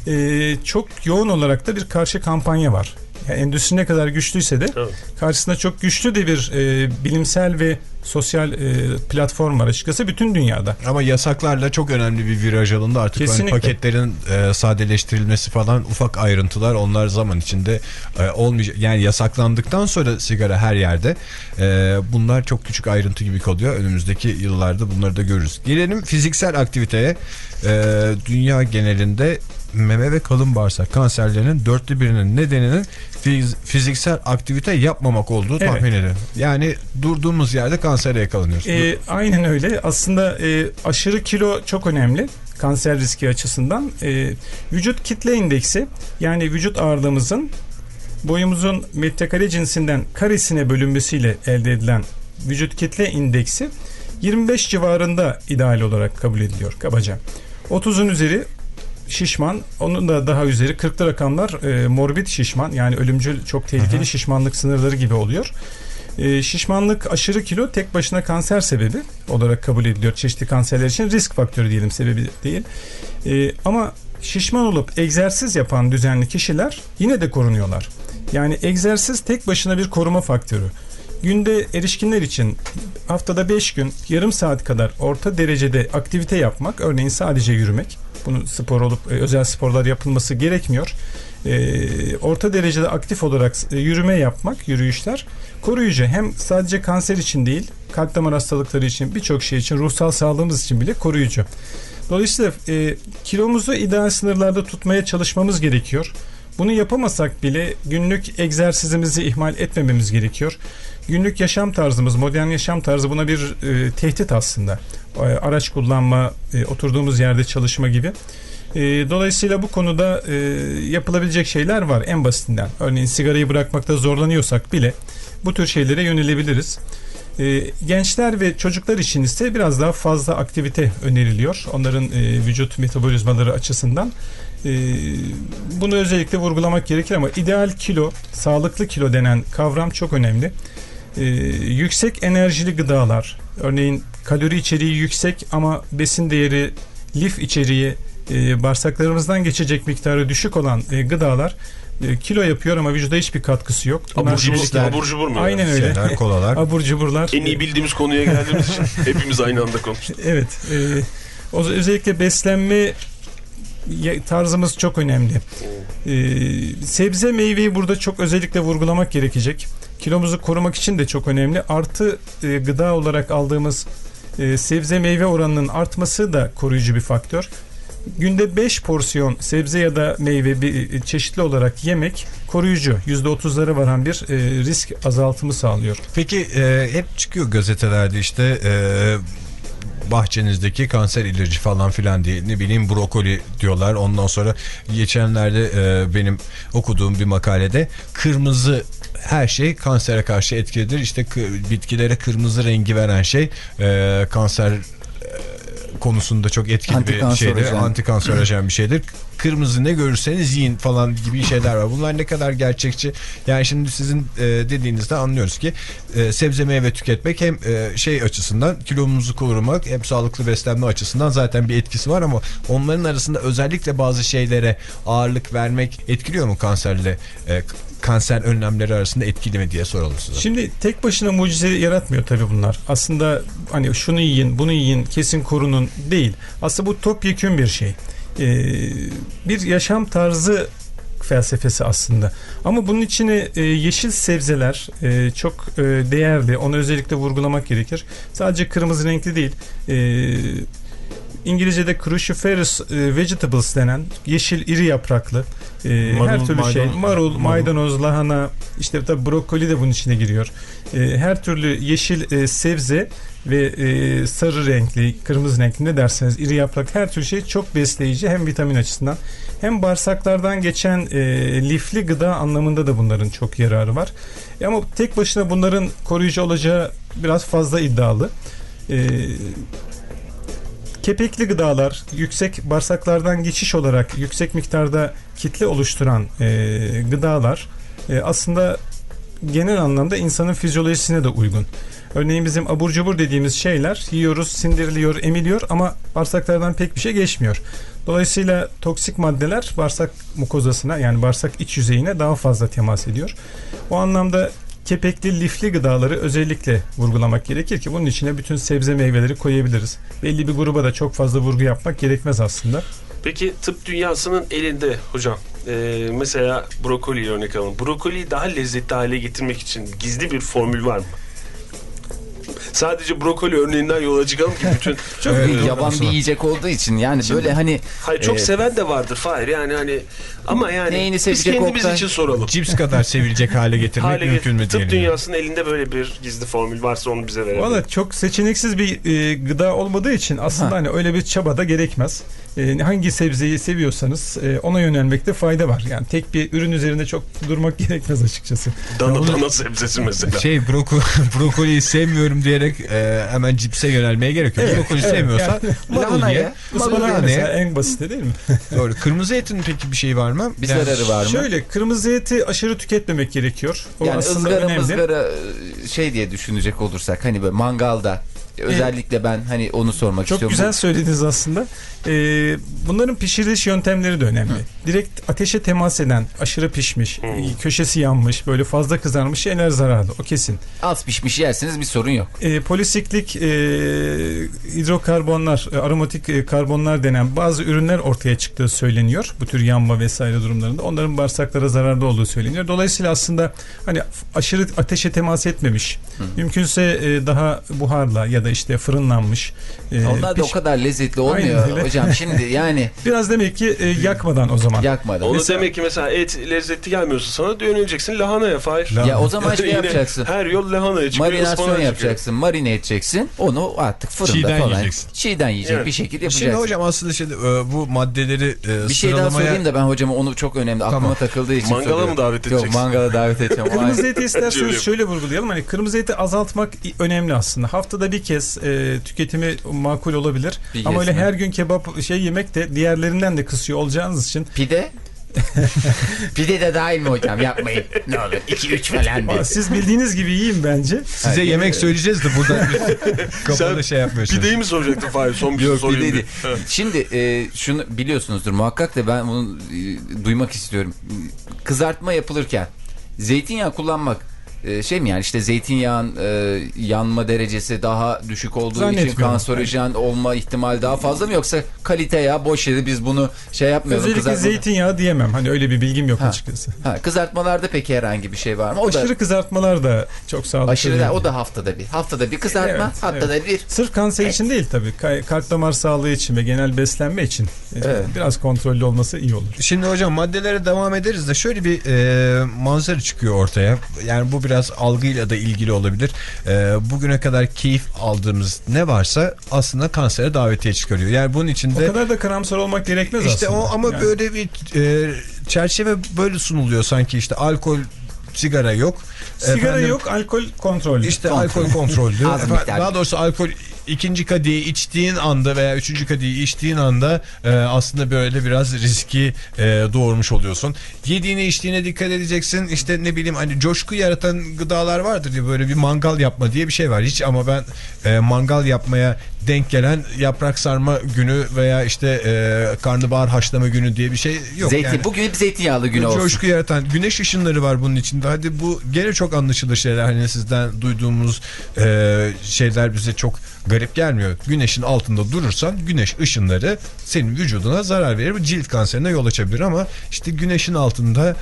Speaker 6: e, çok yoğun olarak da bir karşı kampanya var. Yani endüstri ne kadar güçlüyse de evet. karşısında çok güçlü de bir e, bilimsel ve sosyal e, platform var açıkçası bütün dünyada.
Speaker 1: Ama yasaklarla çok önemli bir viraj alındı artık. Hani paketlerin e, sadeleştirilmesi falan, ufak ayrıntılar, onlar zaman içinde e, olmayacak. Yani yasaklandıktan sonra sigara her yerde, e, bunlar çok küçük ayrıntı gibi kalıyor. Önümüzdeki yıllarda bunları da görürüz. Gelelim fiziksel aktiviteye. E, dünya genelinde meme ve kalın bağırsak kanserlerinin dörtte birinin nedeninin fiz- fiziksel aktivite yapmamak olduğu evet. tahmin edilir. Yani durduğumuz yerde kansere yakalanıyoruz.
Speaker 6: E, aynen öyle. Aslında e, aşırı kilo çok önemli kanser riski açısından. E, vücut kitle indeksi, yani vücut ağırlığımızın boyumuzun metrekare cinsinden karesine bölünmesiyle elde edilen vücut kitle indeksi yirmi beş civarında ideal olarak kabul ediliyor kabaca. otuzun üzeri şişman, onun da daha üzeri kırklı rakamlar e, morbid şişman, yani ölümcül çok tehlikeli Hı-hı. şişmanlık sınırları gibi oluyor. E, şişmanlık, aşırı kilo tek başına kanser sebebi olarak kabul ediliyor. Çeşitli kanserler için risk faktörü diyelim, sebebi değil. E, ama şişman olup egzersiz yapan düzenli kişiler yine de korunuyorlar. Yani egzersiz tek başına bir koruma faktörü. Günde erişkinler için haftada beş gün yarım saat kadar orta derecede aktivite yapmak, örneğin sadece yürümek, bunu spor olup e, özel sporlar yapılması gerekmiyor. E, orta derecede aktif olarak e, yürüme yapmak, yürüyüşler koruyucu. Hem sadece kanser için değil, kalp damar hastalıkları için, birçok şey için, ruhsal sağlığımız için bile koruyucu. Dolayısıyla e, kilomuzu ideal sınırlarda tutmaya çalışmamız gerekiyor. Bunu yapamasak bile günlük egzersizimizi ihmal etmememiz gerekiyor. Günlük yaşam tarzımız, modern yaşam tarzı buna bir e, tehdit aslında. E, araç kullanma, e, oturduğumuz yerde çalışma gibi. E, dolayısıyla bu konuda e, yapılabilecek şeyler var en basitinden. Örneğin sigarayı bırakmakta zorlanıyorsak bile bu tür şeylere yönelebiliriz. E, gençler ve çocuklar için ise biraz daha fazla aktivite öneriliyor. Onların e, vücut metabolizmaları açısından. E, bunu özellikle vurgulamak gerekir ama ideal kilo, sağlıklı kilo denen kavram çok önemli. E, yüksek enerjili gıdalar, örneğin kalori içeriği yüksek ama besin değeri, lif içeriği, e, bağırsaklarımızdan geçecek miktarı düşük olan e, gıdalar e, kilo yapıyor ama vücuda hiçbir katkısı yok.
Speaker 3: Abur cubur, abur cubur mu?
Speaker 6: Aynen öyle.
Speaker 1: Şeyler, kolalar.
Speaker 6: Abur cuburlar.
Speaker 3: En iyi bildiğimiz konuya geldiğimiz için hepimiz aynı anda konuştuk.
Speaker 6: Evet. E, o, özellikle beslenme tarzımız çok önemli. Ee, sebze meyveyi burada çok özellikle vurgulamak gerekecek. Kilomuzu korumak için de çok önemli. Artı e, gıda olarak aldığımız e, sebze meyve oranının artması da koruyucu bir faktör. Günde beş porsiyon sebze ya da meyve bir, çeşitli olarak yemek koruyucu. yüzde otuzlara varan bir e, risk azaltımı sağlıyor.
Speaker 1: Peki e, hep çıkıyor gazetelerde işte e, bahçenizdeki kanser ilacı falan filan diye, ne bileyim brokoli diyorlar. Ondan sonra geçenlerde e, benim okuduğum bir makalede kırmızı her şey kansere karşı etkilidir. İşte bitkilere kırmızı rengi veren şey e, kanser e, konusunda çok etkili bir şeydir. Antikanserojen bir şeydir. Kırmızı ne görürseniz yiyin falan gibi şeyler var. Bunlar ne kadar gerçekçi? Yani şimdi sizin e, dediğinizde anlıyoruz ki e, sebze meyve tüketmek hem e, şey açısından kilomuzu korumak, hem sağlıklı beslenme açısından zaten bir etkisi var ama onların arasında özellikle bazı şeylere ağırlık vermek etkiliyor mu kanserle e, kanser önlemleri arasında etkili mi diye soralım size.
Speaker 6: Şimdi tek başına mucize yaratmıyor tabii bunlar. Aslında hani şunu yiyin, bunu yiyin, kesin korunun değil. Aslında bu topyekün bir şey. Ee, bir yaşam tarzı felsefesi aslında. Ama bunun içine e, yeşil sebzeler e, çok e, değerli. Onu özellikle vurgulamak gerekir. Sadece kırmızı renkli değil. E, İngilizce'de cruciferous e, vegetables denen yeşil iri yapraklı e, marul, her türlü maydanoz, şey, marul, maydanoz, lahana, işte tabii brokoli de bunun içine giriyor. E, her türlü yeşil e, sebze ve e, sarı renkli, kırmızı renkli ne derseniz iri yaprak her türlü şey çok besleyici, hem vitamin açısından hem bağırsaklardan geçen e, lifli gıda anlamında da bunların çok yararı var. E, ama tek başına bunların koruyucu olacağı biraz fazla iddialı. E, Kepekli gıdalar, yüksek bağırsaklardan geçiş olarak yüksek miktarda kitle oluşturan e, gıdalar e, aslında genel anlamda insanın fizyolojisine de uygun. Örneğin bizim abur cubur dediğimiz şeyler yiyoruz, sindiriliyor, emiliyor ama bağırsaklardan pek bir şey geçmiyor. Dolayısıyla toksik maddeler bağırsak mukozasına, yani bağırsak iç yüzeyine daha fazla temas ediyor. O anlamda kepekli, lifli gıdaları özellikle vurgulamak gerekir ki bunun içine bütün sebze meyveleri koyabiliriz. Belli bir gruba da çok fazla vurgu yapmak gerekmez aslında.
Speaker 3: Peki tıp dünyasının elinde hocam, ee, mesela brokoli örnek alalım. Brokoliyi daha lezzetli hale getirmek için gizli bir formül var mı? Sadece brokoli örneğinden yola çıkalım ki bütün
Speaker 4: çok evet, yaban bir yiyecek olduğu için yani şimdi, böyle hani
Speaker 3: hayır çok e, seven de vardır Fahir, yani hani ama yani biz kendimiz Oktay için soralım.
Speaker 1: Cips kadar sevilecek hale getirmek hale mümkün mü diyelim.
Speaker 3: Tıp dünyasının elinde böyle bir gizli formül varsa onu bize verelim.
Speaker 6: Valla çok seçeneksiz bir e, gıda olmadığı için aslında ha. hani öyle bir çaba da gerekmez. E, hangi sebzeyi seviyorsanız e, ona yönelmekte fayda var. Yani tek bir ürün üzerinde çok durmak gerekmez açıkçası.
Speaker 3: Dana
Speaker 6: Yani
Speaker 3: dana sebzesi mesela.
Speaker 1: Şey broko, brokoliyi sevmiyorum diyerek e, hemen cipse yönelmeye gerek yok.
Speaker 6: Evet,
Speaker 1: Brokoli
Speaker 6: evet,
Speaker 1: sevmiyorsa
Speaker 6: yani,
Speaker 1: marul ye.
Speaker 6: ıspanak mesela en basiti değil mi?
Speaker 1: Doğru. Kırmızı etin peki bir şey var mı?
Speaker 4: Bir
Speaker 1: Yani
Speaker 4: zararı var mı?
Speaker 6: Şöyle kırmızı eti aşırı tüketmemek gerekiyor. O
Speaker 4: Yani
Speaker 6: aslında
Speaker 4: ızgara
Speaker 6: önemli.
Speaker 4: mızgara şey diye düşünecek olursak hani böyle mangalda özellikle ben hani onu sormak
Speaker 6: Çok
Speaker 4: istiyorum.
Speaker 6: güzel söylediniz aslında. Ee, bunların pişiriliş yöntemleri de önemli. Hı. Direkt ateşe temas eden, aşırı pişmiş, Hı. köşesi yanmış, böyle fazla kızarmış şeyler zararlı. O kesin.
Speaker 4: Az pişmiş yerseniz bir sorun yok.
Speaker 6: Ee, polisiklik e, hidrokarbonlar, e, aromatik e, karbonlar denen bazı ürünler ortaya çıktığı söyleniyor. Bu tür yanma vesaire durumlarında. Onların bağırsaklara zararlı olduğu söyleniyor. Dolayısıyla aslında hani aşırı ateşe temas etmemiş, Hı. mümkünse e, daha buharla ya da işte fırınlanmış.
Speaker 4: E, Onlar da piş... o kadar lezzetli olmuyor hocam şimdi yani.
Speaker 6: Biraz demek ki e, yakmadan o zaman.
Speaker 4: Yakmadan.
Speaker 3: Onu
Speaker 4: mesela...
Speaker 3: demek ki mesela et lezzetli gelmiyorsa sana yöneleceksin lahanaya Fahir.
Speaker 4: Lahana. Ya o zaman şey yapacaksın.
Speaker 3: Her yol lahanaya çıkıyor.
Speaker 4: Marinasyon yapacaksın. Çıkıyor. Marine edeceksin. Onu artık fırında
Speaker 1: Çiğden
Speaker 4: falan.
Speaker 1: Yiyeceksin.
Speaker 4: Çiğden yiyecek yani. Bir şekilde yapacaksın.
Speaker 1: Şimdi hocam aslında işte bu maddeleri e,
Speaker 4: bir şey
Speaker 1: sıralamaya...
Speaker 4: daha söyleyeyim de ben hocama onu çok önemli. Aklıma tamam. takıldığı için
Speaker 3: Mangala
Speaker 4: söylüyorum.
Speaker 3: mı davet edeceksin?
Speaker 4: Yok mangala davet edeceğim.
Speaker 6: Kırmızı eti isterseniz şöyle vurgulayalım. Hani kırmızı eti azaltmak önemli aslında. Haftada bir kez e, tüketimi makul olabilir. Bir ama öyle mi? Her gün kebap şey yemek de diğerlerinden de kısıyor olacağınız için.
Speaker 4: Pide? Pide de dahil mi hocam? Yapmayın. Ne olur. iki üç falan değil.
Speaker 6: Siz bildiğiniz gibi yiyin bence.
Speaker 1: Size Hayır, yemek söyleyeceğiz de burada kafada şey yapmıyorsunuz.
Speaker 3: Pideyi mi soracaktın Fahir? Son bir şey sorayım.
Speaker 4: Şimdi e, şunu biliyorsunuzdur muhakkak da ben bunu e, duymak istiyorum. Kızartma yapılırken zeytinyağı kullanmak şey mi yani işte zeytinyağın e, yanma derecesi daha düşük olduğu için kanserojen olma ihtimali daha fazla mı yoksa kalite ya boş yeri biz bunu şey yapmıyoruz.
Speaker 6: Özellikle kızartma... zeytinyağı diyemem hani öyle bir bilgim yok
Speaker 4: ha.
Speaker 6: açıkçası.
Speaker 4: Ha, kızartmalarda peki herhangi bir şey var mı? O
Speaker 6: aşırı
Speaker 4: da...
Speaker 6: kızartmalar da çok sağlıklı.
Speaker 4: Aşırı da, o da haftada bir. Haftada bir kızartma evet, haftada evet. bir.
Speaker 6: Sırf kanser evet. için değil tabii. Kalp damar sağlığı için ve genel beslenme için evet. biraz kontrollü olması iyi olur.
Speaker 1: Şimdi hocam maddelere devam ederiz de şöyle bir e, manzara çıkıyor ortaya. Yani bu biraz Biraz algıyla da ilgili olabilir. Ee, bugüne kadar keyif aldığımız ne varsa aslında kansere davetiye çıkarıyor. Yani bunun içinde...
Speaker 6: O kadar da karamsar olmak gerekmez
Speaker 1: işte
Speaker 6: aslında.
Speaker 1: O, ama yani. Böyle bir e, çerçeve böyle sunuluyor sanki işte alkol, sigara yok.
Speaker 6: Sigara Efendim, yok, alkol kontrollü.
Speaker 1: İşte kontrol. alkol kontrollü. Efendim, daha doğrusu alkol ikinci kadeyi içtiğin anda veya üçüncü kadeyi içtiğin anda e, aslında böyle biraz riski e, doğurmuş oluyorsun. Yediğine içtiğine dikkat edeceksin. İşte ne bileyim hani coşku yaratan gıdalar vardır ya böyle bir mangal yapma diye bir şey var. Hiç ama ben e, mangal yapmaya denk gelen yaprak sarma günü veya işte e, karnabahar haşlama günü diye bir şey yok.
Speaker 4: Zeytin,
Speaker 1: yani.
Speaker 4: Bugün hep zeytinyağlı günü olsun.
Speaker 1: Coşku yaratan güneş ışınları var bunun içinde. Hadi bu gene çok anlaşılır şeyler. Hani sizden duyduğumuz e, şeyler bize çok garip gelmiyor. Güneşin altında durursan güneş ışınları senin vücuduna zarar verir. Cilt kanserine yol açabilir ama işte güneşin altında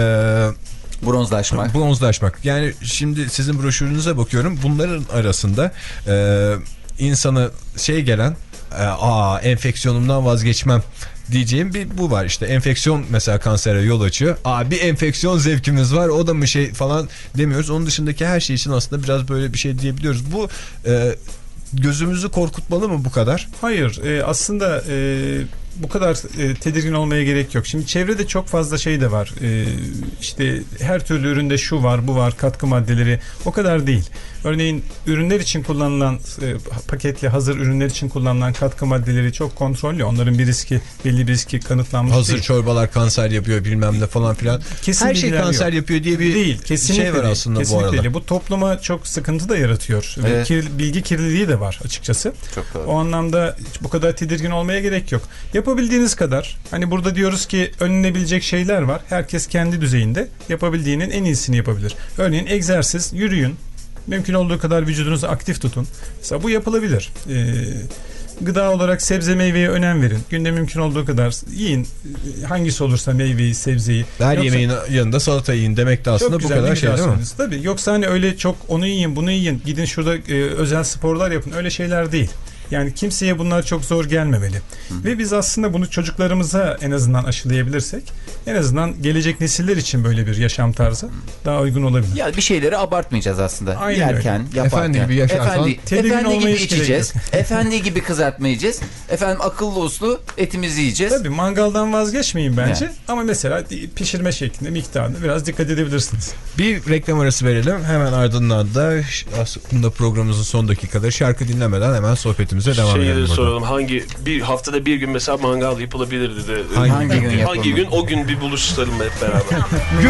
Speaker 1: e,
Speaker 4: bronzlaşmak.
Speaker 1: Bronzlaşmak. Yani şimdi sizin broşürünüze bakıyorum. Bunların arasında e, insana şey gelen e, aa enfeksiyonumdan vazgeçmem diyeceğim bir bu var işte enfeksiyon mesela kansere yol açıyor. Aa bir enfeksiyon zevkimiz var o da mı şey falan demiyoruz. Onun dışındaki her şey için aslında biraz böyle bir şey diyebiliyoruz. Bu e, gözümüzü korkutmalı mı bu kadar?
Speaker 6: Hayır. E, aslında e, bu kadar e, tedirgin olmaya gerek yok. Şimdi çevrede çok fazla şey de var. E, işte her türlü üründe şu var, bu var, katkı maddeleri. O kadar değil. Örneğin ürünler için kullanılan e, paketli hazır ürünler için kullanılan katkı maddeleri çok kontrollü. Onların bir riski, belli bir riski kanıtlanmış
Speaker 1: hazır
Speaker 6: değil.
Speaker 1: çorbalar kanser yapıyor bilmem ne falan filan.
Speaker 6: Kesin
Speaker 1: her şey kanser yok. Yapıyor diye bir değil, kesinlikle şey var aslında değil, bu arada. Değil.
Speaker 6: Bu topluma çok sıkıntı da yaratıyor. Evet. Ve kir, bilgi kirliliği de var açıkçası. Çok doğru. O anlamda bu kadar tedirgin olmaya gerek yok. Yapabildiğiniz kadar hani burada diyoruz ki önlenebilecek şeyler var. Herkes kendi düzeyinde yapabildiğinin en iyisini yapabilir. Örneğin egzersiz, yürüyün. Mümkün olduğu kadar vücudunuzu aktif tutun. Mesela bu yapılabilir. Ee, gıda olarak sebze meyveye önem verin. Günde mümkün olduğu kadar yiyin. Hangisi olursa meyveyi, sebzeyi.
Speaker 1: Her yoksa, yemeğin yanında salata yiyin demek de aslında bu kadar şey değil mi?
Speaker 6: Tabii. Yoksa hani öyle çok onu yiyin, bunu yiyin. Gidin şurada e, özel sporlar yapın. Öyle şeyler değil. Yani kimseye bunlar çok zor gelmemeli. Hı. Ve biz aslında bunu çocuklarımıza en azından aşılayabilirsek en azından gelecek nesiller için böyle bir yaşam tarzı daha uygun olabilir.
Speaker 4: Ya bir şeyleri abartmayacağız aslında.
Speaker 6: Aynen
Speaker 4: Yerken,
Speaker 6: öyle.
Speaker 4: yaparken.
Speaker 1: Efendi gibi yaşarsan.
Speaker 4: Efendi, efendi gibi içeceğiz.
Speaker 6: Gerekiyor.
Speaker 4: Efendi gibi kızartmayacağız. Efendim akıllı uslu etimizi yiyeceğiz.
Speaker 6: Tabii mangaldan vazgeçmeyin bence.
Speaker 4: He.
Speaker 6: Ama mesela pişirme şeklinde, miktarına biraz dikkat edebilirsiniz.
Speaker 1: Bir reklam arası verelim. Hemen ardından da aslında programımızın son dakikaları şarkı dinlemeden hemen sohbetimize devam
Speaker 3: Şeyi
Speaker 1: edelim.
Speaker 3: de soralım. Hangi bir haftada bir gün mesela mangal yapılabilirdi de.
Speaker 1: Hangi,
Speaker 4: hangi gün yapalım?
Speaker 3: Hangi gün o gün bir buluşturalım hep beraber.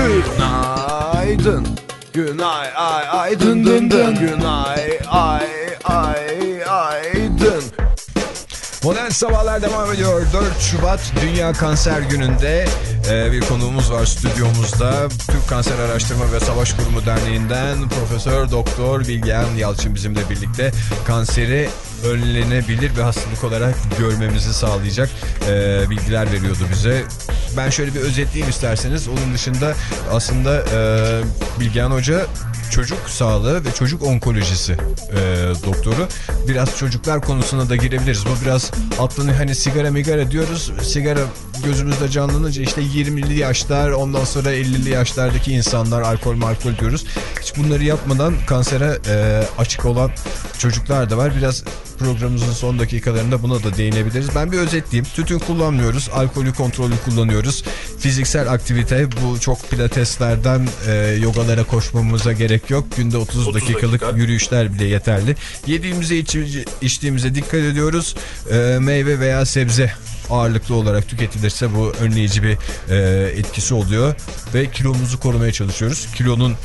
Speaker 1: Günaydın. Günay ay ay dın dın dın. Günay ay ay ay dın. Modern Sabahlar devam ediyor. dört Şubat Dünya Kanser Günü'nde e, bir konuğumuz var stüdyomuzda. Türk Kanser Araştırma ve Savaş Kurumu Derneği'nden Profesör Doktor Bilgehan Yalçın bizimle birlikte kanseri önlenebilir bir hastalık olarak görmemizi sağlayacak e, bilgiler veriyordu bize. Ben şöyle bir özetleyeyim isterseniz. Onun dışında aslında e, Bilgehan Hoca çocuk sağlığı ve çocuk onkolojisi e, doktoru. Biraz çocuklar konusuna da girebiliriz. Bu biraz aklını hani sigara migara diyoruz. Sigara gözümüzde canlanınca işte yirmili yaşlar, ondan sonra ellili yaşlardaki insanlar, alkol markol diyoruz. Hiç bunları yapmadan kansere e, açık olan çocuklar da var. Biraz programımızın son dakikalarında buna da değinebiliriz. Ben bir özetleyeyim. Tütün kullanmıyoruz. Alkolü kontrolü kullanıyoruz. Fiziksel aktivite, bu çok pilateslerden e, yogalara koşmamıza gerek yok. Günde otuz, otuz dakikalık dakika. Yürüyüşler bile yeterli. Yediğimize iç, içtiğimize dikkat ediyoruz. E, meyve veya sebze ağırlıklı olarak tüketilirse bu önleyici bir e, etkisi oluyor. Ve kilomuzu korumaya çalışıyoruz. Kilonun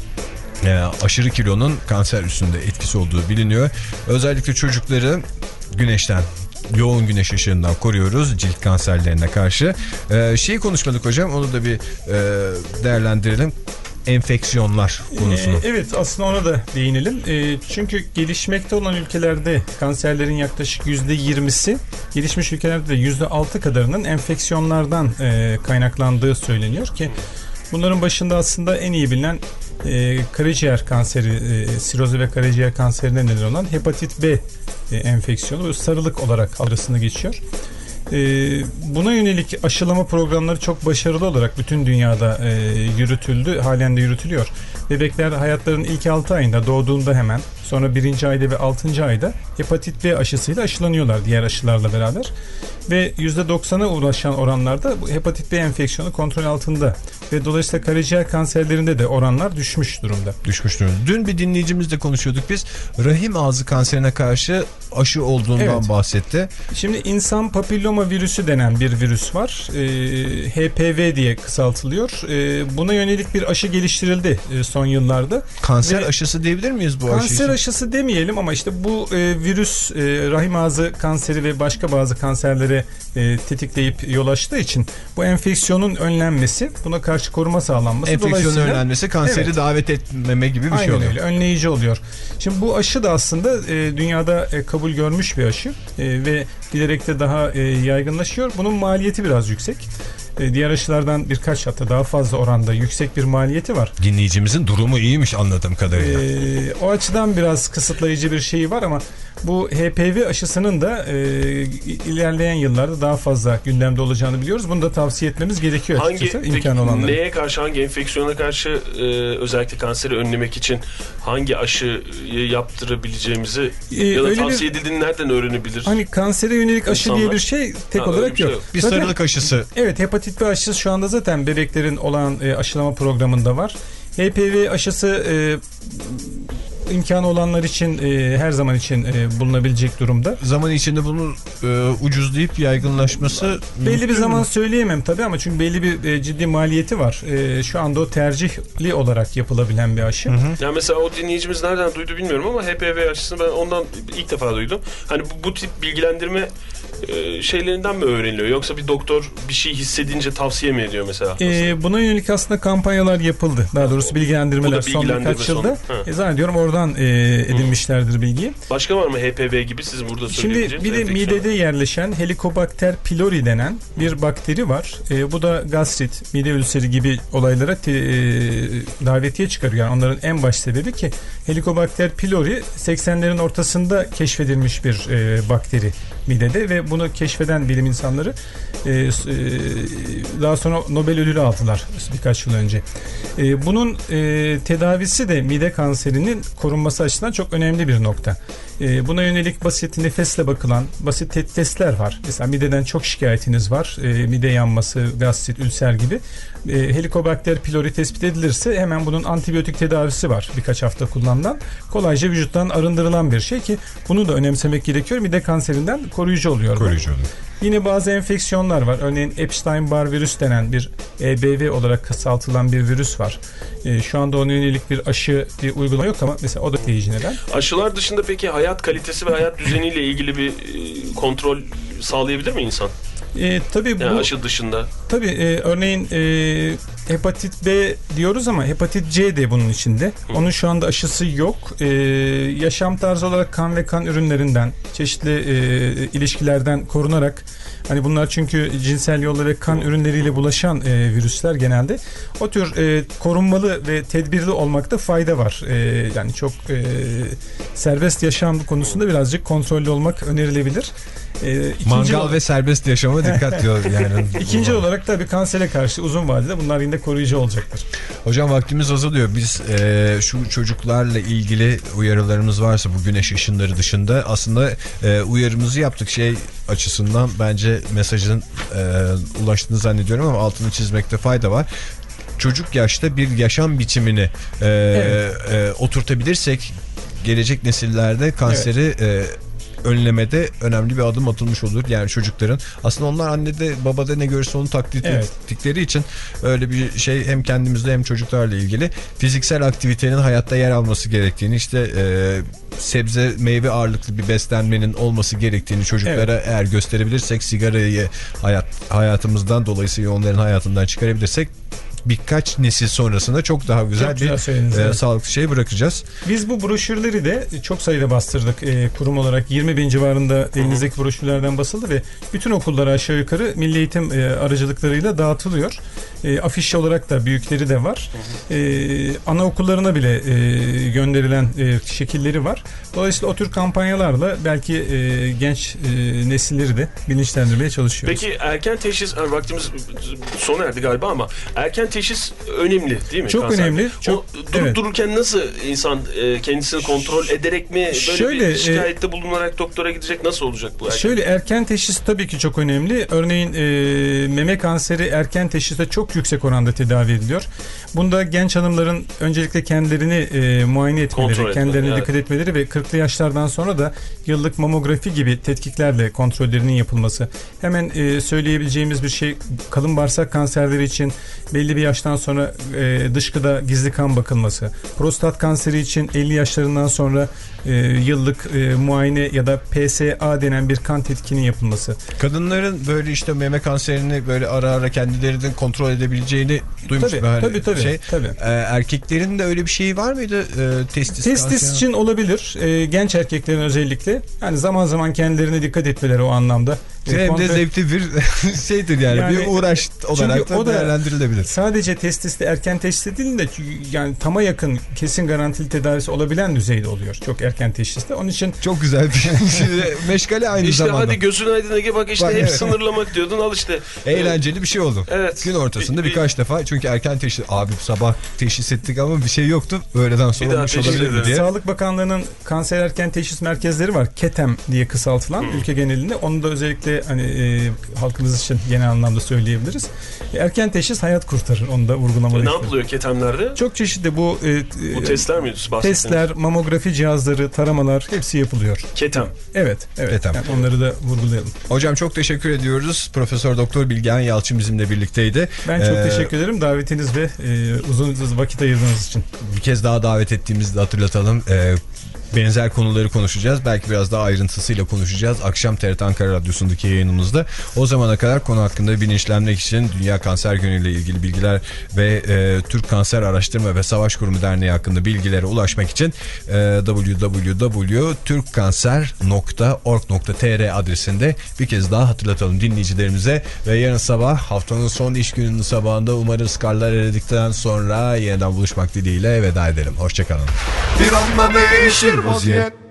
Speaker 1: E, aşırı kilonun kanser üstünde etkisi olduğu biliniyor. Özellikle çocukları güneşten, yoğun güneş ışığından koruyoruz cilt kanserlerine karşı. E, şeyi konuşmadık hocam, onu da bir e, değerlendirelim. Enfeksiyonlar konusunu.
Speaker 6: Ee, evet, aslında ona da değinelim. Ee, çünkü gelişmekte olan ülkelerde kanserlerin yaklaşık yüzde yirmisi, gelişmiş ülkelerde de yüzde altı kadarının enfeksiyonlardan e, kaynaklandığı söyleniyor ki bunların başında aslında en iyi bilinen e, karaciğer kanseri, e, sirozu ve karaciğer kanserine neden olan hepatit B e, enfeksiyonu ve sarılık olarak arasında geçiyor. E, buna yönelik aşılama programları çok başarılı olarak bütün dünyada e, yürütüldü, halen de yürütülüyor. Bebekler hayatlarının ilk altı ayında, doğduğunda hemen, sonra birinci ayda ve altıncı ayda hepatit B aşısıyla aşılanıyorlar diğer aşılarla beraber. Ve yüzde doksana ulaşan oranlarda bu hepatit B enfeksiyonu kontrol altında. Ve dolayısıyla karaciğer kanserlerinde de oranlar düşmüş durumda.
Speaker 1: Düşmüş durumda. Dün bir dinleyicimizle konuşuyorduk biz. Rahim ağzı kanserine karşı aşı olduğundan evet. bahsetti.
Speaker 6: Şimdi insan papilloma virüsü denen bir virüs var. Ee, H P V diye kısaltılıyor. Ee, buna yönelik bir aşı geliştirildi e, son yıllarda.
Speaker 1: Kanser
Speaker 6: Ve
Speaker 1: aşısı diyebilir miyiz bu aşı için?
Speaker 6: Kanser aşısı demeyelim ama işte bu e, virüs e, rahim ağzı kanseri ve başka bazı kanserlere e, tetikleyip yol açtığı için bu enfeksiyonun önlenmesi, buna karşı koruma sağlanması.
Speaker 1: Enfeksiyonun önlenmesi kanseri evet. davet etmeme gibi bir
Speaker 6: Aynen
Speaker 1: şey oluyor.
Speaker 6: Öyle, önleyici oluyor. Şimdi bu aşı da aslında e, dünyada e, kabul görmüş bir aşı e, ve giderek de daha e, yaygınlaşıyor. Bunun maliyeti biraz yüksek. E, diğer aşılardan birkaç, hatta daha fazla oranda yüksek bir maliyeti var.
Speaker 1: Dinleyicimizin durumu iyiymiş anladığım kadarıyla.
Speaker 6: E, o açıdan biraz kısıtlayıcı bir şeyi var ama bu H P V aşısının da e, ilerleyen yıllarda daha fazla gündemde olacağını biliyoruz. Bunu da tavsiye etmemiz gerekiyor açıkçası.
Speaker 3: Hangi,
Speaker 6: imkan olanları.
Speaker 3: Neye karşı, hangi enfeksiyona karşı e, özellikle kanseri önlemek için hangi aşıyı yaptırabileceğimizi e, ya da tavsiye bir, edildiğini nereden öğrenebilir?
Speaker 6: Hani kansere yönelik aşı
Speaker 3: İnsanlar.
Speaker 6: diye bir şey tek ha, olarak
Speaker 3: bir
Speaker 6: yok.
Speaker 3: Şey yok.
Speaker 1: Bir
Speaker 6: zaten,
Speaker 1: sarılık aşısı.
Speaker 6: Evet, hepatit B aşısı şu anda zaten bebeklerin olan e, aşılama programında var. H P V aşısı e, imkanı olanlar için e, her zaman için e, bulunabilecek durumda.
Speaker 1: Zaman içinde bunun e, ucuzlayıp yaygınlaşması
Speaker 6: belli bir zaman mi? söyleyemem tabii ama çünkü belli bir e, ciddi maliyeti var. E, şu anda o tercihli olarak yapılabilen bir aşı. Hı hı.
Speaker 3: Yani mesela o dinleyicimiz nereden duydu bilmiyorum ama H P V aşısını ben ondan ilk defa duydum. Hani bu, bu tip bilgilendirme e, şeylerinden mi öğreniliyor? Yoksa bir doktor bir şey hissedince tavsiye mi ediyor mesela?
Speaker 6: Ee, buna yönelik aslında kampanyalar yapıldı. Daha doğrusu bilgilendirmeler son birkaç yılda. E, zannediyorum oradan e, edinmişlerdir bilgiyi.
Speaker 3: Başka var mı H P V gibi sizin burada
Speaker 6: Şimdi
Speaker 3: söyleyebileceğiniz?
Speaker 6: bir de midede yerleşen Helicobacter pylori denen bir bakteri var. E, bu da gastrit, mide ülseri gibi olaylara te, e, davetiye çıkarıyor. Yani onların en baş sebebi ki Helicobacter pylori seksenlerin ortasında keşfedilmiş bir e, bakteri midede ve bunu keşfeden bilim insanları e, e, daha sonra Nobel ödülü aldılar birkaç yıl önce. E, bunun e, tedavisi de mide kanserinin korunması açısından çok önemli bir nokta. E, buna yönelik basit nefesle bakılan basit testler var. Mesela mideden çok şikayetiniz var. E, mide yanması, gastrit, ülser gibi. E, Helicobacter pylori tespit edilirse hemen bunun antibiyotik tedavisi var. Birkaç hafta kullanılan. Kolayca vücuttan arındırılan bir şey ki bunu da önemsemek gerekiyor. Mide kanserinden koruyucu oluyor.
Speaker 1: Koruyucu oluyor.
Speaker 6: Yine bazı enfeksiyonlar var. Örneğin Epstein-Barr virüs denen bir E B V olarak kısaltılan bir virüs var. E, şu anda ona yönelik bir aşı bir uygulama yok ama mesela o da teyici neden.
Speaker 3: Aşılar dışında peki hayat kalitesi ve hayat düzeniyle ilgili bir e, kontrol sağlayabilir mi insan?
Speaker 6: E, tabii bu
Speaker 3: yani aşı dışında.
Speaker 6: Tabii e, örneğin e, hepatit B diyoruz ama hepatit C de bunun içinde. Hı. Onun şu anda aşısı yok. E, yaşam tarzı olarak kan ve kan ürünlerinden, çeşitli e, ilişkilerden korunarak, hani bunlar çünkü cinsel yolla ve kan ürünleriyle bulaşan e, virüsler genelde. O tür e, korunmalı ve tedbirli olmakta fayda var. E, yani çok e, serbest yaşam konusunda birazcık kontrollü olmak önerilebilir.
Speaker 1: E, Mangal olarak, ve serbest yaşama dikkat diyor yani.
Speaker 6: İkinci olarak tabii kansere karşı uzun vadede bunlar yine koruyucu olacaktır.
Speaker 1: Hocam vaktimiz azalıyor. Biz e, şu çocuklarla ilgili uyarılarımız varsa bu güneş ışınları dışında aslında e, uyarımızı yaptık. Şey açısından bence mesajın e, ulaştığını zannediyorum ama altını çizmekte fayda var. Çocuk yaşta bir yaşam biçimini e, evet. e, oturtabilirsek gelecek nesillerde kanseri evet. e, önlemede önemli bir adım atılmış olur. Yani çocukların aslında onlar annede babada ne görürse onu taklit evet. ettikleri için öyle bir şey hem kendimizde hem çocuklarla ilgili fiziksel aktivitenin hayatta yer alması gerektiğini, işte e, sebze meyve ağırlıklı bir beslenmenin olması gerektiğini çocuklara evet. eğer gösterebilirsek, sigarayı hayat, hayatımızdan dolayısıyla onların hayatından çıkarabilirsek birkaç nesil sonrasında çok daha güzel çok bir güzel e, sağlıklı şey bırakacağız.
Speaker 6: Biz bu broşürleri de çok sayıda bastırdık e, kurum olarak. yirmi bin civarında elinizdeki broşürlerden basıldı ve bütün okullara aşağı yukarı Milli Eğitim e, aracılıklarıyla dağıtılıyor. E, afiş olarak da büyükleri de var. E, anaokullarına bile e, gönderilen e, şekilleri var. Dolayısıyla o tür kampanyalarla belki e, genç e, nesilleri de bilinçlendirmeye çalışıyoruz.
Speaker 3: Peki erken teşhis, vaktimiz sona erdi galiba ama erken teşhis önemli değil mi?
Speaker 6: Çok
Speaker 3: kanser?
Speaker 6: önemli. Çok,
Speaker 3: o, durup evet. dururken nasıl insan e, kendisini kontrol ederek mi böyle Şöyle, bir şikayette e, bulunarak doktora gidecek, nasıl olacak bu? Erken?
Speaker 6: Şöyle erken teşhis tabii ki çok önemli. Örneğin e, meme kanseri erken teşhiste çok yüksek oranda tedavi ediliyor. Bunda genç hanımların öncelikle kendilerini e, muayene etmeleri, kontrol kendilerine etmeleri, dikkat evet. etmeleri ve kırklı yaşlardan sonra da yıllık mamografi gibi tetkiklerle kontrollerinin yapılması. Hemen e, söyleyebileceğimiz bir şey, kalın bağırsak kanserleri için belli bir yaştan sonra e, dışkıda gizli kan bakılması. Prostat kanseri için elli yaşlarından sonra e, yıllık e, muayene ya da P S A denen bir kan tetkinin yapılması.
Speaker 1: Kadınların böyle işte meme kanserini böyle ara ara kendilerinin kontrol edebileceğini duymuşum.
Speaker 6: Tabii, tabii, tabii,
Speaker 1: şey.
Speaker 6: tabii.
Speaker 1: E, erkeklerin de öyle bir şeyi var mıydı? E, testis
Speaker 6: testis kanseri için olabilir. E, genç erkeklerin özellikle. Yani zaman zaman kendilerine dikkat etmeleri o anlamda.
Speaker 1: Hem kontrol... de zevkli bir şeydir yani, yani bir uğraş olarak da değerlendirilebilir.
Speaker 6: Sadece testiste erken teşhis edildiğinde yani tama yakın kesin garantili tedavisi olabilen düzeyde oluyor. Çok erken teşhiste. Onun için
Speaker 1: çok güzel bir meşgale aynı
Speaker 3: işte
Speaker 1: zamanda.
Speaker 3: İşte hadi gözün aydın Ege, bak işte bak, hep evet. sınırlamak diyordun, al işte.
Speaker 1: Eğlenceli bir şey oldu.
Speaker 3: Evet.
Speaker 1: Gün ortasında bir, birkaç bir... defa, çünkü erken teşhis, abi sabah teşhis ettik ama bir şey yoktu. Öğleden sonra olmuş olabilir mi diye.
Speaker 6: Sağlık Bakanlığı'nın kanser erken teşhis merkezleri var. KETEM diye kısaltılan hmm. ülke genelinde. Onu da özellikle hani e, halkımız için genel anlamda söyleyebiliriz. E, erken teşhis hayat kurtarır. Onu da vurgulamalıyız.
Speaker 3: E, ne yapılıyor KETEM'lerde?
Speaker 6: Çok çeşitli bu e,
Speaker 3: bu testler mi?
Speaker 6: Testler, mamografi cihazları, taramalar hepsi yapılıyor.
Speaker 3: KETEM.
Speaker 6: Evet, evet. KETEM. Yani onları da vurgulayalım.
Speaker 1: Hocam çok teşekkür ediyoruz. Profesör Doktor Bilgehan Yalçın bizimle birlikteydi.
Speaker 6: Ben çok ee, teşekkür ederim davetiniz ve e, uzun vakit ayırdığınız için.
Speaker 1: Bir kez daha davet ettiğimizi de hatırlatalım. Ee, benzer konuları konuşacağız. Belki biraz daha ayrıntısıyla konuşacağız. Akşam T R T Ankara Radyosu'ndaki yayınımızda. O zamana kadar konu hakkında bilinçlenmek için Dünya Kanser Günü ile ilgili bilgiler ve e, Türk Kanser Araştırma ve Savaş Kurumu Derneği hakkında bilgilere ulaşmak için e, double-u double-u double-u nokta türkkanser nokta org nokta t r adresinde bir kez daha hatırlatalım dinleyicilerimize ve yarın sabah haftanın son iş gününün sabahında umarız karlar eridikten sonra yeniden buluşmak dileğiyle veda edelim. Hoşçakalın.
Speaker 2: Bir anda değişir vaziyet.